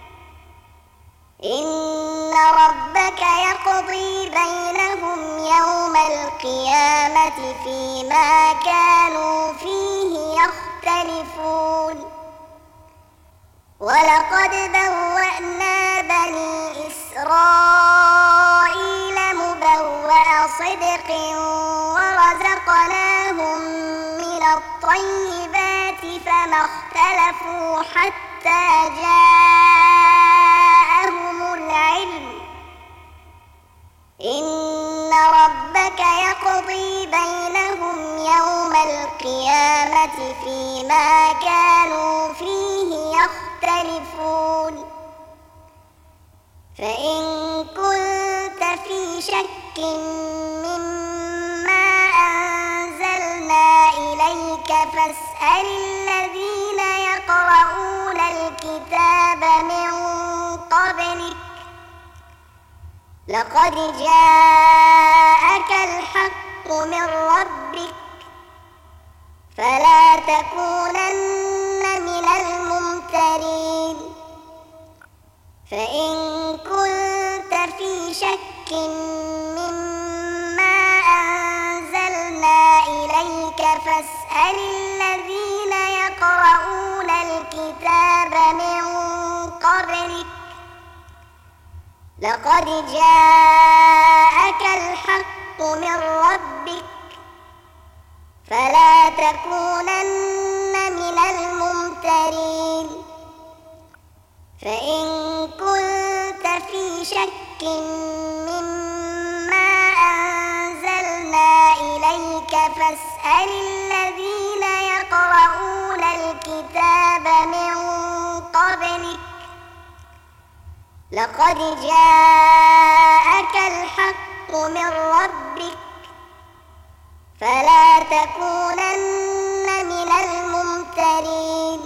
إن ربك يقضي بينهم يوم القيامة فيما كانوا فيه يختلفون ولقد بوأنا بني إسرائيل مبوأ صدق ورزقناهم من الطيبات فما اختلفوا حتى جاءهم العلم إن ربك يقضي بينهم يوم القيامة فيما كانوا فيه يختلفون فإن كنت في شك مما أنزلنا إليك فاسأل الذين يقرؤون الكتاب من قبلك لقد جاءك الحق من ربك فلا تكونن من الممترين فإن كنت في شك مما أنزلنا إليك فاسأل الذين يقرؤون الكتاب من قبلك لقد جاءك الحق من ربك فلا تكونن من الممترين فإن كنت في شك مما أنزلنا إليك فاسأل الذين يقرؤون الكتاب من قبلك لقد جاءك الحق من ربك فلا تكونن من الممترين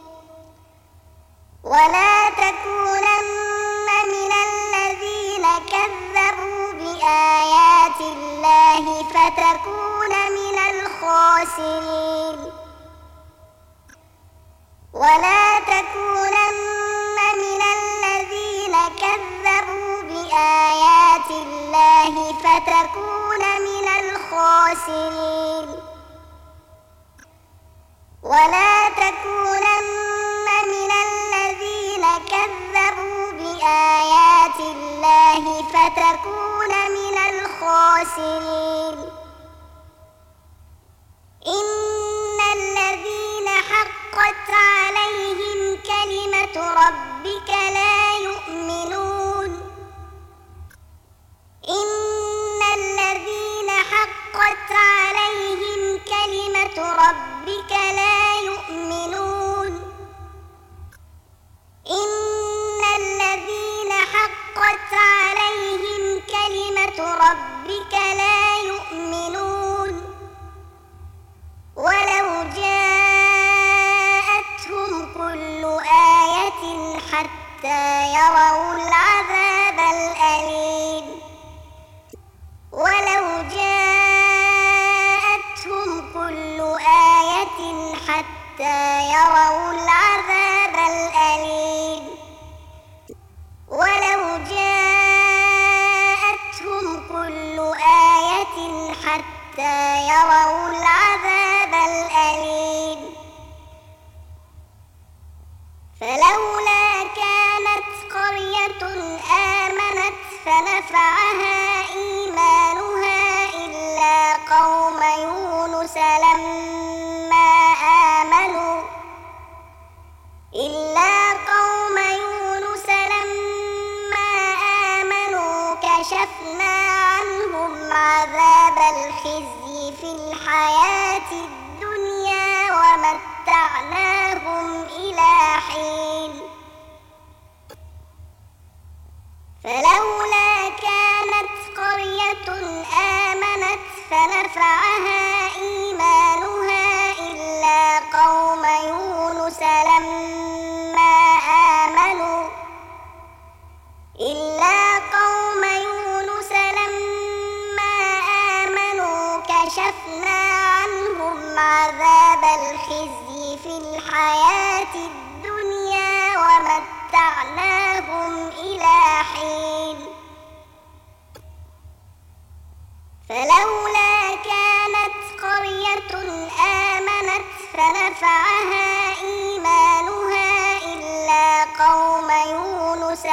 ولا تكونن من الذين كذبوا بآيات الله فتكون من الخاسرين ولا تكونن من الذين كذبوا بآيات الله فتكون من الخاسرين ولا تكونن من الذين كذبوا بآيات الله فتكون من الخاسرين إن الذين حقت عليهم كلمة ربك لا يؤمنون يؤمنون ولو جاءتهم كل آية حتى يروا العذاب الأليم ولو جاءتهم كل آية حتى يروا العذاب الأليم ولو جاءتهم كل آية حتى يروا العذاب الأليم فلولا كانت قرية آمنت فنفعها إيمانها إلا قوم يونس لما آمنوا كشفنا عنهم عذاب الخزي في الحياة الدنيا ومتعناهم إلى حين فلولا كانت قرية آمنت فنفعها إيمانها إلا قوم يونس لما آمنوا كشفنا عنهم عذاب الخزي في الحياة الدنيا ومتعناهم إلى حين فلولا كانت قرية آمنت فنفعها إيمانها إلا قوم يونس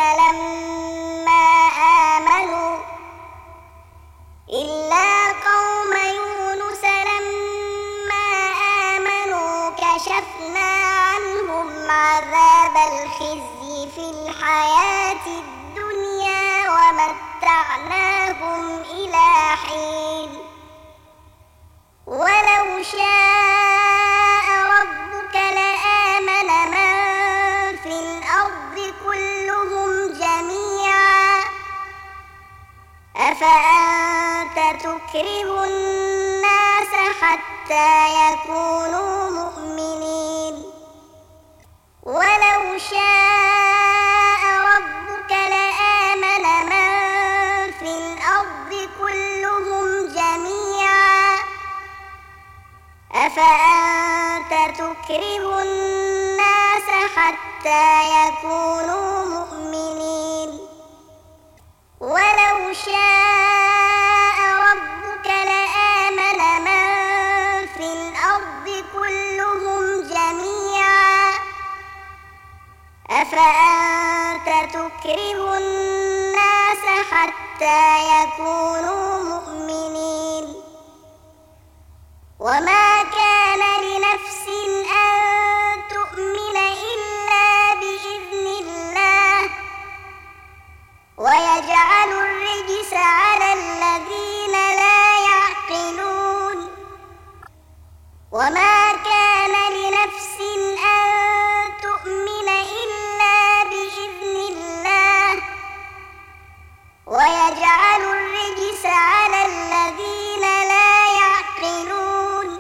لما آمنوا كشفنا عنهم عذاب الخزي في الحياة الدنيا ومتعناهم إلى حين ولو شاء ربك لآمن من في الأرض كلهم جميعا أفأنت تكره الناس حتى يكونوا مؤمنين ولو شاء ربك لآمن من في الأرض كلهم جميعا أفأنت تكره الناس حتى يكونوا مؤمنين ولو شاء ربك لآمن من في الأرض كلهم جميعا أفأنت تكره الناس حتى يكونوا مؤمنين وما كان لنفس أن تؤمن إلا بإذن الله ويجعل الرجس على الذين لا يعقلون وما كان لنفس أن تؤمن إلا بإذن الله ويجعل الرجس على الذين لا يعقلون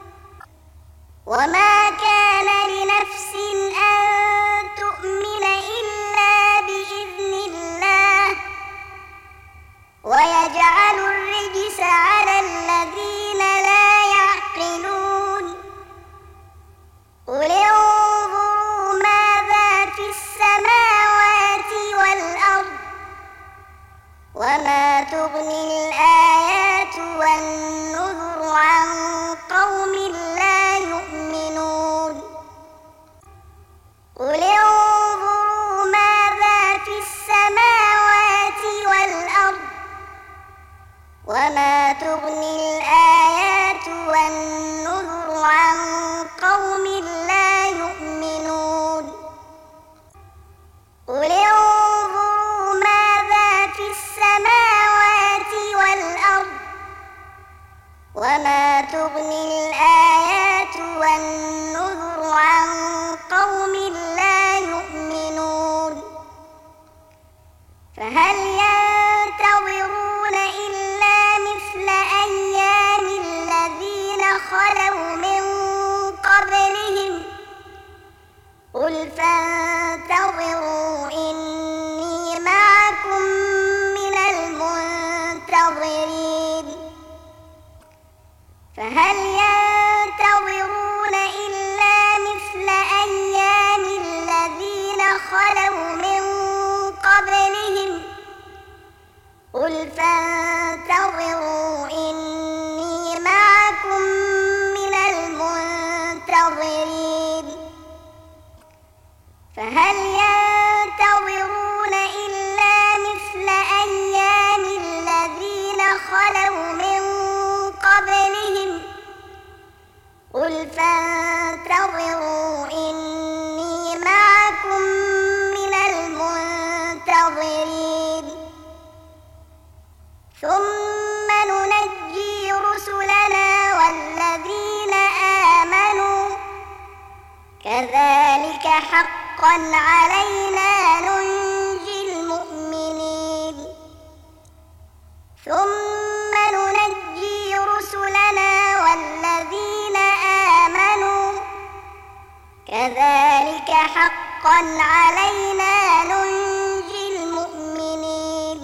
وما كان لنفس أن تؤمن إلا بإذن الله ويجعل الرجس على الذين لا يعقلون قل انظروا ماذا في السماوات والأرض وما تغني الآيات والنذر عن قوم لا يؤمنون قل انظروا ماذا في السماوات والأرض وما تغني الآيات والنذر عن قوم لا يؤمنون قل انظروا ماذا في السماوات والأرض وما تغني الآيات والنذر عن قوم لا يؤمنون فهل ينتظرون إلا مثل أيام خلوا من قبلهم قل فانتظروا إني معكم من المنتظرين فهل ينتظرون إلا مثل أيام الذين خلوا من قبلهم قل فانتظروا إني معكم من المنتظرين ثم ننجي رسلنا والذين آمنوا كذلك حقا علينا ننجي المؤمنين ثم ننجي رسلنا والذين آمنوا كذلك حقا علينا ننجي المؤمنين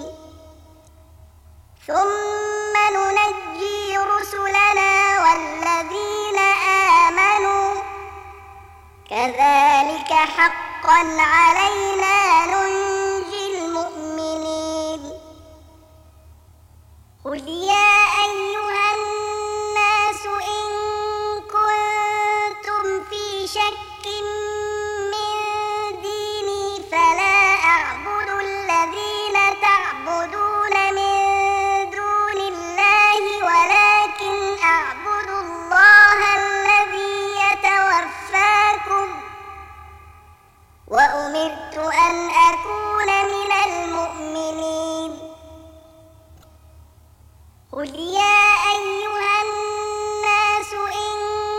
ثم ننجي رسلنا والذين آمنوا كذلك حقا علينا ننجي المؤمنين قل يا أيها الناس إن كنتم في شك من ديني فلا أعبد الذين تعبدون من دون الله ولكن أعبد الله الذي يتوفاكم وأمرت أن أكون من المؤمنين قل يا أيها الناس إن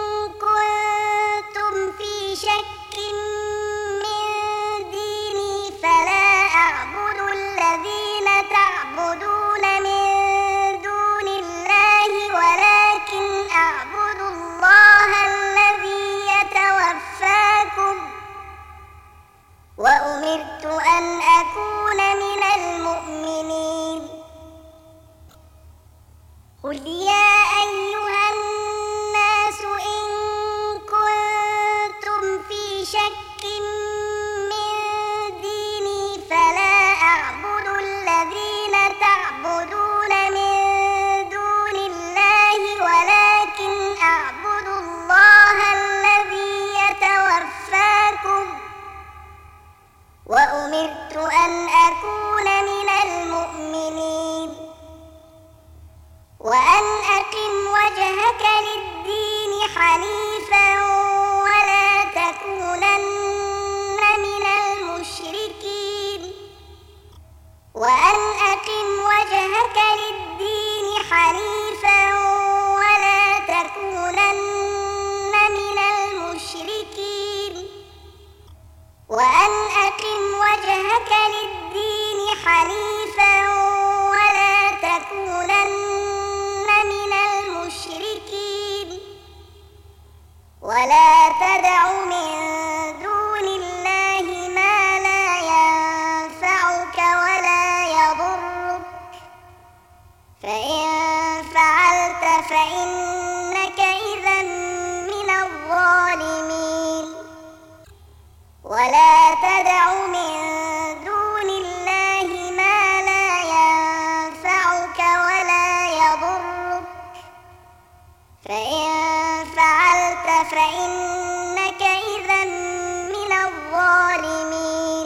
كنتم في شك من ديني فلا أعبد الذين تعبدون من دون الله ولكن أعبد الله الذي يتوفاكم وأمرت أن أكون من المؤمنين قل يا أيها الناس إن كنتم في شك من ديني فلا أعبد الذين تعبدون من دون الله ولكن أعبد الله الذي يتوفاكم وأمرت أن أكون من المؤمنين وأن أقم وجهك للدين حنيفا ولا تكونن من المشركين وأن أقم وجهك للدين حنيفا ولا تكونن من المشركين وأن أقم وجهك للدين حنيفا ولا تكونن من المشركين ولا تدع من دون الله ما لا ينفعك ولا يضرك فإن فعلت فإنك إذا من الظالمين ولا تدع من دون الله ما لا ينفعك ولا يضرك فإن فعلت فإنك إذا من الظالمين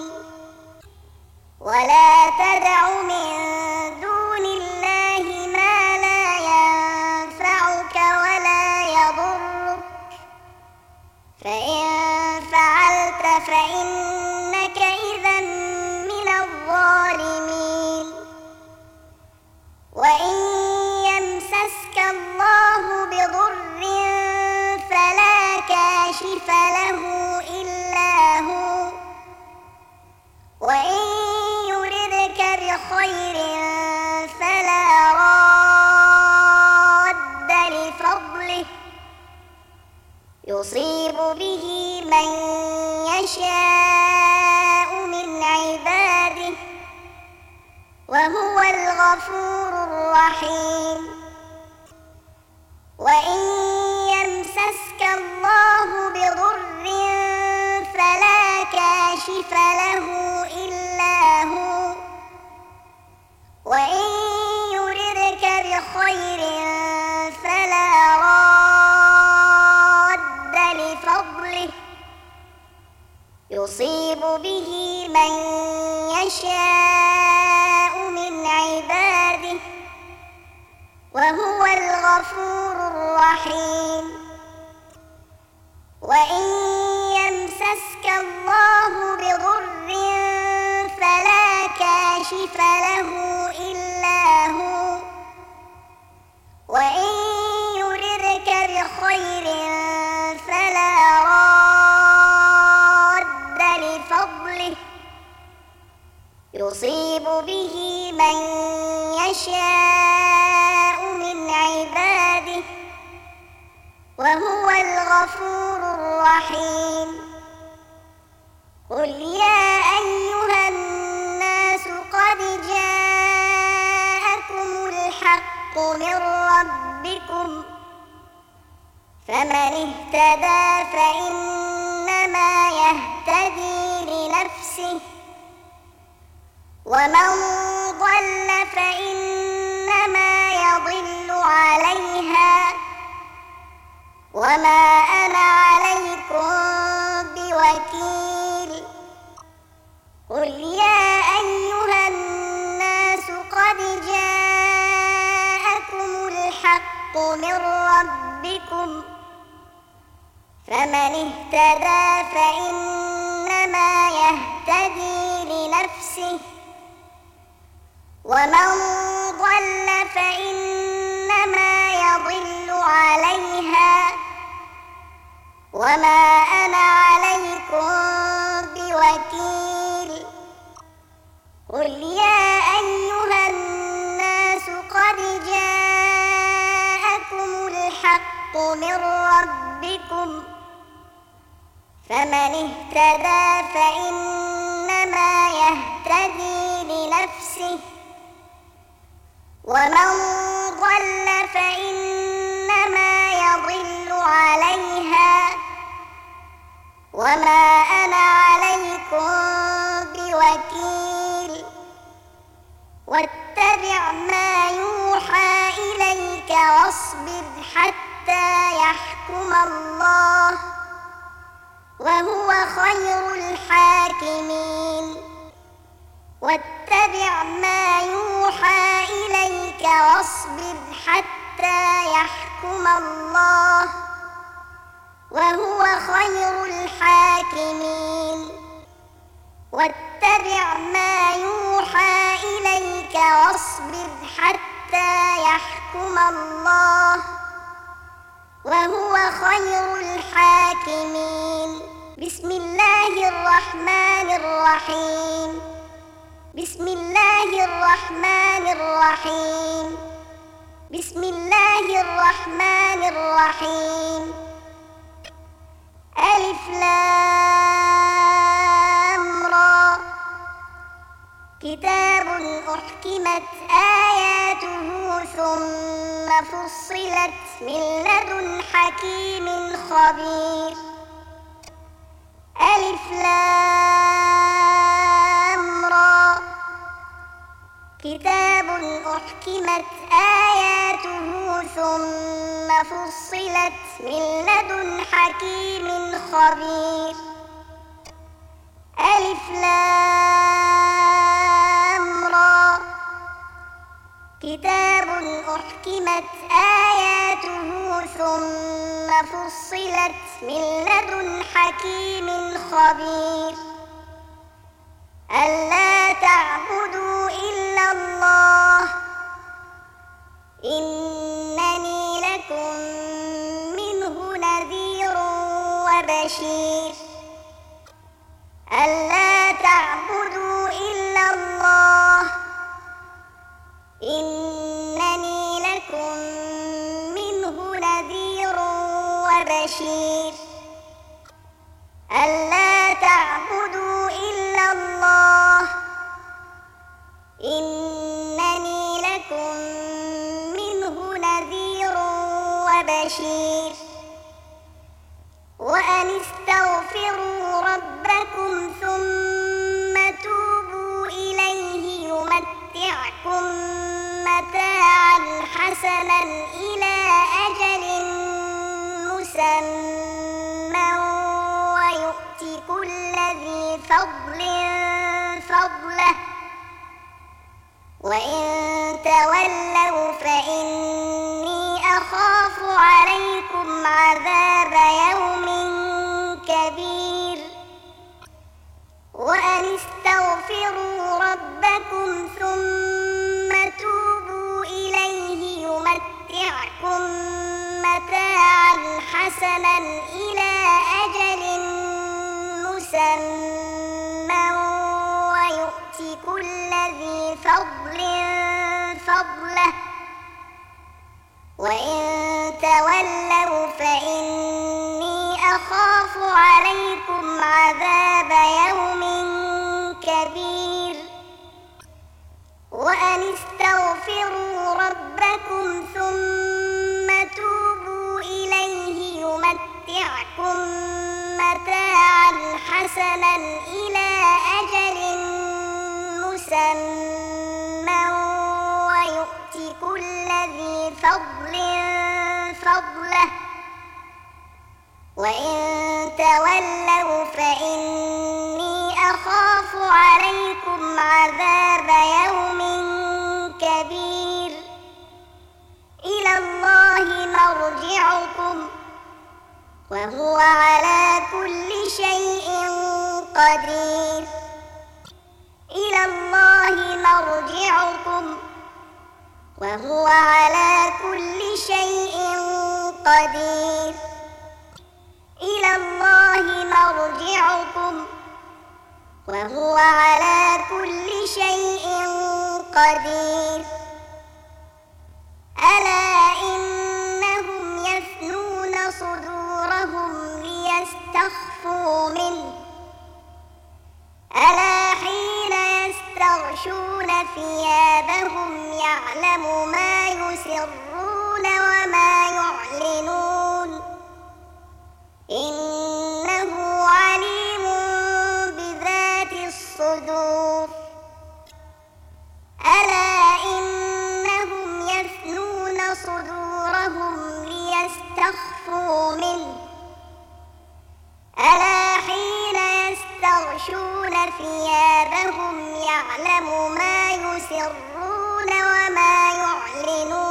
ولا تدع من دون الله ما لا ينفعك ولا يضرك فإن فعلت فإنك إذا من الظالمين وإن يمسسك الله بضر فلا كاشف له إلا هو وإن يردك بخير فلا راد لفضله يصيب به من يشاء من عباده وهو الغفور الرحيم وإن يمسسك الله بضر فلا كاشف له يشاء من عباده وهو الغفور الرحيم وإن يمسسك الله بضر فلا كاشف له إلا هو وإن يردك بخير فلا راد لفضله يصيب به من يشاء من عباده وهو الغفور الرحيم قل يا أيها الناس قد جاءكم الحق من ربكم فمن اهتدى فإنما يهتدي لنفسه ومن ضل فإنما يضل عليها وما أنا عليكم بوكيل قل يا أيها الناس قد جاءكم الحق من ربكم فمن اهتدى فإنما يهتدي لنفسه ومن ضل فإنما يضل عليها وما أنا عليكم بوكيل قل يا أيها الناس قد جاءكم الحق من ربكم فمن اهتدى فإنما يهتدي لنفسه ومن ضل فإنما يضل عليها وما أنا عليكم بوكيل واتبع ما يوحى إليك واصبر حتى يحكم الله وهو خير الحاكمين واتبع ما يوحى إليك واصبر حتى يحكم الله وهو خير الحاكمين واتبع ما يوحى إليك واصبر حتى يحكم الله وهو خير الحاكمين بسم الله الرحمن الرحيم بسم الله الرحمن الرحيم بسم الله الرحمن الرحيم ألف لام را كتاب أحكمت آياته ثم فصلت من لدن حكيم خبير ألف لام را كتاب أحكمت آياته ثم فصلت من لدن حكيم خبير ألف لام را كتاب أحكمت آياته ثم فصلت من لدن حكيم خبير ألا تعبدوا إلا الله إنني لكم منه نذير وبشير ألا تعبدوا إلا الله إنني لكم منه نذير وبشير ألا تعبدوا إلا الله إنني لكم منه نذير وبشير وأن استغفروا ربكم ثم توبوا إليه يمتعكم متاعا حسنا إلى أجل مسمى ويؤت كل ذي فضل فضله تولوا فإني أخاف عليكم عذاب يوم كبير وأن استغفروا ربكم ثم توبوا إليه يمتعكم متاعا حسنا إلى أجل مسمى ويؤت كل ذي فضل فضله وإن تولوا فإني أخاف عليكم عذاب يوم كبير وأن استغفروا ربكم ثم توبوا إليه يمتعكم متاعا حسنا إلى أجل مسمى ويؤت كل ذي فضل فضله وإن تولوا فإني أخاف عليكم عذاب يوم كبير إلى الله مرجعكم وهو على كل شيء قدير إلى الله مرجعكم وهو على كل شيء قدير إلى الله مرجعكم وهو على كل شيء قدير ألا إنهم يثنون صدورهم ليستخفوا منه ألا حين يستغشون ثيابهم يعلم ما يسرون وما يعلنون إنه عليم بذات الصدور ألا إنهم يثنون صدورهم ليستخفوا منه ألا حين يستغشون ثيابهم يعلم ما يسرون وما يعلنون